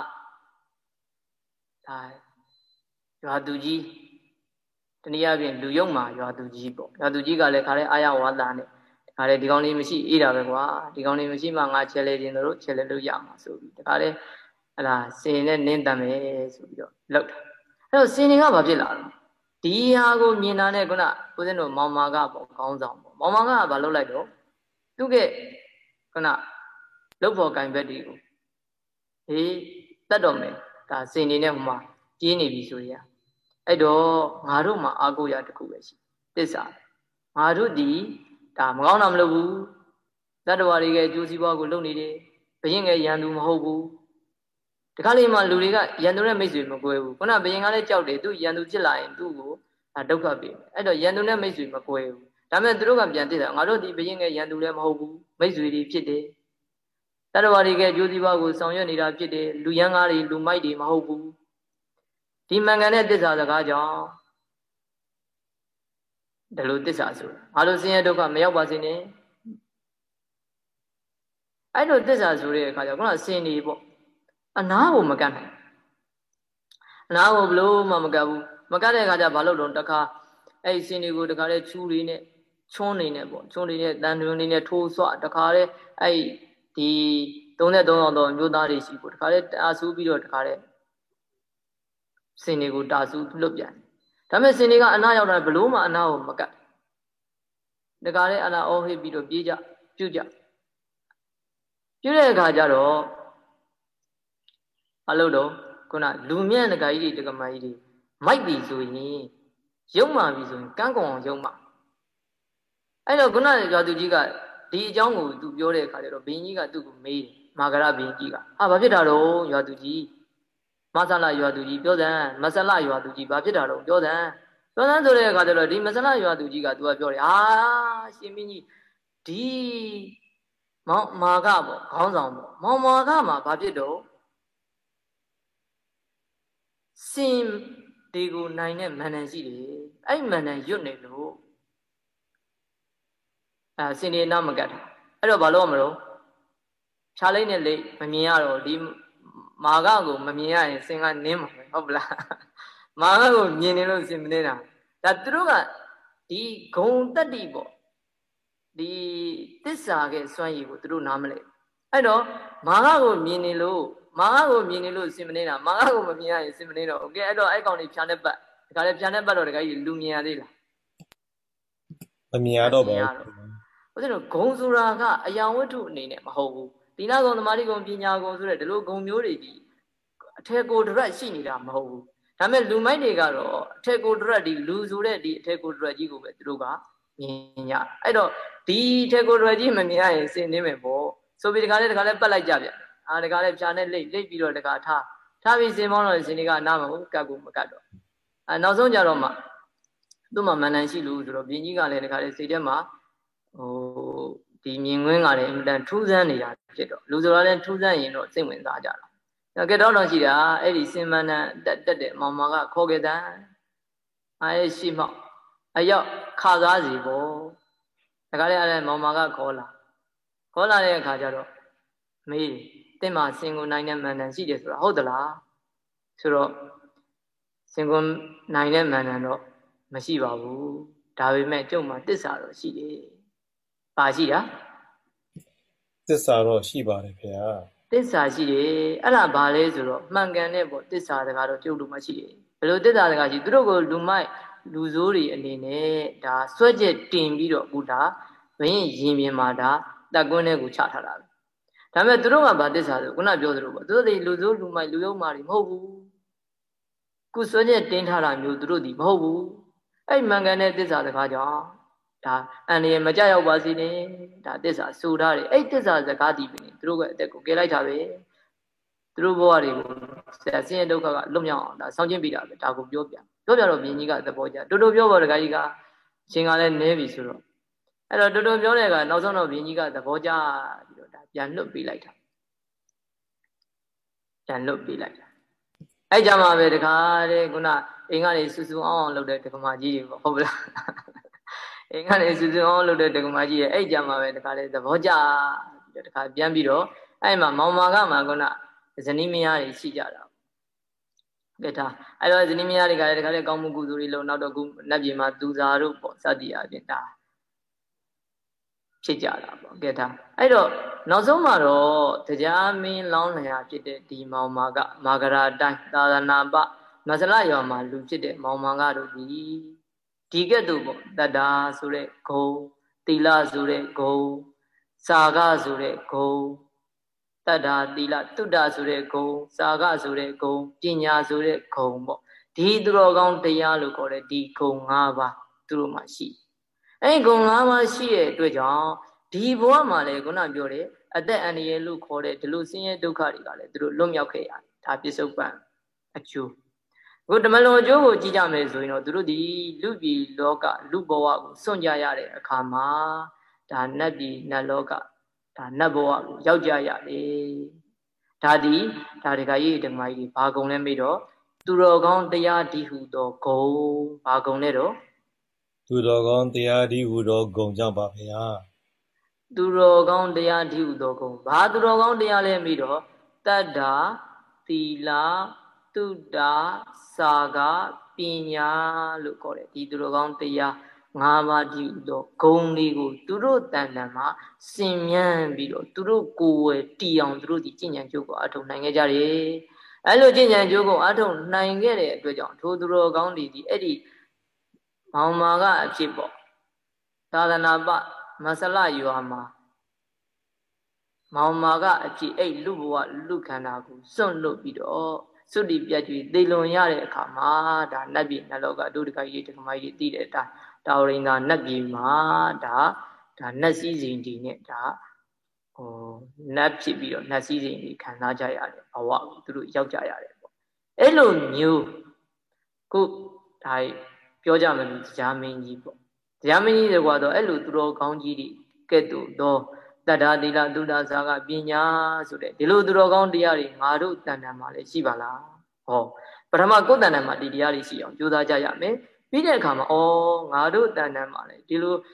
ဒါရွာသူကြီးတနည်းအားဖြင့်လူယုံမှာရွာသူကြီးပေါ့ရွာသူကြီးကလည်းခါလဲအာရဝါဒနဲ့ခါလဲဒီကောင်းလေးမရှိအေးတာပဲကွာဒီကောင်းလေးမရှိမှငါချဲလဲခြင်းတို့ချဲလဲလို့ရမှာဆိုပြီးတခါလဲအဲ့ဒါစင်နဲ့နင်းတတ်မယ်ဆိုပြီးတော့လောက်တာအဲ့တော့စင်တွေကဘာဖြစ်လာလဲဒီဟာကိုမြင်တာနဲ့ခုနဦးဇင်းတို့မောင်မာကပေါ့ခေါင်းဆောင်ပေါ့မောင်မာကဘာလုပ်လိုက်တော့သူကခုနလုတ်ဖို့ကင်ဘက်တွေကိုဟေးတတ်တော်မယ်ဒါစင်နေနဲ့ဟိုမှာပြေးနေပြီဆိုရအဲ့တော့ငါတို့မှာအာကိုရတခုပဲရှိသစ္စာငါတို့ဒီဒါမကောင်းတာမလုပ်ဘူးတတ္တဝါတွေကကျိုးစီးပွားကိုလုပ်နေတယ်ဘယင်ကရန်သူမဟုတ်ဘူးတခါလေးမှလူတွေကရန်သူနဲ့မိတ်ဆွေမကွဲဘူးခုနဘယင်ကလည်းကြောက်တယ်သူရန်သူဖြစ်လာရင်သူ့ကိုဒုက္ခပေးမယ်အဲ့တော့ရန်သူနဲ့မိတ်ဆွေမကွဲဘူးဒါပေမဲ့သူတို့ကပြန်သိတာငါတို့ဒီဘယင်ကရန်သူလည်းမဟုတ်ဘူးမိတ်ဆွေတွေဖြစ်တယ်တတ္တဝါတွေကကျိုးစီးပွားကိုဆောင်ရွက်နေတာဖြစ်တယ်လူရန်ကားတွေလူမိုက်တွေမဟုတ်ဘူးဒီမှန်ကန်တဲ့သစ္စာစကားကြောင့်ဒါလိုသစ္စာဆိုငါတို့ဆင်းရဲဒုက္ခမရောက်ပါစေနဲ့အဲ့လိုသစ္စာဆိုတဲ့အခါကျတော့ခုနဆင်းနေပေါ့အနာကိုမကတ်နိုင်အနာကိုဘလို့မှမကတ်ဘူးမကတ်တဲ့အခါကျဘာလို့တော့တခါအဲ့ဆင်းနေကိုတခါလေချူးတွေနဲ့ချွန်းနေနဲ့ပေါ့ချွန်းနေနဲ့တန်တွင်နေနဲ့ထိုးဆွတခါလေအဲ့ဒီ33ရောက်တော့မျိုးသားတွေရှိဖို့တခါလေတာဆူးပြီးတော့တခါလေစင်တွေကိုတာဆူလွတ်ပြန်ဒါပေမဲ့စင်တွေကအနာရောက်တာဘလို့မှအနာကိုမကတ်တခါလေအနာအော်ဟစ်ပြီးတော့ပြေးကြပြုတ်ကြပြုတ်တဲ့အခါကျတော့အလုပ်တော့ခုနလူမြတ်တခါကြီးတွေတက္ကမကြီးတွေမိုက်ပြီဆိုရင်ရုံမာပြီဆိုရင်ကန်းကုန်အောင်ရုံမာအဲ့တော့ခုနရွာသူကြီးကဒီအကြောင်းကိုသူပြောတဲ့အခါကျတော့ဘင်းကြီးကသူ့ကိုမေးတယ်မာဂရဘင်းကြီးကဘာဖြစ်တာတော့ရွာသူကြီးမဆလရွာသူကြီးပြောစမ်းမဆလရွာသူကြီးဘာဖြစ်တာတော့ပြောစမ်းဆိုတဲ့အခါကျတော့ဒီမဆလရွာသူကြီးကသူကပြောတယ်ရှင်မင်းကြီးဒီမောင်မာကပေါ့ခေါင်းဆောင်ပေါ့မောင်မာကမှာဘာဖြစ်တော့စင်ဒီကိုနိုင်တဲ့မန္တန်ရှိတယ်အဲ့မန္တန်ရွတ်နေလို့စင်ဒီနာမကတ်တာအဲ့တော့ဘာလို့မလို့ဖြားလိုက်နဲ့လေမမြင်ရတော့ဒီမာကကိုမမြင်ရရင်စင်ကနင်းမှာပဲဟုတ်ပလားမာကကိုမြင်နေလို့စင်မနေတာဒါသူတို့ကဒီဂုံတက်တိပေါ့ဒီသစ္စာကစွမ်းရည်ကိုသူတို့နားမလဲအဲ့တော့မာကကိုမြင်နေလို့စင်မနေတာမာကကိုမမြင်ရရင်စင်မနေတော့โอเคအဲ့တော့အဲ့ကောင်တွေဖြားနေပတ်ဒါကြလဲဖြားနေပတ်တော့တခါကြီးလူမြင်ရသေးလားမမြင်ရတော့ပါဘူးဦးဇင်းတို့ဂုံဆိုတာကအယံဝတ္ထုအနေနဲ့မဟုတ်ဘူးသီလဂုံသမာဓိဂုံပညာဂုံဆိုတဲ့ဒီလိုဂုံမျိုးတွေဒီအထက်ကိုတရက်ရှိနေတာမဟုတ်ဘူးဒါပေမဲ့လူမိုက်တွေကတော့အထက်ကိုတရက်ဒီလူဆိုတဲ့ဒီအထက်ကိုတရက်ကြီးကိုပဲသူတို့ကမြင်ရအဲ့တော့ဒီအထက်ကိုတရက်ကြီးမမြင်ရရင်စင်နေမယ်ပေါ့ဆိုပြီးတခါလဲပတ်လိုက်ကြဗျတခါလဲဖြာနဲ့လိတ်ပြီးတော့တခါထားပြီးစင်မောင်းတော့ရှင်တွေကနားမှာကတ်ကိုမကတ်တော့နောက်ဆုံးကြတော့မှသူ့မှာမန္တန်ရှိလို့ဆိုတော့ဘင်းကြီးကလည်းတခါလေစိတ်ထဲမှာဒီမြင်ကွင်းကလည်းအင်တန်ထူးဆန်းနေတာဖြစ်တော့လူဆိုတာလည်းထူးဆန်းရင်တော့စိတ်ဝင်စားကြတာကဲတော့ရှိတာအဲ့ဒီစင်မန္တန်တက်တဲ့မောင်မာကခေါ်ခဲ့တဲ့အဲ့ရှိမောက်အရောက်ခါသွားစီပေါ့တခါလေအဲ့မောင်မာကခေါ်လာတဲ့အခါကျတော့မေးတင်မှာစင်ကိုနိုင်တဲ့မန္တန်ရှိတယ်ဆိုတာဟုတ်သလားဆိုတော့စင်ကိုနိုင်တဲ့မန္တန်တော့မရှိပါဘူးဒါပေမဲ့ကျုပ်မှာတစ္ဆာတော့ရှိတယ်ပါရှိတာသစ္စာတော့ရှိပါတယ်ခင်ဗျာတစ္ဆာရှိတယ်အဲ့ဒါဘာလဲဆိုတော့မှန်ကန်တဲ့ပေါ့တစ္ဆာတကားတော့ကျုပ်တို့မှရှိတယ်ဘယ်လိုတစ္ဆာတကားရှိသူတို့ကိုလူမိုက်လူဆိုးတွေအနေနဲ့ဒါစွဲချက်တင်ပြီးတော့အခုဒါဘင်းရင်ပြင်မှာဒါတက်ကွင်းထဲကိုချထားတာပဲဒါပေမဲ့သူတို့ကဘာတစ္ဆာဆိုခုနပြောသလိုပေါ့သူတို့တွေလူဆိုးလူမိုက်လူယုံမာတွေမဟုတ်ဘူးခုစွဲချက်တင်ထားတာမျိုးသူတို့ဒီမဟုတ်ဘူးအဲ့မှန်ကန်တဲ့တစ္ဆာတကားကြောင့်ဒါအန္တရာယ်မကြောက်ပါစေနဲ့ဒါတစ္ဆာဆိုထားတယ်အဲ့တစ္ဆာစကားဒီပဲသူတို့ကအသက်ကိုကယ်လိုက်တာပဲသူတို့ဘဝတွေကိုဆင်းရဲဒုက္ခကလွတ်မြောက်အောင်ဒါဆောင်းကျင်းပြီးတာပဲဒါကိုပြောပြတော့ဘင်းကြီးကသဘောကျတူတူပြောပါတခါကြီးကအချိန်ကလည်းနဲပြီဆိုတော့အဲ့တော့တူတူပြောတဲ့ကနောက်ဆုံးတော့ဘင်းကြီးကသဘောကျပြီးတော့ဒါပြန်လွတ်ပေးလိုက်တာအဲ့ကြမှာပဲတခါတဲ့ခုနအိမ်ကနေစူးစူးအောင်လုပ်တဲ့ဒကမာကြီးတွေပေါ့ဟုတ်ပလားအိမ်ကနေစူးစူးအောင်လုပ်တဲ့ဒကမာကြီးရဲ့အဲ့ကြမှာပဲတခါလေသဘောကျပြီးတော့တခါပြန်ပြီးတော့အဲ့မှာမောင်မာကမှခုနဇနီးမယားတွေရှိကြတာကဲဒါအဲ့တော့ဇနီးမယားတွေကလည်းတခါလေကောင်းမှုကုသိုလ်တွေလုပ်နောက်တော့ခုနတ်ပြည်မှာသူစာတို့ပေါ့စသည်အပြင်ဒါဖြစ်ကြတာပေါ့ကဲဒါအဲ့တော့နောက်ဆုံးမှာတော့တရားမင်းလောင်းလျာဖြစ်တဲ့ဒီမောင်မာကမာဂရာတိုင်းသာသနာပမဆလရွာမှာလူဖြစ်တဲ့မောင်မာကတို့ဒီကဲ့သို့ပေါ့တတ္တာဆိုတဲ့ဂုံတိလဆိုတဲ့ဂုံစာကဆိုတဲ့ဂုံတတ္တာတိလတုတ္တဆိုတဲ့ဂုံစာကဆိုတဲ့ဂုံပညာဆိုတဲ့ဂုံပေါ့ဒီသူတော်ကောင်းတရားလို့ခေါ်တဲ့ဒီဂုံ၅ပါးသူတို့မှာရှိအဲ့ဂုံ၅ပါးရှိတဲ့အတွက်ကြောင့်ဒီဘဝမှာလည်းခုနပြောတဲ့အသက်အန္တရာယ်လို့ခေါ်တဲ့ဒီလိုဆင်းရဲဒုက္ခတွေကလည်းသူတို့လွတ်မြောက်ခဲ့ရတယ်ဒါပစ္စုပန်အကျိုးအခုဓမ္မလွန်အကျိုးကိုကြည့်ကြမယ်ဆိုရင်တော့သူတို့ဒီလူပြည်လောကလူဘဝကိုစွန့်ကြရတဲ့အခါမှာဒါနတ်ပြည်နတ်လောကဒါနတ်ဘဝကိုရောက်ကြရတယ်ဒါဒီဒါဒကာကြီးဒကာမကြီးဘာကုံလဲမေးတော့သူတော်ကောင်းတရားဒီဟုသောဂုံဘာကုံလဲတော့သူတော်ကောင်းတရားဒီဟုသောဂုံကြောင့်ပါဗျာသူတော်ကောင်းတရားဒီဟုသောဂုံဘာသူတော်ကောင်းတရားလဲမေးတော့တတ္တာသီလတုတ္တာစာကပညာလို့ခေါ်တယ်ဒီသူတော်ကောင်းတရား၅ပါးဒီတော့ဂုံလေးကိုသူတို့တန်တန်မှာစင်မြန်းပြီးတော့သူတို့ကိုယ်ဝယ်တီအောင်သူတို့ဒီကျင့်ကြံကြိုးကိုအထုံနိုင်ခဲ့ကြတယ်အဲ့လိုကျင့်ကြံကြိုးကိုအထုံနိုင်ခဲ့တဲ့အတွက်ကြောင့်ထိုသူတော်ကောင်းတွေဒီအဲ့ဒီမောင်မာကအဖြစ်ပေါ့သာသနာပမဆလရွာမှာမောင်မာကအဖြစ်အဲ့လူဘဝလူခန္ဓာကိုစွန့်လွတ်ပြီးတော့စွတ်တိပြတ်ကြွေသေလွန်ရတဲ့အခါမှာဒါနတ်ပြည်နတ်လောကဒုဒကကြီးဒကမကြီးသိတဲ့အတိုင်းတာဝရိန္ဒာနတ်ပြည်မှာဒါနတ်စည်းစိမ်ဒီနဲ့ဒါနတ်ဖြစ်ပြီးတော့နတ်စည်းစိမ်ဒီခံစားကြရတယ်ဘဝကိုသူတို့ရောက်ကြရတယ်ပေါ့အဲ့လိုမျိုးခုဒါပြောကြမယ်လို့တရားမင်းကြီးပေါ့တရားမင်းကြီးတွေကတော့အဲ့လိုသူတော်ကောင်းကြီးတွေကဲ့သို့သောတတ္ထာသီလသုဒ္ဓဇာကပညာဆိုတဲ့ဒီလိုသူတော်ကောင်းတရားတွေငါတို့တဏ္ဍာမှာလည်းရှိပါလားဟောပထမကိုယ်တဏ္ဍာမှာဒီတရားတွေရှိအောင်ကြိုးစားကြရမယ်ပြီးတဲ့အခါမှာငါတို့တဏ္ဍာမှာလည်းဒီလို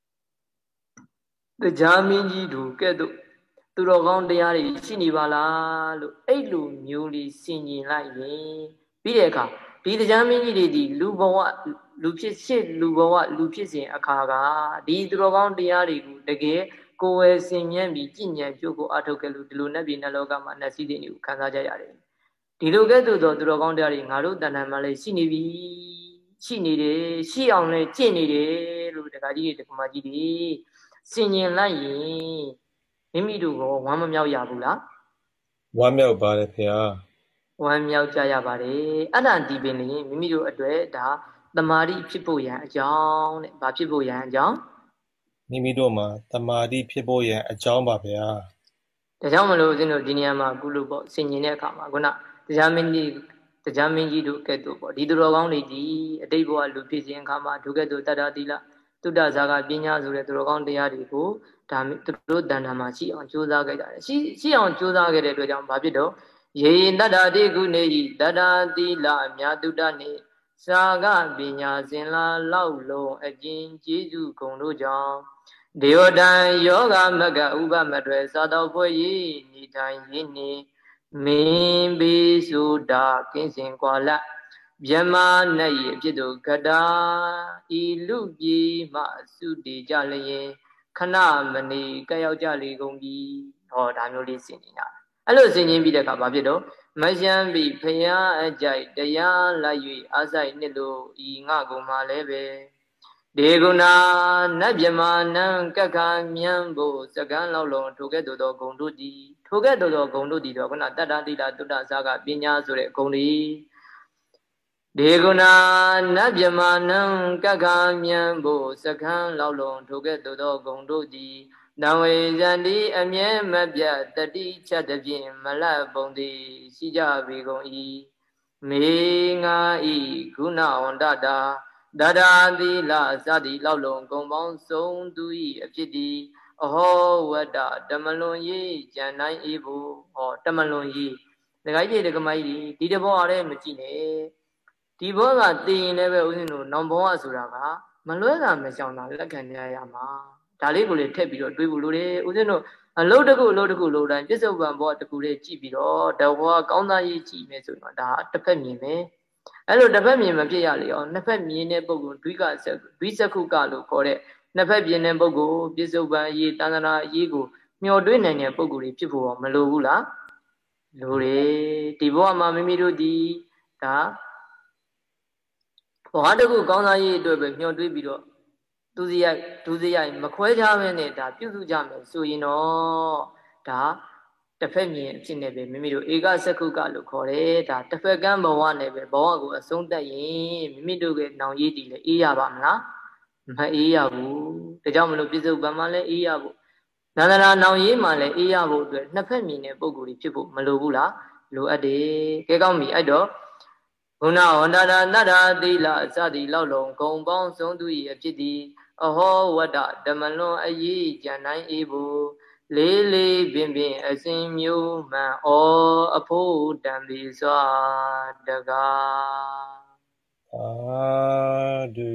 တရားမင်းကြီးတို့ကဲ့သို့သူတော်ကောင်းတရားတွေရှိနေပါလားလို့အဲ့လိုမျိုးလေးဆင်ញင်လိုက်ရင်ပြီးတဲ့အခါဒီတရားမင်းကြီးတွေဒီလူဘဝလူဖြစ်စဉ်အခါကဒီသူတော်ကောင်းတရားတွေကိုတကယ်ကိုယ်ဝယ်ဆင်ញံပြီးကြည်ညံကြိုးကိုအထုတ်ခဲ့လို့ဒီလိုနတ်ပြည်နတ်လောကမှာနတ်စည်းတွေကိုခံစားကြရတယ်ဒီလိုကဲ့သို့သောသူတော်ကောင်းတရားတွေငါတို့တဏ္ဍာမှာလည်းရှိနေပြီရှိနေတယ်ရှိအောင်လည်းကျင့်နေတယ်လို့တခါကြီးတွေတခါမကြီးတွေဆင်ញင်လိုက်ရင်မိမိတို့ကဝမ်းမမြောက်ရဘူးလားဝမ်းမြောက်ပါတယ်ဖေဟာဝမ်းမြောက်ကြရပါတယ်အဲ့ဒါဒီပင်လေမိမိတို့အတွက်ဒါတမာတိဖြစ်ဖို့ရန်အကြောင်းတဲ့ဘာဖြစ်ဖို့ရန်အကြောင်းမိမိတို့မှာတမာတိဖြစ်ဖို့ရန်အကြောင်းပါဗျာဒါကြောင့်မလို့ဦးဇင်းတို့ဒီနေရာမှာအခုလို့ပေါ့ဆင်ញင်တဲ့အခါမှာခုနတရားမင်းကြီးတို့ကဲ့သို့ပေါ့ဒီသူတော်ကောင်းတွေဒီအတိတ်ဘဝလူဖြစ်ခြင်းအခါမှာဒုကဲ့သို့တတ္တသီလတုဒ္ဒဇာကပညာဆိုတဲ့သူတော်ကောင်းတရားတွေကိုဒါသူတို့တဏ္ဍာမှာရှိအောင်ကြိုးစားခဲ့ကြတယ်ရှိအောင်ကြိုးစားခဲ့တဲ့အတွက်ကြောင့်ဘာဖြစ်တော့ယေတတ္တတိကုနေဤတတ္တသီလမြတ်တုဒ္ဒနေစာကပညာစင်လာလောက်လုံးအကျဉ်ကျေးဇူးဂုံတို့ကြောင့်ဒေဝတံယောဂမကဥပမတွေစာတော်ဖွဲ့ရည်နေထိုင်ရင်းနေမင်းဘီဆိုတာကင်းစင်ကွာလမြမနဲ့ရဖြစ်သူကတာဤလူပြည်မှစုတည်ကြလျင်ခဏမနေကရောက်ကြလေကုန်ပြီဟောဒါမျိုးလေးစင်နေတာအဲ့လိုစင်ချင်းပြီးတဲ့အခါဘာဖြစ်တော့မယံပြီဖယားအကြိုက်တရားလိုက်၍အဆိုင်နှစ်လို့ဤငါကုံမှလည်းပဲဒေဂုဏနတ်မြမနံကက္ခမြံဖို့စကံလောက်လုံးထိုကဲ့သို့သောဂုံတို့သည်ထိုကဲ့သို့သောဂုံတို့သည်တော့ခုနတတ္တတိလတုတ္တဇာကပညာဆိုတဲ့ဂုံတွေဒေဂုဏနတ်မြမနံကက္ခမြံဖို့စကံလောက်လုံးထိုကဲ့သို့သောဂုံတို့သည်နဝေဇန္တိအမြဲမပြတ်တတိချက်တဖြင့်မလတ်ပုံသည်ရှိကြပေကုန်၏မေငါဤဂုဏဝန္တတာတရာသီလစသည်လောက်လုံးဂုံပေါင်းစုံသူ၏အဖြစ်သည်အဟောဝတ္တတမလွန်ရေးကြံနိုင်၏ဘူးဟောတမလွန်ရေးဒကာကြီးဒကာမကြီးဒီတဘောအားလည်းမကြည့်နဲ့ဒီဘောကတည်ရင်လည်းပဲဦးဇင်းတို့နောင်ဘောကဆိုတာကမလွဲတာမရှောင်တာလက်ခံရမှာဒါလေးကိုလည်းထည့်ပြီးတော့တွေးဖို့လိုတယ်ဦးဇင်းတို့အလုပ်တစ်ခုလိုတိုင်းပြစ္ဆုတ်ပံဘောတစ်ခုလေးကြည့်ပြီးတော့တဘောကောင်းသားရေးကြည့်မယ်ဆိုတော့ဒါတစ်ဖက်မြင်မယ်အဲ့လိုတစ်ဖက်မြင်မဖြစ်ရလေအောင်နှစ်ဖက်မြင်တဲ့ပုဂ္ဂိုလ်ဒွိစက္ခုကလို့ခေါ်တဲ့နှစ်ဖက်မြင်တဲ့ပုဂ္ဂိုလ်ပြစ္ဆုတ်ပံအရေးတဏ္ဍာအရေးကိုမျှော်တွေးနိုင်တဲ့ပုဂ္ဂိုလ်တွေဖြစ်ဖို့မလိုဘူးလားလိုတယ်ဒီဘဝမှာမိမိတို့ဒီဒါဘာတခုကောင်းသားရေးအတွက်ပဲမျှော်တွေးပြီးတော့ဒုစရိုက်မခွဲခြားဘဲနဲ့ဒါပြုစုကြမယ်ဆိုရင်တော့ဒါတစ်ဖက်မြင်အဖြစ်နဲ့ပဲမိမိတို့ဧကစက္ခုကလို့ခေါ်တယ်ဒါတစ်ဖက်ကမ်းဘဝနဲ့ပဲဘဝကိုအဆုံးသတ်ရင်မိမိတို့ရဲ့နောင်ရည်တည်လည်းအေးရပါမလားမအေးရဘူးဒါကြောင့်မလို့ပြစ္ဆုတ်ပံမှာလည်းအေးရဖို့နန္ဒနာနောင်ရည်မှာလည်းအေးရဖို့အတွက်နှစ်ဖက်မြင်တဲ့ပုံကိုယ်ကြီးဖြစ်ဖို့မလိုဘူးလားလိုအပ်တယ်ကဲကောင်းပြီအဲ့တော့ဘုနာဝန္တတာတတ္ထာသီလအစသည်လောက်လုံးဂုံပေါင်းစုံသူ၏အဖြစ်သည်အဟောဝတ္တဓမ္မလွန်အရေးကြံနိုင်၏ဘူးလေးလေးပင်အစဉ်မျိုးမှန်ဩအဖို့တံပြီစွာတကားသာဓု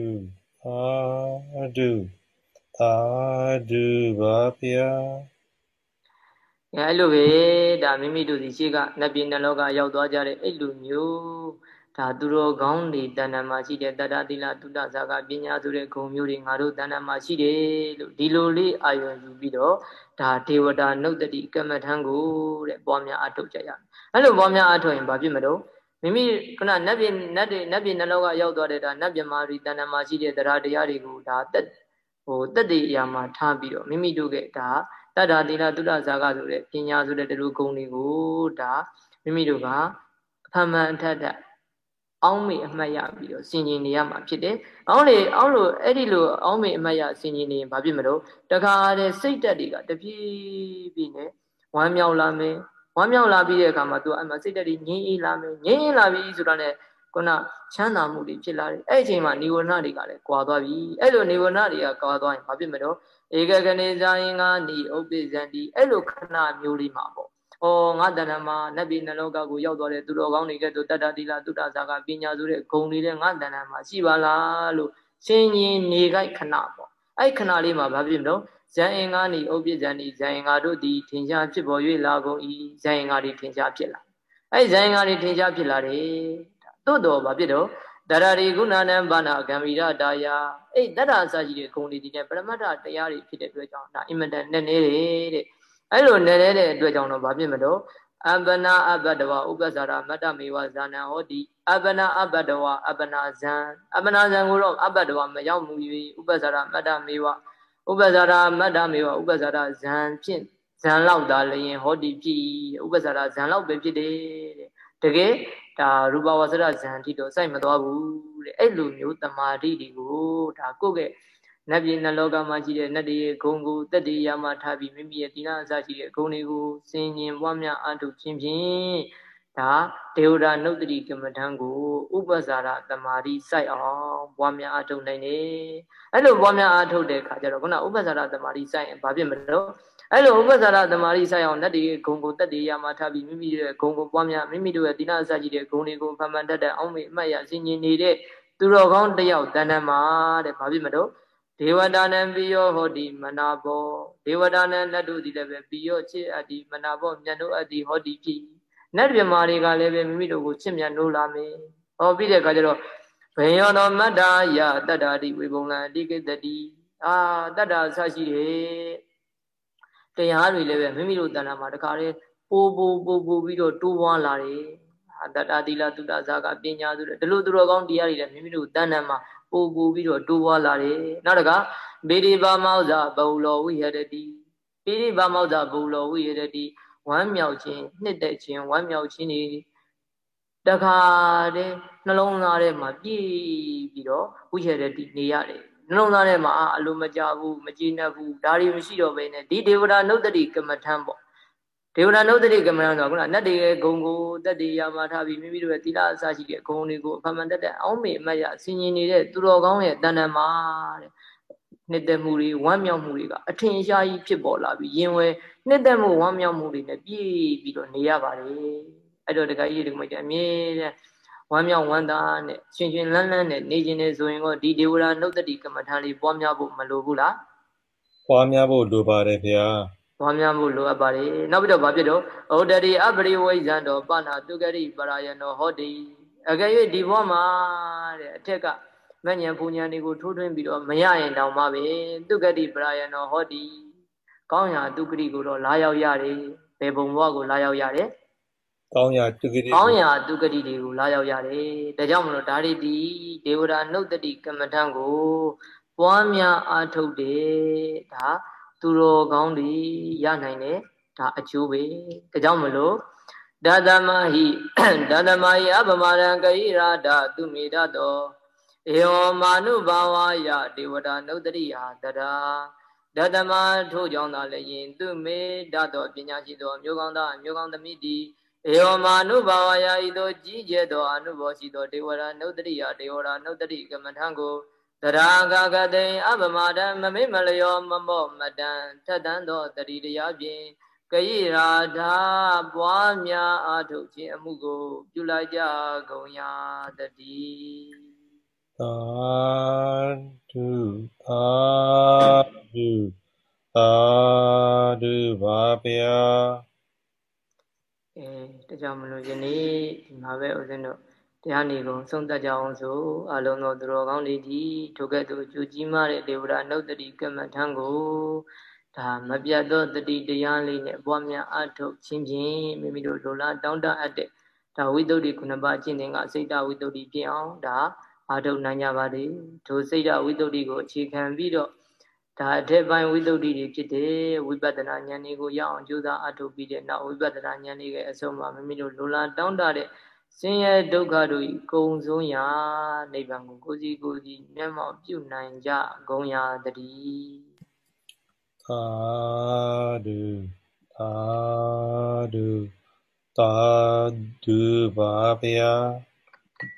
ပါဗျာအဲ့လိုပဲဒါမိမိတို့ဒီရှိကနတ်ပြည်နှလောကရောက်သွားကြတဲ့အဲ့လိုမျိုးဒါသူတော်ကောင်းတွေတဏ္ဍာမှာရှိတဲ့တတ္တသီလတုတ္တဇာကပညာဆိုတဲ့ဂုဏ်မျိုးတွေငါတို့တဏ္ဍာမှာရှိတယ်လို့ဒီလိုလေးအာရုံယူပြီးတော့ဒါဒေဝတာနုတ္တိကမ္မထံကိုတဲ့ပွားများအထုတ်ကြရမယ်အဲ့လိုပွားများအထုတ်ရင်ဘာဖြစ်မလို့မိမိခုနနတ်ပြည်နှလောကရောက်သွားတဲ့ဒါနတ်မြမာရီတဏ္ဍာမှာရှိတဲ့တရားတွေကိုဒါတက်တေအရာမှာထားပြီးတော့မိမိတို့ကဒါတတ္တသီလတုတ္တဇာကဆိုတဲ့ပညာဆိုတဲ့ဒီလိုဂုဏ်တွေကိုဒါမိမိတို့ကအဖမှန်အထက်အောင်းမေအမှတ်ရပြီးတော့ဆင်ခြင်နေရမှာဖြစ်တယ်။အောင်းလို့အဲ့ဒီလိုအောင်းမေအမှတ်ရဆင်ခြင်နေရင်ဘာဖြစ်မလို့တခါတည်းစိတ်တက်တွေကတပြေးပြေးနဲ့ဝမ်းမြောက်လာမယ်။ဝမ်းမြောက်လာပြီးတဲ့အခါမှာသူအဲ့မှာစိတ်တက်တွေငြိမ်းအေးလာမယ်။ငြိမ်းအေးလာပြီဆိုတာနဲ့ခုနချမ်းသာမှုတွေဖြစ်လာတယ်။အဲ့ဒီအချိန်မှာနိဝရဏတွေကလည်းကွာသွားပြီ။အဲ့လိုနိဝရဏတွေကကွာသွားရင်ဘာဖြစ်မလို့ဧကကနေဇာယင်္ဂာနိဥပ္ပိဇန္တိအဲ့လိုခဏမျိုးလေးမှာပေါ့ဩငါတဏ္ဍာမှာနတ်ပြည်နှလောကကိုရောက်သွားတဲ့သူတော်ကောင်းတွေကဲ့သို့တတ္တသီလတုတ္တဇာကပညာဆိုတဲ့ဂုဏ်တွေတဲ့ငါတဏ္ဍာမှာရှိပါလားလို့ရှင်းရင်နေခိုက်ခဏပေါ့အဲ့ခဏလေးမှာဘာဖြစ်မလို့ဇန်အင်္ဂါနိဥပ္ပိဇန္တိဇန်အင်္ဂါတို့သည်ထင်ရှားဖြစ်ပေါ်၍လာကုန်၏ဇန်အင်္ဂါတွေထင်ရှားဖြစ်လာအဲ့ဇန်အင်္ဂါတွေထင်ရှားဖြစ်လာတယ်တို့တော့ဘာဖြစ်တော့တရရိကုဏနံဘာနာဂံဗီရတာယာအဲ့တတ္တအစရှိတဲ့ဂုဏ်တွေဒီနဲ့ပရမတ္ထတရားတွေဖြစ်တဲ့အတွက်ကြောင့်ဒါအင်မတန်နဲ့နေတယ်တဲ့အဲ့လိုနေတဲ့အတွက်ကြောင့်တော့ဘာဖြစ်မလို့အပ္ပနာအပ္ပတဝဥပ္ပဇာရမတ္တမေဝဇာနံဟောတိအပ္ပနာအပ္ပတဝအပ္ပနာဇံကိုတော့အပ္ပတဝမရောက်မူ၍ဥပ္ပဇာရမတ္တမေဝဥပ္ပဇာရမတ္တမေဝဥပ္ပဇာရဇံဖြင့်ဇံလောက်သာလျင်ဟောတိဖြစ်ဥပ္ပဇာရဇံလောက်ပဲဖြစ်တယ်တဲ့တကယ်ဒါရူပဝါစရဇံတိတော့စိုက်မသွားဘူးတဲ့အဲ့လိုမျိုးတမာတိတွေကိုဒါကိုယ့်ရဲ့နတ်ပြည်နှလောကမှာရှိတဲ့နတ်တွေရဲ့ဂုဏ်ကိုတက်တေရမှာထားပြီးမိမိရဲ့သီလအစရှိတဲ့ဂုဏ်တွေကိုစင်ញင်ပွားများအားထုတ်ခြင်းဖြင့်ဒါဒေဝတာနုဒ္ဒတိကမ္မထံကိုဥပ္ပဇာရတမာရီစိုက်အောင်ပွားများအားထုတ်နိုင်တယ်အဲ့လိုပွားများအားထုတ်တဲ့အခါကျတော့ခုနဥပ္ပဇာရတမာရီစိုက်ရင်ဘာဖြစ်မလို့အဲ့လိုဥပ္ပဇာရတမာရီစိုက်အောင်တတ္တိဂုံကိုတတ္တိရမှာထားပြီးမိမိရဲ့ဂုံကိုပွားများမိမိတို့ရဲ့သီလအစကြီးတဲ့ဂုံတွေကိုဖန်ဖန်တတ်တဲ့အောင်းမေအမှတ်ရဆင်ញင်နေတဲ့သူတော်ကောင်းတယောက်တဏ္ဍမှာတဲ့ဘာဖြစ်မလို့ဒေဝတာနံပိယောဟောတိမနာဘောဒေဝတာနံလက်တို့သည်လည်းပဲပိယောချစ်အပ်ဒီမနာဘောမြတ်တို့အပ်ဒီဟောတိဖြစ်နတ်ပြမာတွေကလည်းပဲမိမိတို့ကိုချစ်မြတ်နိုးလာမယ်ဟောပြီးတဲ့အခါကျတော့ဘေယောတော်မတ္တာယတတ္တာတိဝေဘုံလံအတိကိတတိတတ္တာဆရှိတယ်တရားတွေလည်းပဲမိမိတို့တဏ္ဍာမှာတခါတည်းပို့ပြီးတော့တိုးပွားလာတယ်တတ္တာတိလသုတဇာကပညာဆိုတဲ့ဒီလိုသူတော်ကောင်းတရားတွေလည်းမိမိတို့တဏ္ဍာမှာပို့ပြီးတော့တိုးပွားလာတယ်နောက်တကဘေဒီဘာမောဇဘုလောဝိဟရတိဘေဒီဘာမောဇဘုလောဝိဟရတိဝမ်းမြောက်ခြင်းနှစ်သက်ခြင်းဝမ်းမြောက်ခြင်းတွေတခါတည်းနှလုံးသားထဲမှာပြည့်ပြီးတော့ဝိဟရတိနေရတယ်နှလုံးသားထဲမှာအလိုမကြဘူးမကြည်နပ်ဘူးဒါတွေမရှိတော့ဘဲနဲ့ဒီဒေဝတာနုဒ္ဒတိကမ္မထံပေါ့ဒေဝတာနုဒ္ဒတိကမ္မထံဆိုတော့ခုနနတ်တွေရဲ့ဂုံကိုတက်တေရမှာထားပြီးမိမိတို့ရဲ့သီလအစရှိတဲ့ဂုံတွေကိုအဖန်ဖန်တက်တဲ့အောင်းမေအမတ်ရဆင်ញင်နေတဲ့သူတော်ကောင်းရဲ့တဏ္ဍာမှာတဲ့နှစ်သက်မှုတွေဝမ်းမြောက်မှုတွေကအထင်ရှားကြီးဖြစ်ပေါ်လာပြီးရင်ဝဲနှစ်သက်မှုဝမ်းမြောက်မှုတွေနဲ့ပြည့်ပြီးတော့နေရပါတယ်အဲ့တော့တခါကြီးဒီမိတ်အမြဲတမ်းဝမ်းမြောက်ဝမ်းသာနဲ့ရှင်လန်းနဲ့နေခြင်းနဲ့ဆိုရင်တော့ဒီဒေဝရာနုဒ္ဒတိကမ္မထာလေးပွားများဖို့မလိုဘူးလားပွားများဖို့လိုပါတယ်ဗျာပွားများဖို့လိုအပ်ပါတယ်နောက်ပြီးတော့ဗာဖြစ်တော့ဩဒတိအပရိဝိဇံတော်ပနာတုဂရိပရာယနောဟောတိအကယ်၍ဒီဘဝမှာတဲ့အထက်ကမဉ္ဇဉ်ပူဉ္ဇဉ်တွေကိုထိုးထွင်းပြီးတော့မရရင်တောင်မှပဲတုဂတိပရာယနောဟောတိကောင်းရာတုဂတိကိုတော့လာရောက်ရတယ်ဘယ်ဘုံဘဝကိုလာရောက်ရတယ်ကောင်းရာတုဂတိတွေကိုလာရောက်ရတယ်ဒါကြောင့်မလို့ဒါရီတိဒေဝရာနှုတ်တတိကမ္မထံကိုပွားများအားထုတ်တယ်ဒါသူတော်ကောင်းတွေရနိုင်တယ်ဒါအကျိုးပဲဒါကြောင့်မလို့ဒသမဟိအပမရံကရိရာဒသူမေတ္တောဧဝမာနုဘာဝယဒေဝတာနှုတ်တတိဟာတရာဒသမထို့ကြောင့်သာလည်းယင်သူမေတ္တောပညာရှိသောမျိုးကောင်းသားမျိုးကောင်းသမီးတီဧဝမာနုဘာဝယဤသို့ကြီးကျယ်သောအနုဘောရှိသောဒေဝတာနှုတ်တတိဟာဒေဝတာနှုတ်တတိကမ္မထံကိုတရာဂဂတိအပမဒံမမေ့မလျောမမော့မတန်ထက်တန်းသောတတိတရားဖြင့်ကရိရာဓာပွားများအားထုတ်ခြင်းအမှုကိုပြုလိုက်ကြကုန်ရာတည်းသာဓုသာဓုသာဓုပါဗျာဒါကြောင့်မလို့ယနေ့ဒီမှာပဲဦးဇင်းတို့တရားနေကုန်ဆုံးသက်ကြအောင်ဆိုအလုံးသောသူတော်ကောင်းတွေဒီထိုကဲ့သို့ကြူကြီးမားတဲ့ဒေဝရာနှုတ်တတိကမ္မထံကိုဒါမပြတ်သောတတိတရားလေးနဲ့ပွားများအားထုတ်ခြင်းဖြင့်မိမိတို့လိုလားတောင်းတအပ်တဲ့ဒါဝိတ္တုခုနှစ်ပါးကျင့်တဲ့ကစိတ်တဝိတ္တုဖြစ်အောင်ဒါအားထုတ်နိုင်ကြပါလေထိုစိတ်တဝိတ္တုကိုအခြေခံပြီးတော့ဒါအထက်ပိုင်းဝိတ္တုတွေဖြစ်တဲ့ဝိပဿနာဉာဏ်တွေကိုရအောင်ကြိုးစားအားထုတ်ပြီးတဲ့နောက်ဝိပဿနာဉာဏ်တွေရဲ့အဆုံးမှာမိမိတို့လိုလားတောင်းတတဲ့ဆင်းရဲဒုက္ခတို့ဤကုံဆုံးရာနိဗ္ဗာန်ကိုကိုယ်စီမျက်မှောက်ပြုနိုင်ကြကုန်ရာတည်းသာဓုသာဓုသာဓုပါဗျာ